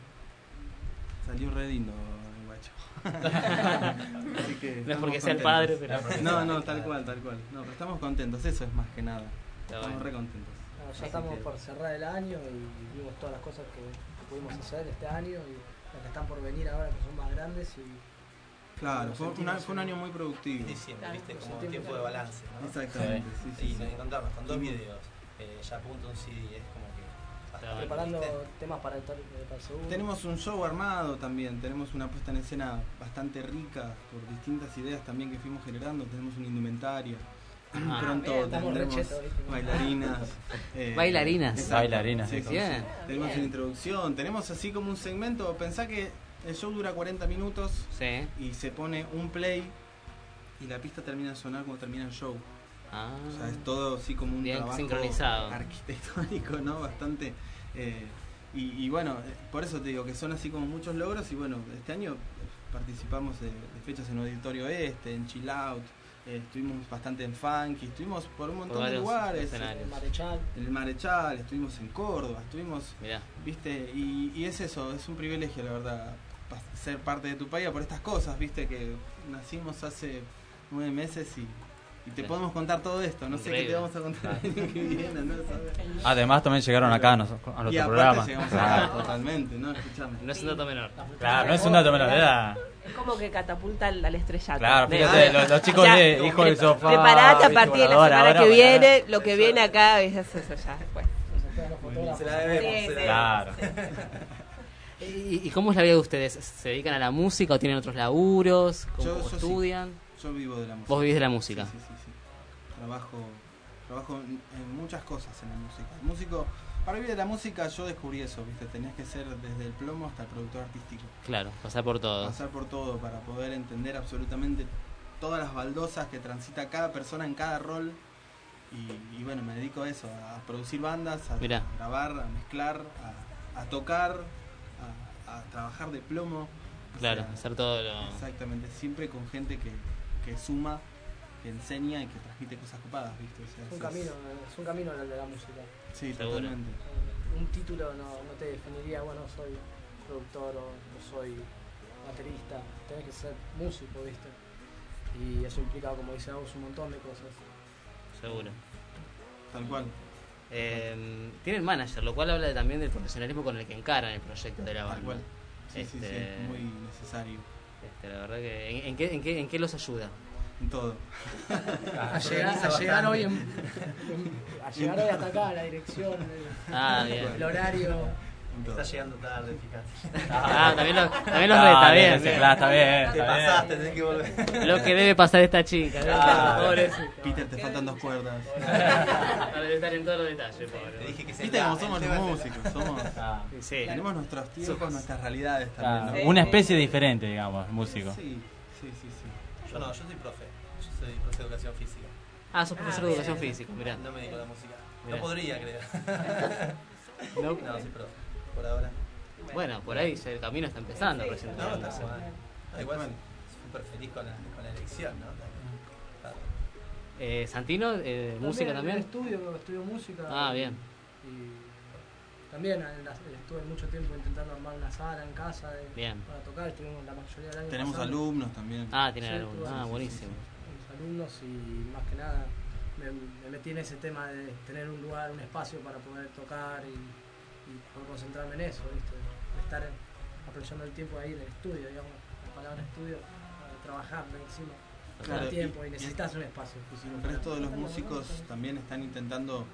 salió re lindo el guacho. Así que no es porque sea el padre, pero... No, tal cual. No, pero estamos contentos, eso es más que nada. Estamos re contentos. Bueno, ya estamos por cerrar el año y vimos todas las cosas que pudimos hacer este año y las que están por venir ahora que son más grandes y... Claro, fue un año muy productivo. Diciembre, viste, como tiempo de balance, ¿no? Exactamente, sí. Y nos encontramos con 2 videos, ya a punto un CD, es como que... Preparando temas para el segundo. Tenemos un show armado también, tenemos una puesta en escena bastante rica por distintas ideas también que fuimos generando, tenemos una indumentaria. Pronto tendremos bailarinas. Bailarinas. Sí, tenemos una introducción, tenemos así como un segmento, pensá que el show dura 40 minutos y se pone un play y la pista termina de sonar cuando termina el show. O sea, es todo así como un trabajo sincronizado, arquitectónico, ¿no? Bastante. Y bueno, por eso te digo que son así como muchos logros. Y bueno, este año participamos de fechas en Auditorio Este, en Chill Out. Estuvimos bastante en Funky, estuvimos por un montón de lugares. El Marechal, estuvimos en Córdoba, estuvimos. ¿Viste? Y es eso, es un privilegio, la verdad, ser parte de Tupay por estas cosas, ¿viste? Que nacimos hace 9 meses y te podemos contar todo esto. No sé qué te vamos a contar el año que viene, ¿no? Además también llegaron acá a nuestro programa. Llegamos acá, totalmente, ¿no? Escuchame. No es un dato menor. Claro, no es un dato menor, era... Es como que catapulta al estrellato. Claro, fíjate, los chicos de Hijo del Sofá. Preparate a partir de la semana que viene, lo que viene acá es eso ya. Después. Se la debemos. Claro. ¿Y cómo es la vida de ustedes? ¿Se dedican a la música o tienen otros laburos? ¿Cómo estudian? Sí. Yo vivo de la música. ¿Vos vivís de la música? Sí. Trabajo en muchas cosas en la música. El músico, para vivir de la música yo descubrí eso, ¿viste? Tenías que ser desde el plomo hasta el productor artístico. Claro, pasar por todo. Pasar por todo para poder entender absolutamente todas las baldosas que transita cada persona en cada rol. Y bueno, me dedico a eso, a producir bandas, a grabar, a mezclar, a tocar, a trabajar de plomo. Claro, hacer todo lo... Exactamente, siempre con gente que suma, que enseña y que transmite cosas copadas, ¿viste? O sea, es un camino el de la música. Sí, totalmente. Un título no te definiría, bueno, soy productor o soy baterista. Tenés que ser músico, ¿viste? Y eso implica, como dice Agus, un montón de cosas. Seguro. Tal cual. Tienen manager, lo cual habla también del profesionalismo con el que encaran el proyecto de la banda. Tal cual. Sí, es muy necesario. La verdad que ¿en qué los ayuda? En todo. A llegar hoy hasta acá, la dirección, el horario. Está llegando tarde, fíjate. También los reta, bien. Está bien. Te pasaste, tenés que volver. Lo que debe pasar esta chica. Peter, te faltan 2 cuerdas. Debe estar en todos los detalles, pobre. Te dije que viste como somos los músicos, tenemos nuestros tiempos, nuestras realidades también, ¿no? Una especie diferente, digamos, músico. Sí. Yo soy profe. Yo soy profe de educación física. Sos profesor de educación física, mirá. No me dedico a la música. No podría, creo. No, soy profe. Por ahora. Bueno, por ahí el camino está empezando recién. Igual súper feliz con la elección, ¿no? Santino, música también. Estudio música. Bien. también estuve mucho tiempo intentando armar una sala en casa para tocar, estuvimos la mayoría del año. Tenemos pasado. Alumnos también. Tienen alumnos, buenísimo. Alumnos y más que nada me metí en ese tema de tener un lugar, un espacio para poder tocar y poder concentrarme en eso, ¿viste? Estar aprovechando el tiempo ahí en el estudio, digamos, la palabra estudio, trabajando encima. Claro, tiempo y necesitas un espacio. El resto de los músicos también están intentando,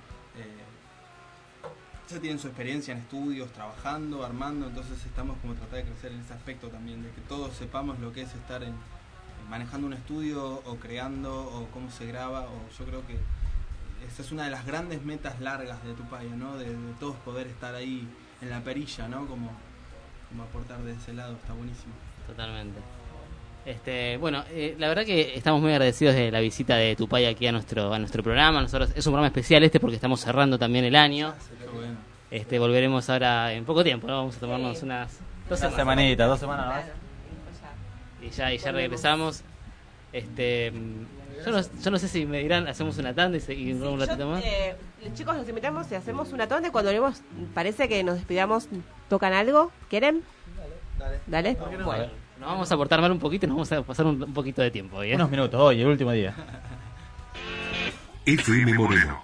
ya tienen su experiencia en estudios, trabajando, armando, entonces estamos como tratando de crecer en ese aspecto también, de que todos sepamos lo que es estar manejando un estudio o creando o cómo se graba, o yo creo que esa es una de las grandes metas largas de Tupaya, ¿no? De todos poder estar ahí en la perilla, ¿no? Como aportar de ese lado, está buenísimo. Totalmente. Bueno, la verdad que estamos muy agradecidos de la visita de Tupaya aquí a nuestro programa. Nosotros es un programa especial porque estamos cerrando también el año. Volveremos ahora en poco tiempo, ¿no? Vamos a tomarnos unas 2 semanitas, 2 semanas más. Y ya regresamos. Yo no sé si me dirán, hacemos una tanda y un ratito más. Chicos, los invitamos y hacemos una tanda y cuando volvemos, parece que nos despidamos, ¿tocan algo? ¿Quieren? Dale. Bueno, nos vamos a portar mal un poquito y nos vamos a pasar un poquito de tiempo hoy, Unos minutos hoy, el último día. FM Moreno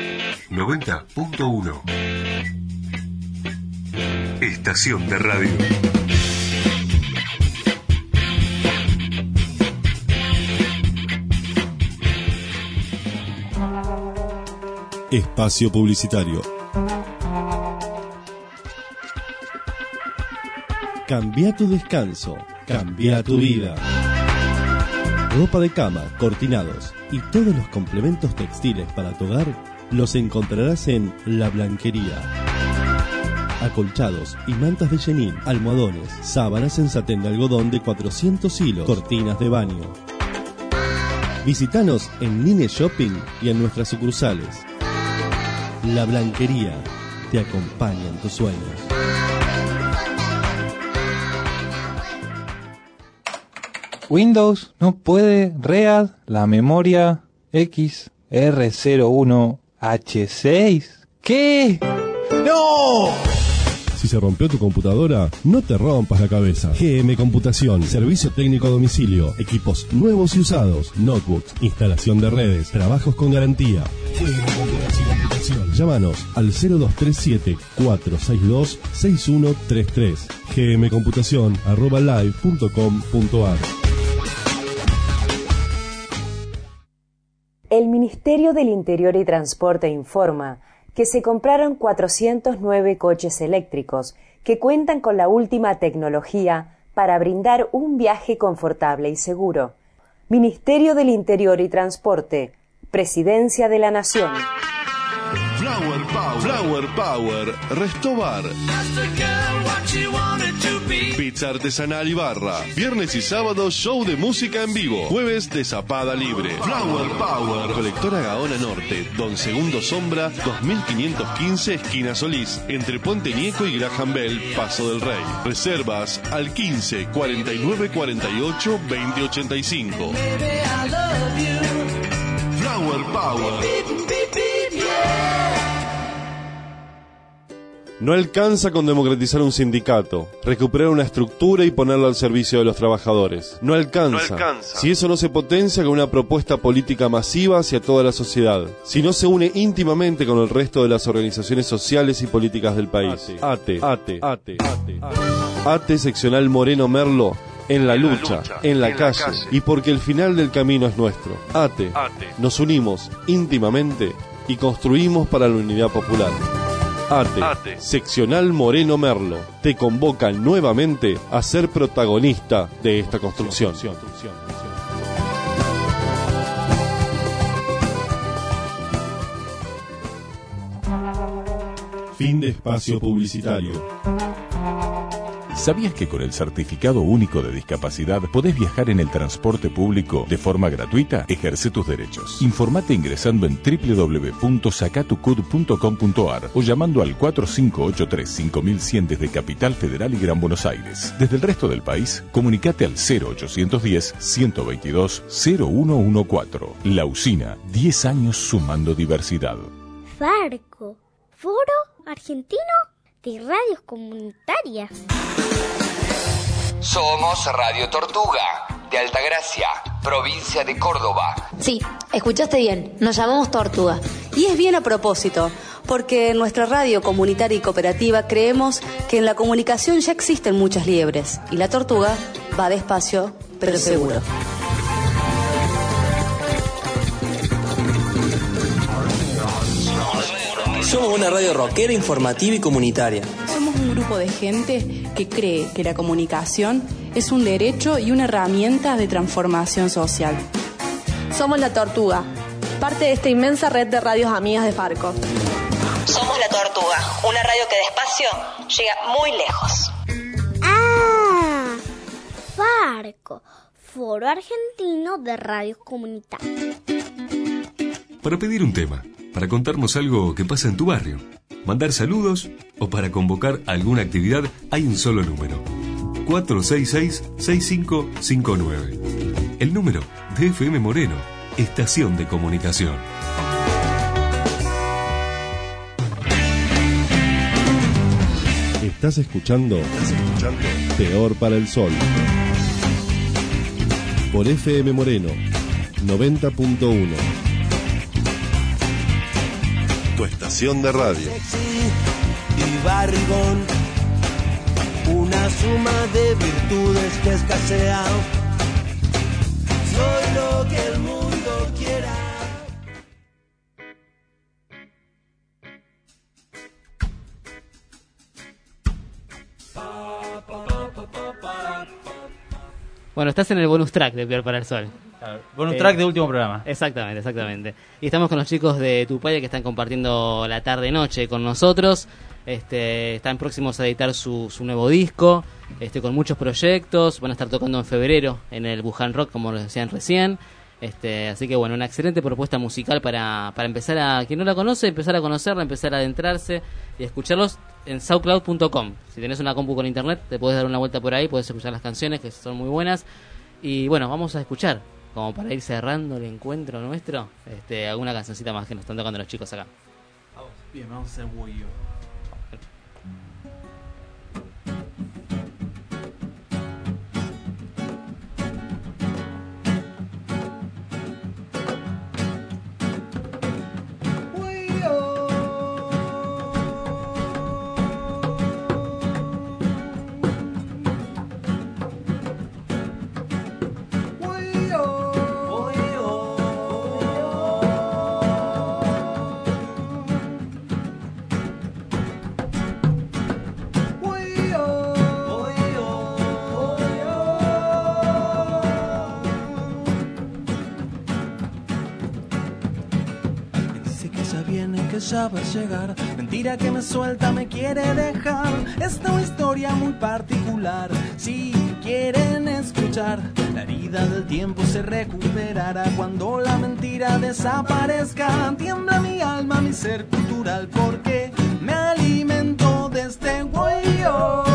90.1 Estación de radio. Espacio publicitario. Cambia tu descanso, cambia tu vida. Ropa de cama, cortinados y todos los complementos textiles para tu hogar los encontrarás en La Blanquería. Acolchados y mantas de chenil, almohadones, sábanas en satén de algodón de 400 hilos, cortinas de baño. Visítanos en Nine Shopping y en nuestras sucursales. La Blanquería te acompaña en tus sueños. Windows no puede read la memoria XR01H6. ¿Qué? ¡No! Si se rompió tu computadora, no te rompas la cabeza. GM Computación, servicio técnico a domicilio, equipos nuevos y usados, notebooks, instalación de redes, trabajos con garantía. GM Computación. Llámanos al 0237-462-6133. gmcomputación@live.com.ar. El Ministerio del Interior y Transporte informa que se compraron 409 coches eléctricos que cuentan con la última tecnología para brindar un viaje confortable y seguro. Ministerio del Interior y Transporte, Presidencia de la Nación. Flower Power, Restobar. Pizza artesanal y barra. Viernes y sábado, show de música en vivo. Jueves de zapada libre. Flower Power. Colectora Gaona Norte, Don Segundo Sombra, 2515, esquina Solís. Entre Puente Nieco y Graham Bell, Paso del Rey. Reservas al 15 49 48 20 85. Flower Power. No alcanza con democratizar un sindicato, recuperar una estructura y ponerlo al servicio de los trabajadores. No alcanza. Si eso no se potencia con una propuesta política masiva hacia toda la sociedad. Si no se une íntimamente con el resto de las organizaciones sociales y políticas del país. ATE seccional Moreno Merlo. En la lucha, en la calle, y porque el final del camino es nuestro. ATE. Nos unimos íntimamente y construimos para la unidad popular. ATE, seccional Moreno Merlo, te convoca nuevamente a ser protagonista de esta construcción. Fin de espacio publicitario. ¿Sabías que con el Certificado Único de Discapacidad podés viajar en el transporte público de forma gratuita? Ejerce tus derechos. Informate ingresando en www.sacatucud.com.ar o llamando al 4583-5100 desde Capital Federal y Gran Buenos Aires. Desde el resto del país, comunicate al 0810-122-0114. La Usina, 10 años sumando diversidad. Farco, Foro Argentino de radios comunitarias. Somos Radio Tortuga, de Altagracia, provincia de Córdoba. Sí, escuchaste bien, nos llamamos Tortuga. Y es bien a propósito, porque en nuestra radio comunitaria y cooperativa creemos que en la comunicación ya existen muchas liebres, y la tortuga va despacio, pero seguro. Somos una radio rockera, informativa y comunitaria. Somos un grupo de gente que cree que la comunicación es un derecho y una herramienta de transformación social. Somos La Tortuga, parte de esta inmensa red de radios amigas de Farco. Somos La Tortuga, una radio que despacio llega muy lejos. ¡Ah! Farco, Foro Argentino de Radios Comunitarias. Para pedir un tema, para contarnos algo que pasa en tu barrio, mandar saludos o para convocar alguna actividad, hay un solo número: 466-6559. El número de FM Moreno, Estación de Comunicación. Estás escuchando Peor para el Sol por FM Moreno 90.1. Tu estación de radio. Y barrigón, una suma de virtudes que escasea. Soy lo que el mundo quiera. Bueno, estás en el bonus track de Peor para el Sol. Bonus track de último programa. Exactamente. Y estamos con los chicos de Tupaya que están compartiendo la tarde-noche con nosotros. Están próximos a editar su nuevo disco, con muchos proyectos. Van a estar tocando en febrero en el Wuhan Rock, como lo decían recién. Así que bueno, una excelente propuesta musical para empezar a, quien no la conoce, empezar a conocerla, empezar a adentrarse y escucharlos en soundcloud.com. Si tenés una compu con internet, te podés dar una vuelta por ahí, podés escuchar las canciones que son muy buenas. Y bueno, vamos a escuchar, como para ir cerrando el encuentro nuestro, alguna cancioncita más que nos están tocando los chicos acá. Bien, vamos a hacer Woyo. Ya va a llegar, mentira que me suelta, me quiere dejar. Esta es una historia muy particular. Si quieren escuchar, la herida del tiempo se recuperará cuando la mentira desaparezca. Tiembla mi alma, mi ser cultural, porque me alimento de este huello.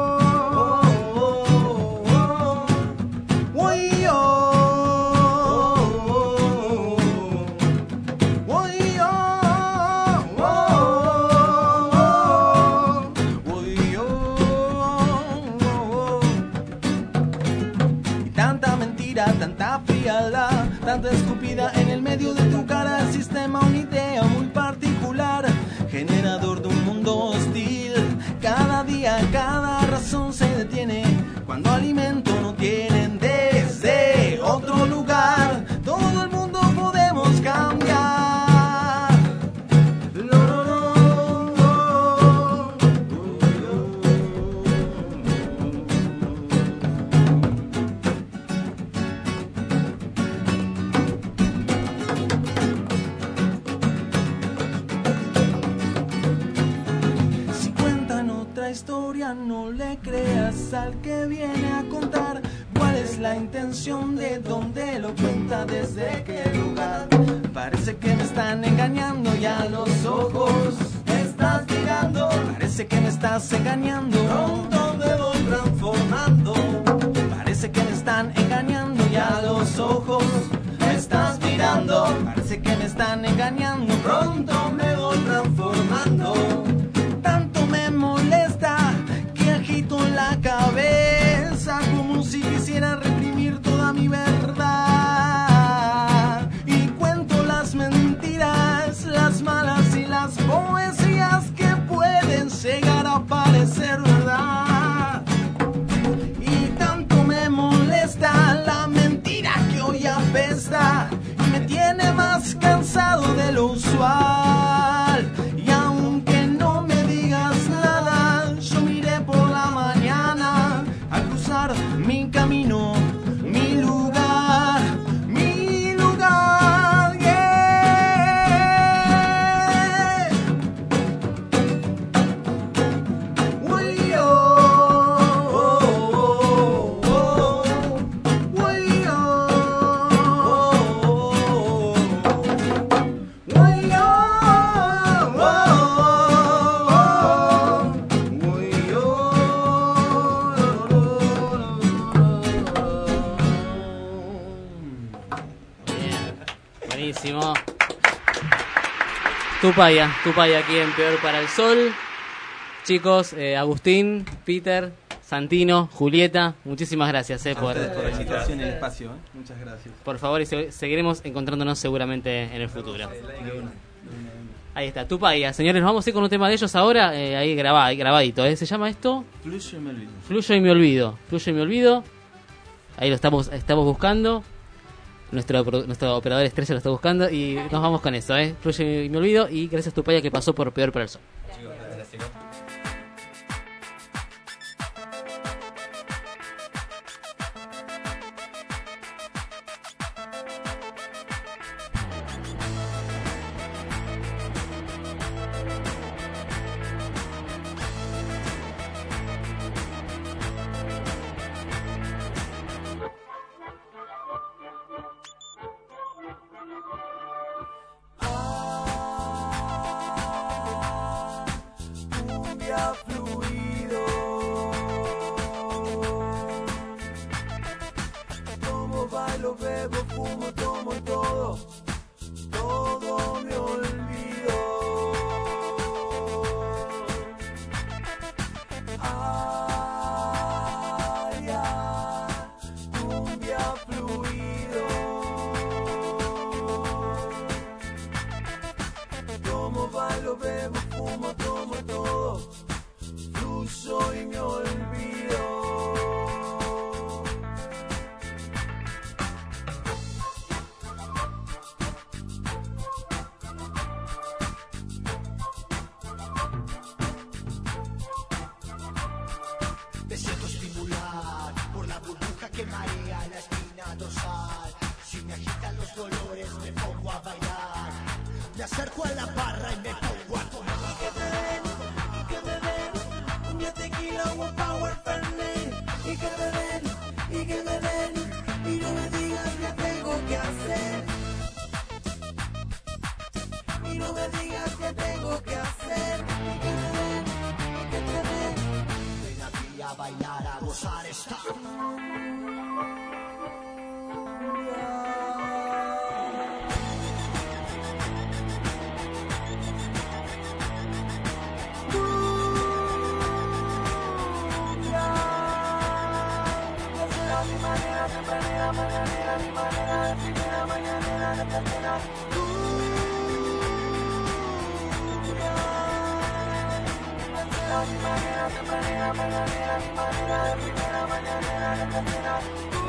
Tanta frialdad, tanta escupida en el medio de tu cara. El sistema, una idea muy particular, generador de un mundo hostil. Cada día, cada razón se detiene cuando alimento no tienen desde otro lugar. Todo el mundo podemos cambiar. Historia, no le creas al que viene a contar cuál es la intención, de dónde lo cuenta, desde qué lugar. Parece que me están engañando ya los ojos, me estás mirando. Parece que me estás engañando, pronto me voy transformando. Parece que me están engañando ya los ojos, me estás mirando. Parece que me están engañando, pronto me voy transformando. Tanto me molesta Buenísimo. Tupaya aquí en Peor para el Sol. Chicos, Agustín, Peter, Santino, Julieta, muchísimas gracias por la invitación y el espacio. Muchas gracias. Por favor, y seguiremos encontrándonos seguramente en el futuro. Ahí está, Tupaya. Señores, nos vamos a ir con un tema de ellos ahora, ahí grabadito. ¿Se llama esto? Fluyo y me olvido. Fluyo y me olvido. Fluyo y me olvido. Ahí lo estamos buscando. Nuestro operador estrella lo está buscando y nos vamos con eso, Fluyo y me olvido. Y gracias Tupaya que pasó por Peor para el Sol. Mañana,